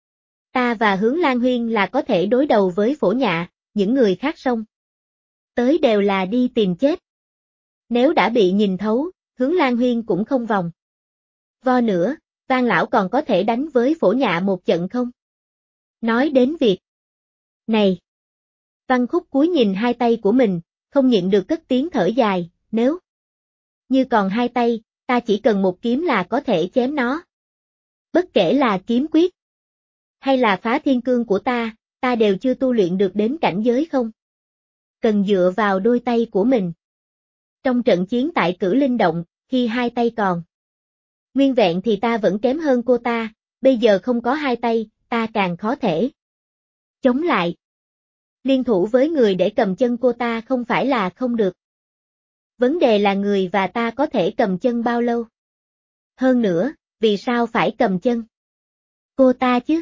Ta và Hướng Lan Huyên là có thể đối đầu với Phổ Nhạ, những người khác xông tới đều là đi tìm chết. Nếu đã bị nhìn thấu, Hướng Lan Huyên cũng không vòng vo nữa, Vang lão còn có thể đánh với Phổ Nhạ một trận không? Nói đến việc này, Văn Khúc cúi nhìn hai tay của mình, không nhịn được cất tiếng thở dài, nếu như còn hai tay, ta chỉ cần một kiếm là có thể chém nó. Bất kể là kiếm quyết hay là phá thiên cương của ta đều chưa tu luyện được đến cảnh giới không? Cần dựa vào đôi tay của mình. Trong trận chiến tại Cử Linh Động, khi hai tay còn nguyên vẹn thì ta vẫn kém hơn cô ta, bây giờ không có hai tay, ta càng khó thể chống lại. Liên thủ với người để cầm chân cô ta không phải là không được. Vấn đề là người và ta có thể cầm chân bao lâu? Hơn nữa, vì sao phải cầm chân cô ta chứ?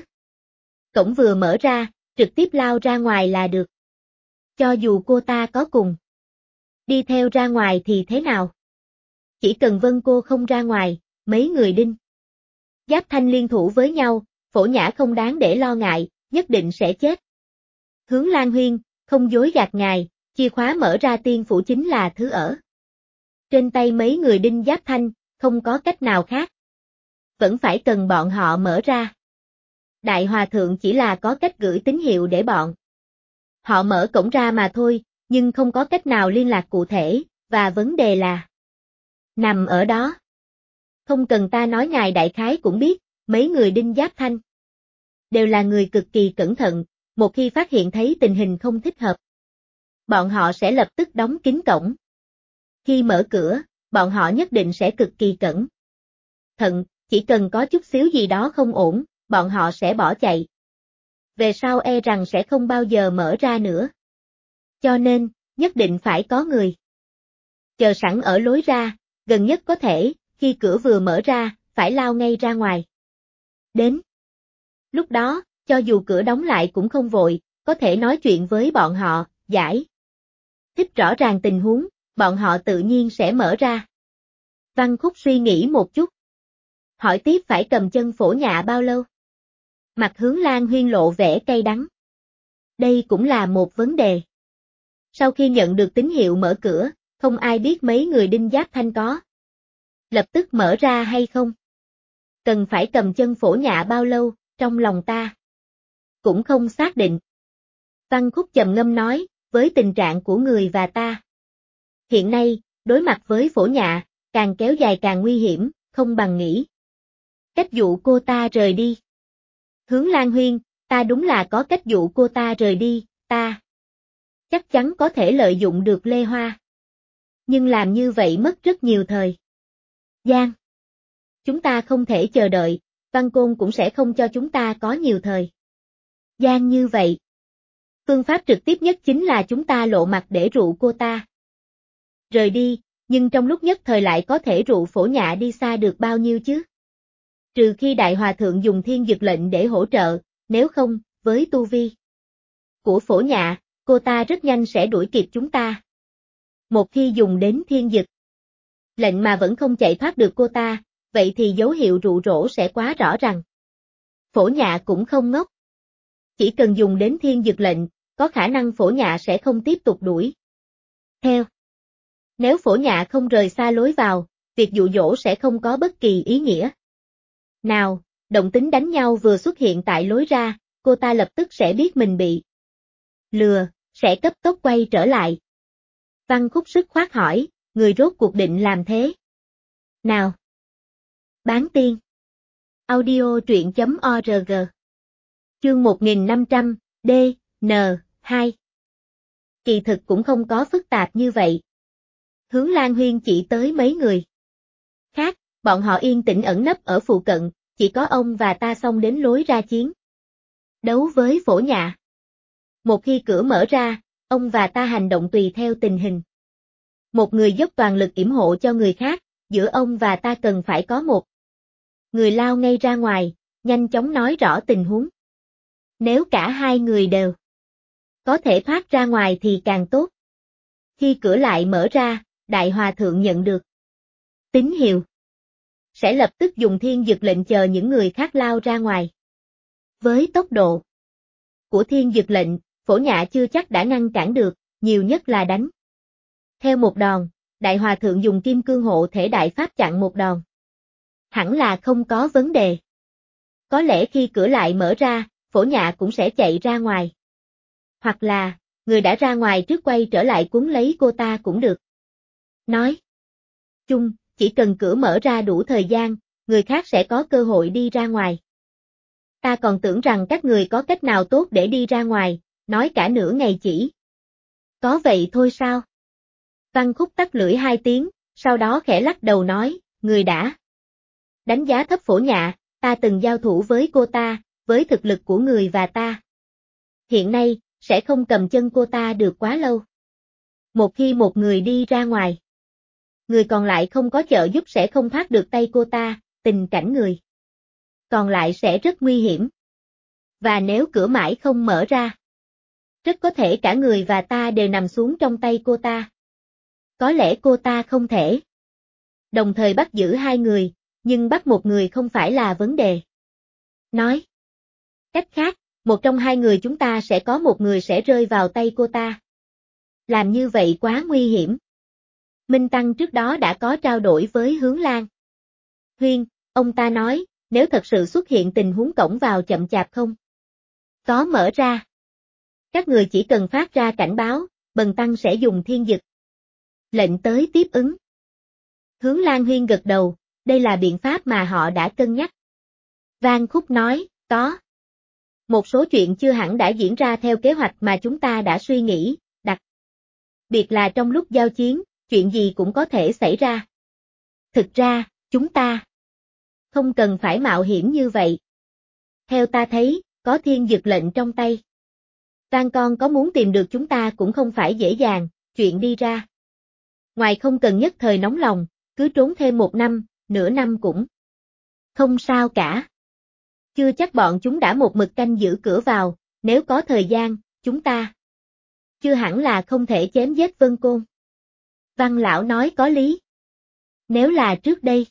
Cổng vừa mở ra, trực tiếp lao ra ngoài là được. Cho dù cô ta có cùng đi theo ra ngoài thì thế nào? Chỉ cần Vân cô không ra ngoài, mấy người Đinh Giáp Thanh liên thủ với nhau, Phổ Nhã không đáng để lo ngại, nhất định sẽ chết. Hướng Lan Huyên, không dối gạt ngài, chìa khóa mở ra tiên phủ chính là thứ ở trên tay mấy người Đinh Giáp Thanh, không có cách nào khác. Vẫn phải cần bọn họ mở ra. Đại Hòa Thượng chỉ là có cách gửi tín hiệu để bọn họ mở cổng ra mà thôi, nhưng không có cách nào liên lạc cụ thể, và vấn đề là nằm ở đó. Không cần ta nói ngài đại khái cũng biết, mấy người Đinh Giáp Thanh đều là người cực kỳ cẩn thận, một khi phát hiện thấy tình hình không thích hợp, bọn họ sẽ lập tức đóng kín cổng. Khi mở cửa, bọn họ nhất định sẽ cực kỳ cẩn thận, chỉ cần có chút xíu gì đó không ổn, bọn họ sẽ bỏ chạy. Về sau e rằng sẽ không bao giờ mở ra nữa. Cho nên, nhất định phải có người chờ sẵn ở lối ra, gần nhất có thể, khi cửa vừa mở ra, phải lao ngay ra ngoài. Đến lúc đó, cho dù cửa đóng lại cũng không vội, có thể nói chuyện với bọn họ, giải thích rõ ràng tình huống, bọn họ tự nhiên sẽ mở ra. Văn Khúc suy nghĩ một chút. Hỏi tiếp phải cầm chân Phổ Nhạ bao lâu? Mặt Hướng Lan Huyên lộ vẻ cay đắng. Đây cũng là một vấn đề. Sau khi nhận được tín hiệu mở cửa, không ai biết mấy người Đinh Giáp Thanh có lập tức mở ra hay không. Cần phải cầm chân Phổ Nhạ bao lâu, trong lòng ta cũng không xác định. Văn Khúc trầm ngâm nói, với tình trạng của người và ta hiện nay, đối mặt với Phổ Nhạ, càng kéo dài càng nguy hiểm, không bằng nghĩ cách dụ cô ta rời đi. Hướng Lan Huyên, ta đúng là có cách dụ cô ta rời đi, ta chắc chắn có thể lợi dụng được Lê Hoa. Nhưng làm như vậy mất rất nhiều thời gian. Chúng ta không thể chờ đợi, Văn Côn cũng sẽ không cho chúng ta có nhiều thời gian như vậy. Phương pháp trực tiếp nhất chính là chúng ta lộ mặt để dụ cô ta rời đi, nhưng trong lúc nhất thời lại có thể dụ Phổ Nhạ đi xa được bao nhiêu chứ? Trừ khi Đại Hòa Thượng dùng thiên dực lệnh để hỗ trợ, nếu không, với tu vi của Phổ Nhạ, cô ta rất nhanh sẽ đuổi kịp chúng ta. Một khi dùng đến thiên dực lệnh mà vẫn không chạy thoát được cô ta, vậy thì dấu hiệu rụ rỗ sẽ quá rõ ràng. Phổ Nhạ cũng không ngốc. Chỉ cần dùng đến thiên dực lệnh, có khả năng Phổ Nhạ sẽ không tiếp tục đuổi theo. Nếu Phổ Nhạ không rời xa lối vào, việc dụ dỗ sẽ không có bất kỳ ý nghĩa nào. Động tính đánh nhau vừa xuất hiện tại lối ra, cô ta lập tức sẽ biết mình bị lừa, sẽ cấp tốc quay trở lại. Văn Khúc sức khoát hỏi, người rốt cuộc định làm thế nào? Bán tiên. Audio truyện.org. Chương 1500, D, N, 2. Kỳ thực cũng không có phức tạp như vậy. Hướng Lan Huyên chỉ tới mấy người khác, bọn họ yên tĩnh ẩn nấp ở phụ cận, chỉ có ông và ta xông đến lối ra chiến đấu với Phổ Nhạ. Một khi cửa mở ra, ông và ta hành động tùy theo tình hình. Một người dốc toàn lực yểm hộ cho người khác, giữa ông và ta cần phải có một người lao ngay ra ngoài, nhanh chóng nói rõ tình huống. Nếu cả hai người đều có thể thoát ra ngoài thì càng tốt. Khi cửa lại mở ra, Đại Hòa Thượng nhận được tín hiệu. Sẽ lập tức dùng thiên dực lệnh chờ những người khác lao ra ngoài. Với tốc độ của thiên dực lệnh, Phổ Nhã chưa chắc đã ngăn cản được, nhiều nhất là đánh. Theo một đòn, Đại Hòa Thượng dùng kim cương hộ thể đại pháp chặn một đòn. Hẳn là không có vấn đề. Có lẽ khi cửa lại mở ra, Phổ Nhã cũng sẽ chạy ra ngoài. Hoặc là, người đã ra ngoài trước quay trở lại cuốn lấy cô ta cũng được. Nói chung, chỉ cần cửa mở ra đủ thời gian, người khác sẽ có cơ hội đi ra ngoài. Ta còn tưởng rằng các người có cách nào tốt để đi ra ngoài, nói cả nửa ngày chỉ. Có vậy thôi sao? Văn Khúc tắt lưỡi 2 tiếng, sau đó khẽ lắc đầu nói, người đã đánh giá thấp Phổ Nhã, ta từng giao thủ với cô ta, với thực lực của người và ta. Hiện nay, sẽ không cầm chân cô ta được quá lâu. Một khi một người đi ra ngoài, người còn lại không có trợ giúp sẽ không thoát được tay cô ta, tình cảnh người còn lại sẽ rất nguy hiểm. Và nếu cửa mãi không mở ra, rất có thể cả người và ta đều nằm xuống trong tay cô ta. Có lẽ cô ta không thể đồng thời bắt giữ hai người, nhưng bắt một người không phải là vấn đề. Nói cách khác, một trong hai người chúng ta sẽ có một người sẽ rơi vào tay cô ta. Làm như vậy quá nguy hiểm. Minh Tăng trước đó đã có trao đổi với Hướng Lan Huyên, ông ta nói, nếu thật sự xuất hiện tình huống cổng vào chậm chạp không có mở ra, các người chỉ cần phát ra cảnh báo, Bần Tăng sẽ dùng thiên dực lệnh tới tiếp ứng. Hướng Lan Huyên gật đầu, đây là biện pháp mà họ đã cân nhắc. Văn Khúc nói, có một số chuyện chưa hẳn đã diễn ra theo kế hoạch mà chúng ta đã suy nghĩ, đặc biệt là trong lúc giao chiến, chuyện gì cũng có thể xảy ra. Thực ra, chúng ta không cần phải mạo hiểm như vậy. Theo ta thấy, có thiên dực lệnh trong tay. Văn con có muốn tìm được chúng ta cũng không phải dễ dàng, chuyện đi ra. Ngoài không cần nhất thời nóng lòng, cứ trốn thêm 1 năm, nửa năm cũng không sao cả. Chưa chắc bọn chúng đã một mực canh giữ cửa vào, nếu có thời gian, chúng ta chưa hẳn là không thể chém giết Vân Côn. Văn lão nói có lý. Nếu là trước đây,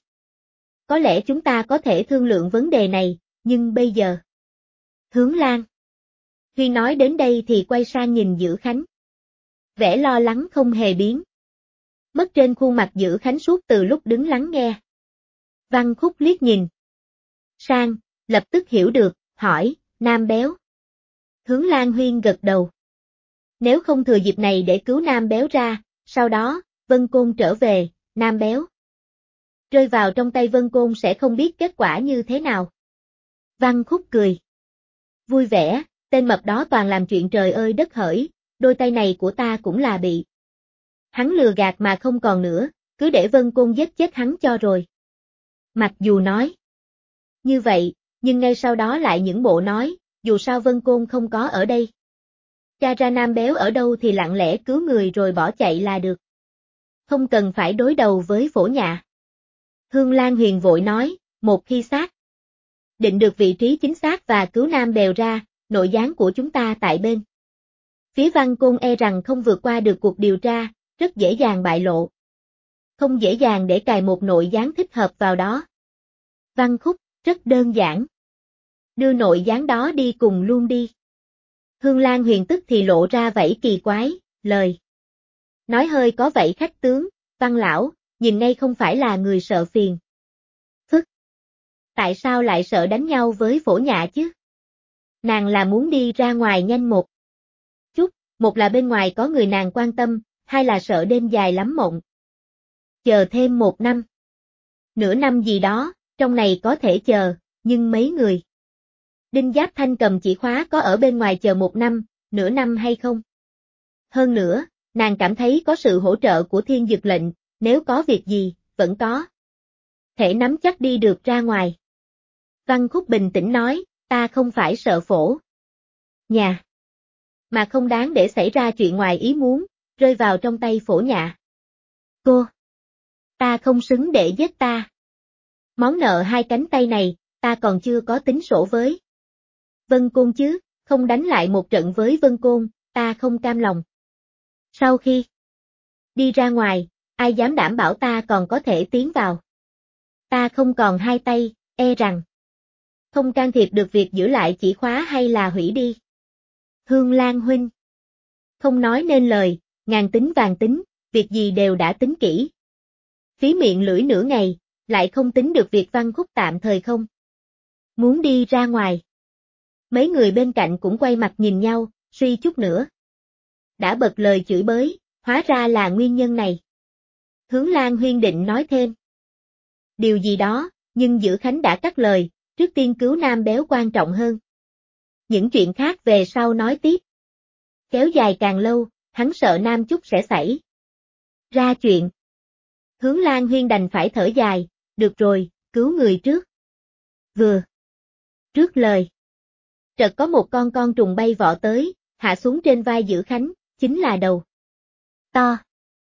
có lẽ chúng ta có thể thương lượng vấn đề này, nhưng bây giờ. Hướng Lan Huyên nói đến đây thì quay sang nhìn Dữ Khánh. Vẻ lo lắng không hề biến mất trên khuôn mặt Dữ Khánh suốt từ lúc đứng lắng nghe. Văn Khúc liếc nhìn sang, lập tức hiểu được, hỏi, Nam Béo. Hướng Lan Huyên gật đầu. Nếu không thừa dịp này để cứu Nam Béo ra, sau đó, Vân Côn trở về, Nam Béo rơi vào trong tay Vân Côn sẽ không biết kết quả như thế nào. Văn Khúc cười vui vẻ, tên mập đó toàn làm chuyện trời ơi đất hỡi, đôi tay này của ta cũng là bị hắn lừa gạt mà không còn nữa, cứ để Vân Côn giết chết hắn cho rồi. Mặc dù nói như vậy, nhưng ngay sau đó lại những bộ nói, dù sao Vân Côn không có ở đây. Cha ra Nam Béo ở đâu thì lặng lẽ cứu người rồi bỏ chạy là được. Không cần phải đối đầu với Phổ Nhã. Hương Lan Huyền vội nói, một khi xác định được vị trí chính xác và cứu Nam Bèo ra, nội gián của chúng ta tại bên phía Văn Côn e rằng không vượt qua được cuộc điều tra, rất dễ dàng bại lộ. Không dễ dàng để cài một nội gián thích hợp vào đó. Văn Khúc, rất đơn giản. Đưa nội gián đó đi cùng luôn đi. Hương Lan Huyền tức thì lộ ra vẫy kỳ quái, lời nói hơi có vẫy khách tướng, Văn lão, nhìn ngay không phải là người sợ phiền phức. Tại sao lại sợ đánh nhau với Phổ Nhã chứ? Nàng là muốn đi ra ngoài nhanh một chút, một là bên ngoài có người nàng quan tâm, hai là sợ đêm dài lắm mộng. Chờ thêm 1 năm, nửa năm gì đó, trong này có thể chờ, nhưng mấy người Đinh Giáp Thanh cầm chỉ khóa có ở bên ngoài chờ 1 năm, nửa năm hay không? Hơn nữa, nàng cảm thấy có sự hỗ trợ của thiên dực lệnh, nếu có việc gì, vẫn có thể nắm chắc đi được ra ngoài. Văn Khúc bình tĩnh nói, ta không phải sợ Phổ Nhã, mà không đáng để xảy ra chuyện ngoài ý muốn, rơi vào trong tay Phổ Nhã. Ta không xứng để giết ta. Món nợ 2 cánh tay này, ta còn chưa có tính sổ với Vân Côn chứ, không đánh lại một trận với Vân Côn, ta không cam lòng. Sau khi đi ra ngoài, ai dám đảm bảo ta còn có thể tiến vào. Ta không còn hai tay, e rằng không can thiệp được việc giữ lại chìa khóa hay là hủy đi. Hương Lan huynh không nói nên lời, ngàn tính vàng tính, việc gì đều đã tính kỹ. Phí miệng lưỡi nửa ngày, lại không tính được việc Văn Khúc tạm thời không muốn đi ra ngoài. Mấy người bên cạnh cũng quay mặt nhìn nhau, suy chút nữa đã bật lời chửi bới, hóa ra là nguyên nhân này. Hướng Lan huyên định nói thêm điều gì đó, nhưng Dữ Khánh đã cắt lời, trước tiên cứu Nam Béo quan trọng hơn. Những chuyện khác về sau nói tiếp. Kéo dài càng lâu, hắn sợ Nam Chúc sẽ xảy ra chuyện. Hướng Lan huyên đành phải thở dài, được rồi, cứu người trước. Vừa trước lời, chợt có một con trùng bay vọ tới, hạ xuống trên vai Dữ Khánh, chính là đầu to.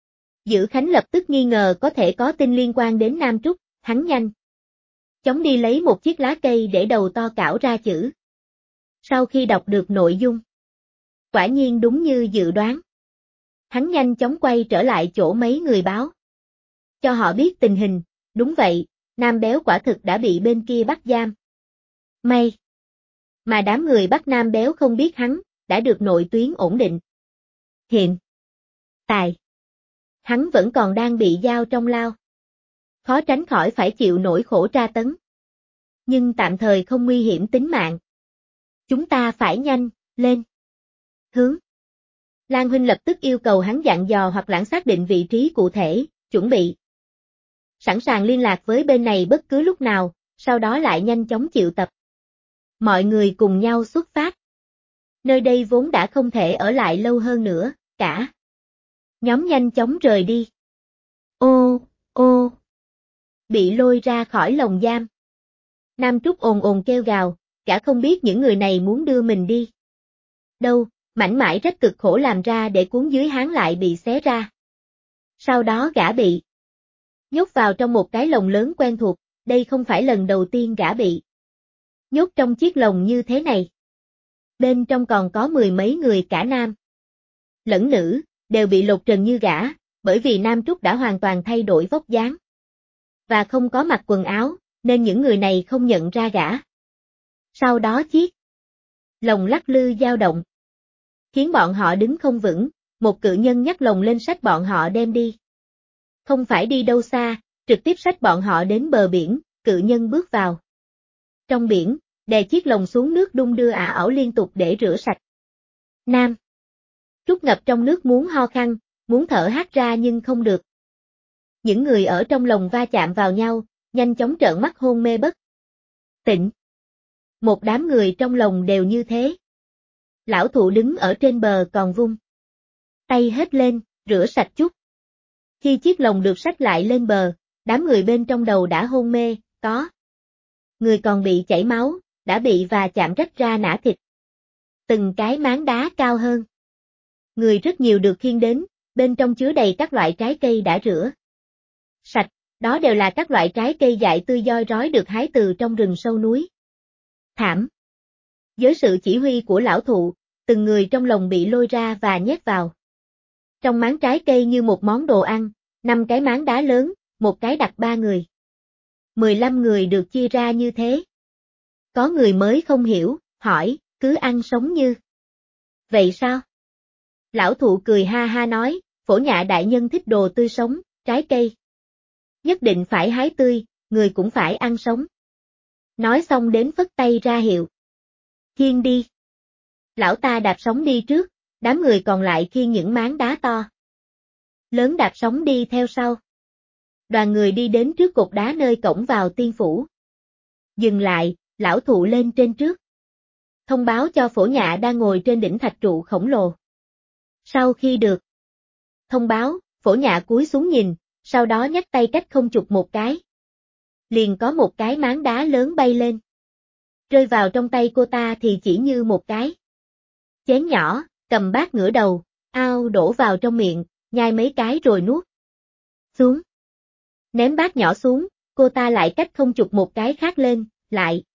Dữ Khánh lập tức nghi ngờ có thể có tin liên quan đến Nam Trúc, hắn nhanh chóng đi lấy một chiếc lá cây để đầu to cảo ra chữ. Sau khi đọc được nội dung, quả nhiên đúng như dự đoán. Hắn nhanh chóng quay trở lại chỗ mấy người báo, cho họ biết tình hình, đúng vậy, Nam Béo quả thực đã bị bên kia bắt giam. May mà đám người bắt Nam Béo không biết hắn đã được nội tuyến ổn định. Hiện tại, hắn vẫn còn đang bị giam trong lao. Khó tránh khỏi phải chịu nỗi khổ tra tấn. Nhưng tạm thời không nguy hiểm tính mạng. Chúng ta phải nhanh lên. Hướng Lan huynh lập tức yêu cầu hắn dặn dò hoặc lãng xác định vị trí cụ thể, chuẩn bị sẵn sàng liên lạc với bên này bất cứ lúc nào, sau đó lại nhanh chóng triệu tập. Mọi người cùng nhau xuất phát. Nơi đây vốn đã không thể ở lại lâu hơn nữa, cả nhóm nhanh chóng rời đi. Ô, ô, bị lôi ra khỏi lồng giam. Nam Trúc ồn ồn kêu gào, gã không biết những người này muốn đưa mình đi đâu, mảnh mải rất cực khổ làm ra để cuốn dưới háng lại bị xé ra. Sau đó gã bị nhốt vào trong một cái lồng lớn quen thuộc, đây không phải lần đầu tiên gã bị nhốt trong chiếc lồng như thế này. Bên trong còn có mười mấy người cả nam lẫn nữ, đều bị lột trần như gã, bởi vì Nam Trúc đã hoàn toàn thay đổi vóc dáng và không có mặc quần áo, nên những người này không nhận ra gã. Sau đó chiếc lồng lắc lư dao động, khiến bọn họ đứng không vững, một cự nhân nhấc lồng lên xách bọn họ đem đi. Không phải đi đâu xa, trực tiếp xách bọn họ đến bờ biển, cự nhân bước vào trong biển, đè chiếc lồng xuống nước đung đưa ả ảo liên tục để rửa sạch. Nam Trúc ngập trong nước muốn ho khăn, muốn thở hắt ra nhưng không được. Những người ở trong lồng va chạm vào nhau, nhanh chóng trợn mắt hôn mê bất tỉnh. Một đám người trong lồng đều như thế. Lão thụ đứng ở trên bờ còn vung tay hết lên, rửa sạch chút. Khi chiếc lồng được xách lại lên bờ, đám người bên trong đầu đã hôn mê, có người còn bị chảy máu, đã bị và chạm rách ra nã thịt. Từng cái máng đá cao hơn. Người rất nhiều được khiêng đến, bên trong chứa đầy các loại trái cây đã rửa sạch, đó đều là các loại trái cây dại tươi doi rói được hái từ trong rừng sâu núi. Thảm. Dưới sự chỉ huy của lão thụ, từng người trong lồng bị lôi ra và nhét vào trong máng trái cây như một món đồ ăn, 5 cái máng đá lớn, một cái đặt 3 người. 15 người được chia ra như thế. Có người mới không hiểu, hỏi, cứ ăn sống như vậy sao? Lão thụ cười ha ha nói, phổ nhạ đại nhân thích đồ tươi sống, trái cây nhất định phải hái tươi, người cũng phải ăn sống. Nói xong đến phất tay ra hiệu. Khiêng đi. Lão ta đạp sóng đi trước, đám người còn lại khiêng những máng đá to lớn đạp sóng đi theo sau. Đoàn người đi đến trước cột đá nơi cổng vào tiên phủ. Dừng lại, lão thụ lên trên trước. Thông báo cho phổ nhạ đang ngồi trên đỉnh thạch trụ khổng lồ. Sau khi được thông báo, phổ nhạ cúi xuống nhìn, sau đó nhấc tay cách không chụp một cái. Liền có một cái máng đá lớn bay lên. Rơi vào trong tay cô ta thì chỉ như một cái chén nhỏ, cầm bát ngửa đầu, ao đổ vào trong miệng, nhai mấy cái rồi nuốt xuống. Ném bát nhỏ xuống, cô ta lại cách không chụp một cái khác lên, lại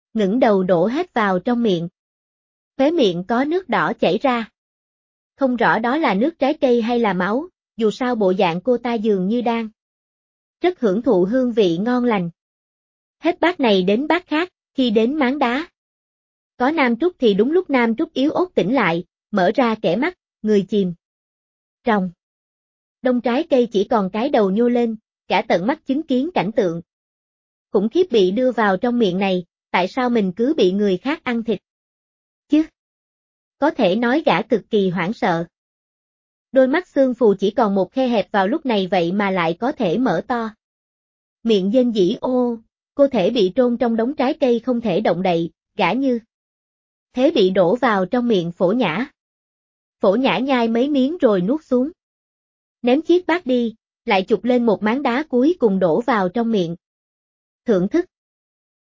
ngẩng đầu đổ hết vào trong miệng. Khóe miệng có nước đỏ chảy ra. Không rõ đó là nước trái cây hay là máu, dù sao bộ dạng cô ta dường như đang rất hưởng thụ hương vị ngon lành. Hết bát này đến bát khác, khi đến máng đá. Có Nam Trúc thì đúng lúc Nam Trúc yếu ớt tỉnh lại, mở ra kẻ mắt, người chìm trong đông trái cây chỉ còn cái đầu nhô lên, cả tận mắt chứng kiến cảnh tượng khủng khiếp bị đưa vào trong miệng này, tại sao mình cứ bị người khác ăn thịt chứ? Có thể nói gã cực kỳ hoảng sợ. Đôi mắt xương phù chỉ còn một khe hẹp vào lúc này vậy mà lại có thể mở to. Miệng rên rỉ ô, cô thể bị trôn trong đống trái cây không thể động đậy, gã như thế bị đổ vào trong miệng Phổ Nhã. Phổ Nhã nhai mấy miếng rồi nuốt xuống. Ném chiếc bát đi, lại chụp lên một máng đá cuối cùng đổ vào trong miệng. Thưởng thức.